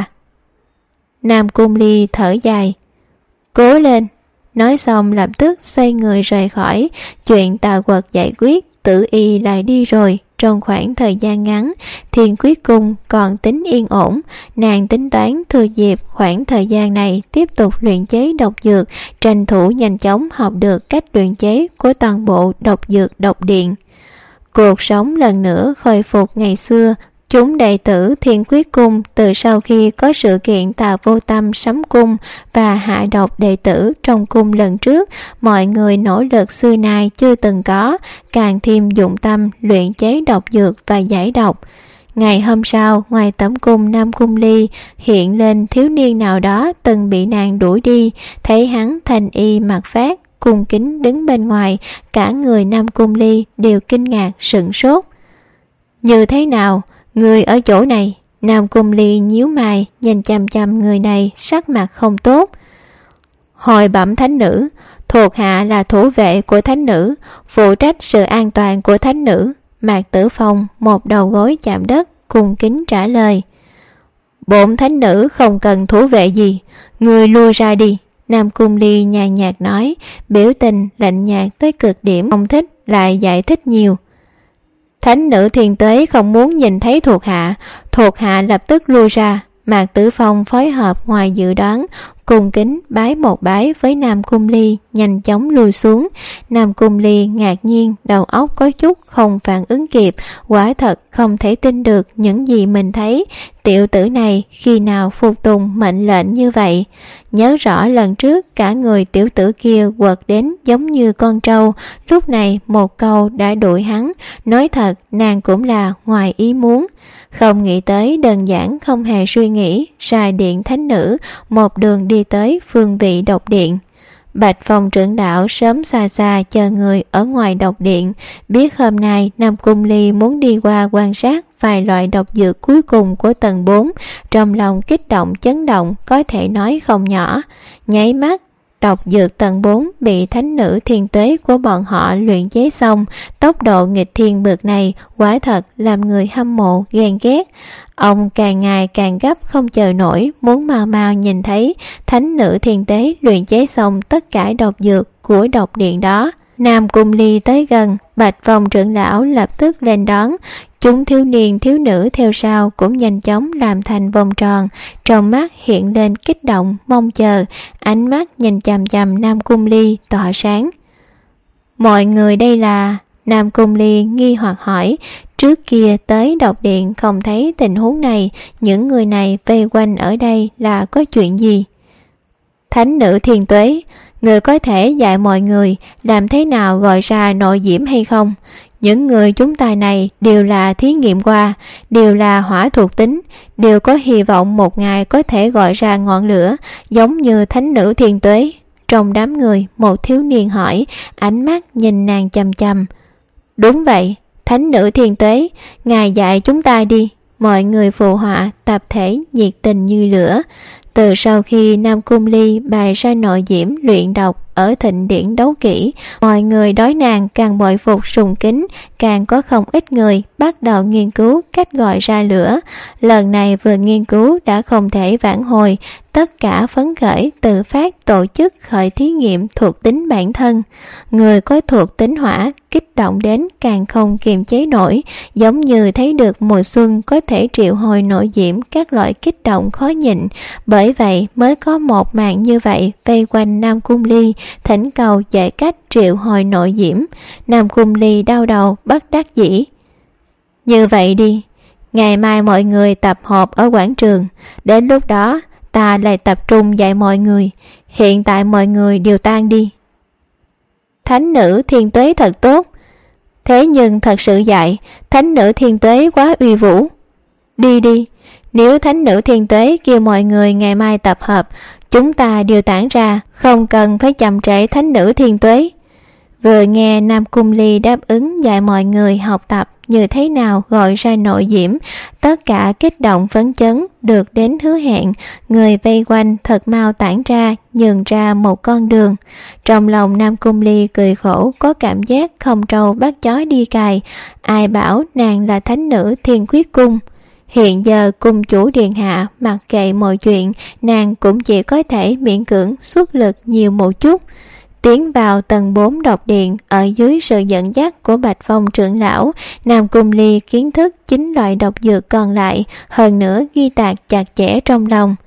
Nam Cung Ly thở dài. Cố lên. Nói xong lập tức xoay người rời khỏi. Chuyện Tà Quật giải quyết, Tử Y lại đi rồi. Trong khoảng thời gian ngắn, Thiên Quyết Cung còn tính yên ổn. Nàng tính toán thừa dịp khoảng thời gian này tiếp tục luyện chế độc dược, tranh thủ nhanh chóng học được cách luyện chế của toàn bộ độc dược độc điện. Cuộc sống lần nữa khôi phục ngày xưa. Chúng đệ tử Thiên Quyết Cung từ sau khi có sự kiện Tà Vô Tâm sắm cung và hạ độc đệ tử trong cung lần trước, mọi người nỗ lực xưa nay chưa từng có, càng thêm dụng tâm luyện chế độc dược và giải độc. Ngày hôm sau, ngoài tẩm cung Nam Cung Ly hiện lên thiếu niên nào đó từng bị nàng đuổi đi, thấy hắn thanh y mặc phát, cung kính đứng bên ngoài, cả người Nam Cung Ly đều kinh ngạc sửng sốt. Như thế nào? Người ở chỗ này? Nam Cung Ly nhíu mày, nhìn chằm chằm người này, sắc mặt không tốt. Hồi bẩm thánh nữ, thuộc hạ là thủ vệ của thánh nữ, phụ trách sự an toàn của thánh nữ. Mạc Tử Phong một đầu gối chạm đất, cung kính trả lời. Bổn thánh nữ không cần thủ vệ gì, người lui ra đi. Nam Cung Ly nhàn nhạt nói, biểu tình lạnh nhạt tới cực điểm, không thích lại giải thích nhiều. Thánh nữ Thiên Tuế không muốn nhìn thấy thuộc hạ lập tức lui ra. Mạc Tử Phong phối hợp ngoài dự đoán, cung kính bái một bái với Nam Cung Ly, nhanh chóng lui xuống. Nam Cung Ly ngạc nhiên, đầu óc có chút không phản ứng kịp, quả thật không thể tin được những gì mình thấy. Tiểu tử này khi nào phục tùng mệnh lệnh như vậy? Nhớ rõ lần trước cả người tiểu tử kia quật đến giống như con trâu, lúc này một câu đã đuổi hắn. Nói thật, nàng cũng là ngoài ý muốn. Không nghĩ tới đơn giản không hề suy nghĩ, sai điện thánh nữ, một đường đi tới phương vị độc điện. Bạch Phong trưởng đạo sớm xa xa chờ người ở ngoài độc điện, biết hôm nay Nam Cung Ly muốn đi qua quan sát vài loại độc dược cuối cùng của tầng 4, trong lòng kích động chấn động có thể nói không nhỏ. Nháy mắt, độc dược tầng 4 bị thánh nữ Thiên Tuế của bọn họ luyện chế xong, tốc độ nghịch thiên bực này quả thật làm người hâm mộ ghen ghét. Ông càng ngày càng gấp không chờ nổi, muốn mau mau nhìn thấy thánh nữ Thiên Tuế luyện chế xong tất cả độc dược của độc điện đó. Nam Cung Ly tới gần, Bạch Phong trưởng lão lập tức lên đón. Chúng thiếu niên thiếu nữ theo sau cũng nhanh chóng làm thành vòng tròn, trong mắt hiện lên kích động mong chờ, ánh mắt nhìn chằm chằm Nam Cung Ly tỏa sáng. Mọi người đây là... Nam Cung Ly nghi hoặc hỏi, trước kia tới độc điện không thấy tình huống này, những người này vây quanh ở đây là có chuyện gì? Thánh nữ Thiên Tuế, người có thể dạy mọi người làm thế nào gọi ra nội diễm hay không? Những người chúng ta này đều là thí nghiệm qua, đều là hỏa thuộc tính, đều có hy vọng một ngày có thể gọi ra ngọn lửa, giống như thánh nữ Thiên Tuế. Trong đám người, một thiếu niên hỏi, ánh mắt nhìn nàng chằm chằm. Đúng vậy, thánh nữ Thiên Tuế, ngài dạy chúng ta đi. Mọi người phụ họa tập thể nhiệt tình như lửa. Từ sau khi Nam Cung Ly bày ra nội diễm luyện độc ở Thịnh Điển Đấu Kỹ, mọi người đối nàng càng bội phục sùng kính, càng có không ít người bắt đầu nghiên cứu cách gọi ra lửa. Lần này vừa nghiên cứu đã không thể vãn hồi, tất cả phấn khởi tự phát tổ chức khởi thí nghiệm thuộc tính bản thân. Người có thuộc tính hỏa kích động đến càng không kiềm chế nổi, giống như thấy được mùa xuân có thể triệu hồi nội diễm các loại kích động khó nhịn. Bởi vậy mới có một màn như vậy vây quanh Nam Cung Ly, thỉnh cầu giải cách triệu hồi nội diễm. Nam Cung Ly đau đầu bất đắc dĩ. Như vậy đi, ngày mai mọi người tập hợp ở quảng trường, đến lúc đó ta lại tập trung dạy mọi người. Hiện tại mọi người đều tan đi. Thánh nữ Thiên Tuế thật tốt, thế nhưng thật sự dạy thánh nữ Thiên Tuế quá uy vũ. Đi đi, nếu thánh nữ Thiên Tuế kêu mọi người ngày mai tập hợp, chúng ta đều tản ra, không cần phải chậm trễ thánh nữ Thiên Tuế. Vừa nghe Nam Cung Ly đáp ứng dạy mọi người học tập như thế nào gọi ra nội diễm, tất cả kích động phấn chấn, được đến hứa hẹn, người vây quanh thật mau tản ra, nhường ra một con đường. Trong lòng Nam Cung Ly cười khổ, có cảm giác không trâu bắt chó đi cày. Ai bảo nàng là thánh nữ Thiên Quyết Cung. Hiện giờ cung chủ điện hạ mặc kệ mọi chuyện, nàng cũng chỉ có thể miễn cưỡng xuất lực nhiều một chút. Tiến vào tầng 4 độc điện, ở dưới sự dẫn dắt của Bạch Phong trưởng lão, Nam Cung Ly kiến thức 9 loại độc dược còn lại, hơn nữa ghi tạc chặt chẽ trong lòng.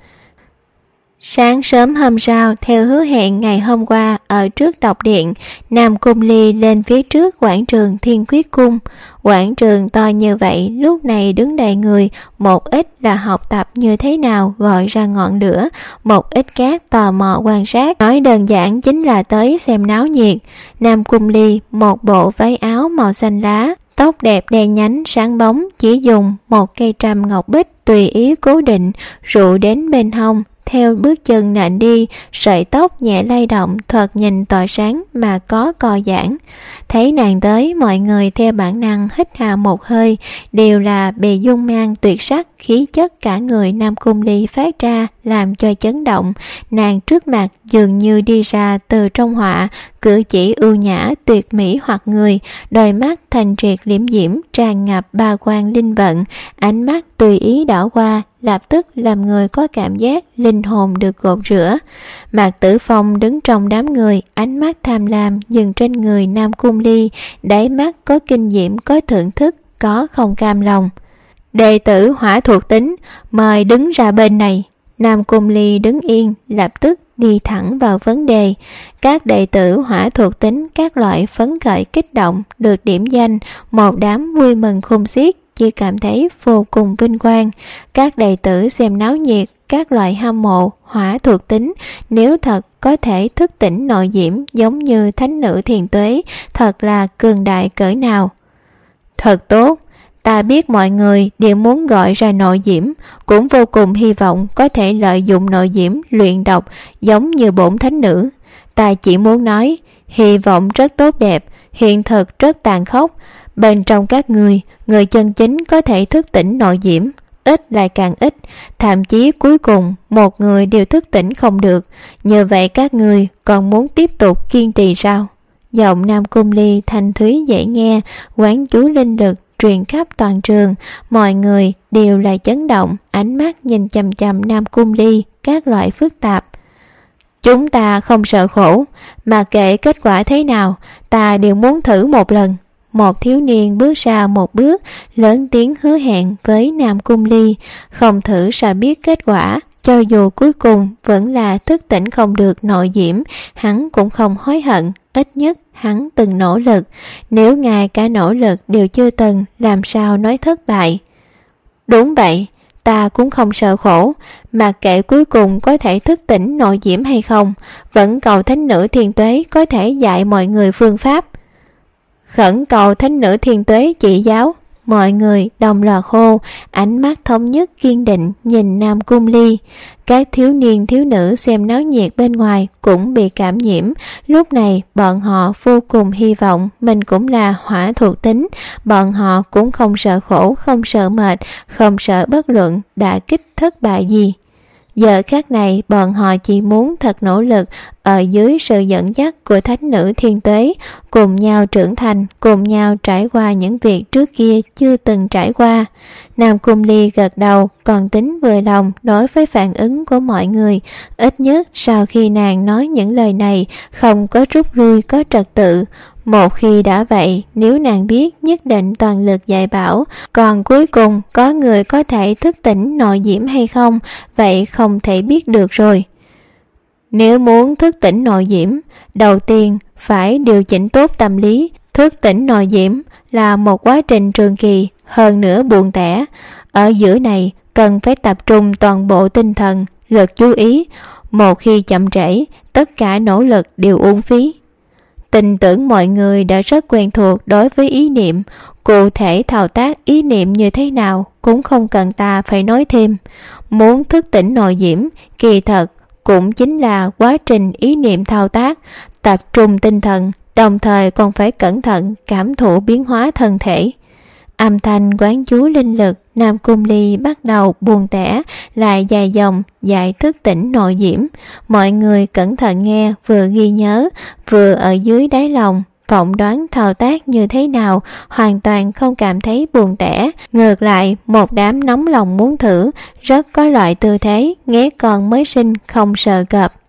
Sáng sớm hôm sau, theo hứa hẹn ngày hôm qua ở trước độc điện, Nam Cung Ly lên phía trước quảng trường Thiên Quyết Cung. Quảng trường to như vậy, lúc này đứng đầy người, một ít là học tập như thế nào gọi ra ngọn lửa, một ít khác tò mò quan sát, nói đơn giản chính là tới xem náo nhiệt. Nam Cung Ly một bộ váy áo màu xanh lá, tóc đẹp đen nhánh sáng bóng, chỉ dùng một cây trâm ngọc bích tùy ý cố định, rụ đến bên hông. Theo bước chân nện đi, sợi tóc nhẹ lay động, thoạt nhìn tỏa sáng mà có co giãn. Thấy nàng tới, mọi người theo bản năng hít hà một hơi, đều là bị dung nhan tuyệt sắc, khí chất cả người Nam Cung Ly phát ra làm cho chấn động. Nàng trước mặt dường như đi ra từ trong họa, cử chỉ ưu nhã tuyệt mỹ hoặc người, đôi mắt thanh triệt liễm diễm tràn ngập ba quang linh vận, ánh mắt tùy ý đảo qua, lập tức làm người có cảm giác linh hồn được gột rửa. Mạc Tử Phong đứng trong đám người, ánh mắt tham lam dừng trên người Nam Cung Ly, đáy mắt có kinh diễm, có thưởng thức, có không cam lòng. Đệ tử hỏa thuộc tính, mời đứng ra bên này. Nam Cung Ly đứng yên, lập tức đi thẳng vào vấn đề. Các đệ tử hỏa thuộc tính các loại phấn khởi kích động, được điểm danh, một đám vui mừng khôn xiết, chỉ cảm thấy vô cùng vinh quang. Các đệ tử xem náo nhiệt, các loại hâm mộ hỏa thuộc tính, nếu thật có thể thức tỉnh nội diễm giống như thánh nữ Thiền Tuế, thật là cường đại cỡ nào. Thật tốt, ta biết mọi người đều muốn gọi ra nội diễm, cũng vô cùng hy vọng có thể lợi dụng nội diễm luyện độc giống như bổn thánh nữ. Ta chỉ muốn nói, hy vọng rất tốt đẹp, hiện thực rất tàn khốc. Bên trong các người chân chính có thể thức tỉnh nội diễm, ít lại càng ít, thậm chí cuối cùng một người đều thức tỉnh không được. Như vậy các người còn muốn tiếp tục kiên trì sao? Giọng Nam Cung Ly thanh thúy dễ nghe, quán chú linh lực truyền khắp toàn trường, mọi người đều là chấn động, ánh mắt nhìn chằm chằm Nam Cung Ly, các loại phức tạp. Chúng ta không sợ khổ, mà kệ kết quả thế nào, ta đều muốn thử một lần. Một thiếu niên bước ra một bước, lớn tiếng hứa hẹn với Nam Cung Ly, không thử sao biết kết quả, cho dù cuối cùng vẫn là thức tỉnh không được nội diễm, hắn cũng không hối hận, ít nhất hắn từng nỗ lực, nếu ngay cả nỗ lực đều chưa từng, làm sao nói thất bại. Đúng vậy, ta cũng không sợ khổ, mà kệ cuối cùng có thể thức tỉnh nội diễm hay không, vẫn cầu thánh nữ Thiên Tuế có thể dạy mọi người phương pháp. Khẩn cầu thánh nữ Thiên Tuế chỉ giáo. Mọi người đồng loạt hô, ánh mắt thống nhất kiên định nhìn Nam Cung Ly. Các thiếu niên thiếu nữ xem náo nhiệt bên ngoài cũng bị cảm nhiễm. Lúc này bọn họ vô cùng hy vọng mình cũng là hỏa thuộc tính. Bọn họ cũng không sợ khổ, không sợ mệt, không sợ bất luận đả kích thất bại gì. Giờ khắc này bọn họ chỉ muốn thật nỗ lực ở dưới sự dẫn dắt của thánh nữ Thiên Tuế, cùng nhau trưởng thành, cùng nhau trải qua những việc trước kia chưa từng trải qua. Nam Cung Ly gật đầu, còn tính vừa lòng đối với phản ứng của mọi người. Ít nhất sau khi nàng nói những lời này, không có rút lui, có trật tự. Một khi đã vậy, nếu nàng biết nhất định toàn lực dạy bảo, còn cuối cùng có người có thể thức tỉnh nội diễm hay không, vậy không thể biết được rồi. Nếu muốn thức tỉnh nội diễm, đầu tiên phải điều chỉnh tốt tâm lý. Thức tỉnh nội diễm là một quá trình trường kỳ, hơn nữa buồn tẻ. Ở giữa này cần phải tập trung toàn bộ tinh thần, lực chú ý. Một khi chậm trễ, tất cả nỗ lực đều uổng phí. Tin tưởng mọi người đã rất quen thuộc đối với ý niệm, cụ thể thao tác ý niệm như thế nào cũng không cần ta phải nói thêm. Muốn thức tỉnh nội diễm, kỳ thật cũng chính là quá trình ý niệm thao tác, tập trung tinh thần, đồng thời còn phải cẩn thận cảm thụ biến hóa thân thể. Âm thanh quán chú linh lực, Nam Cung Ly bắt đầu buồn tẻ, lại dài dòng, giải thức tỉnh nội diễm. Mọi người cẩn thận nghe, vừa ghi nhớ, vừa ở dưới đáy lòng phỏng đoán thao tác như thế nào, hoàn toàn không cảm thấy buồn tẻ. Ngược lại, một đám nóng lòng muốn thử, rất có loại tư thế nghé con mới sinh không sợ cọp.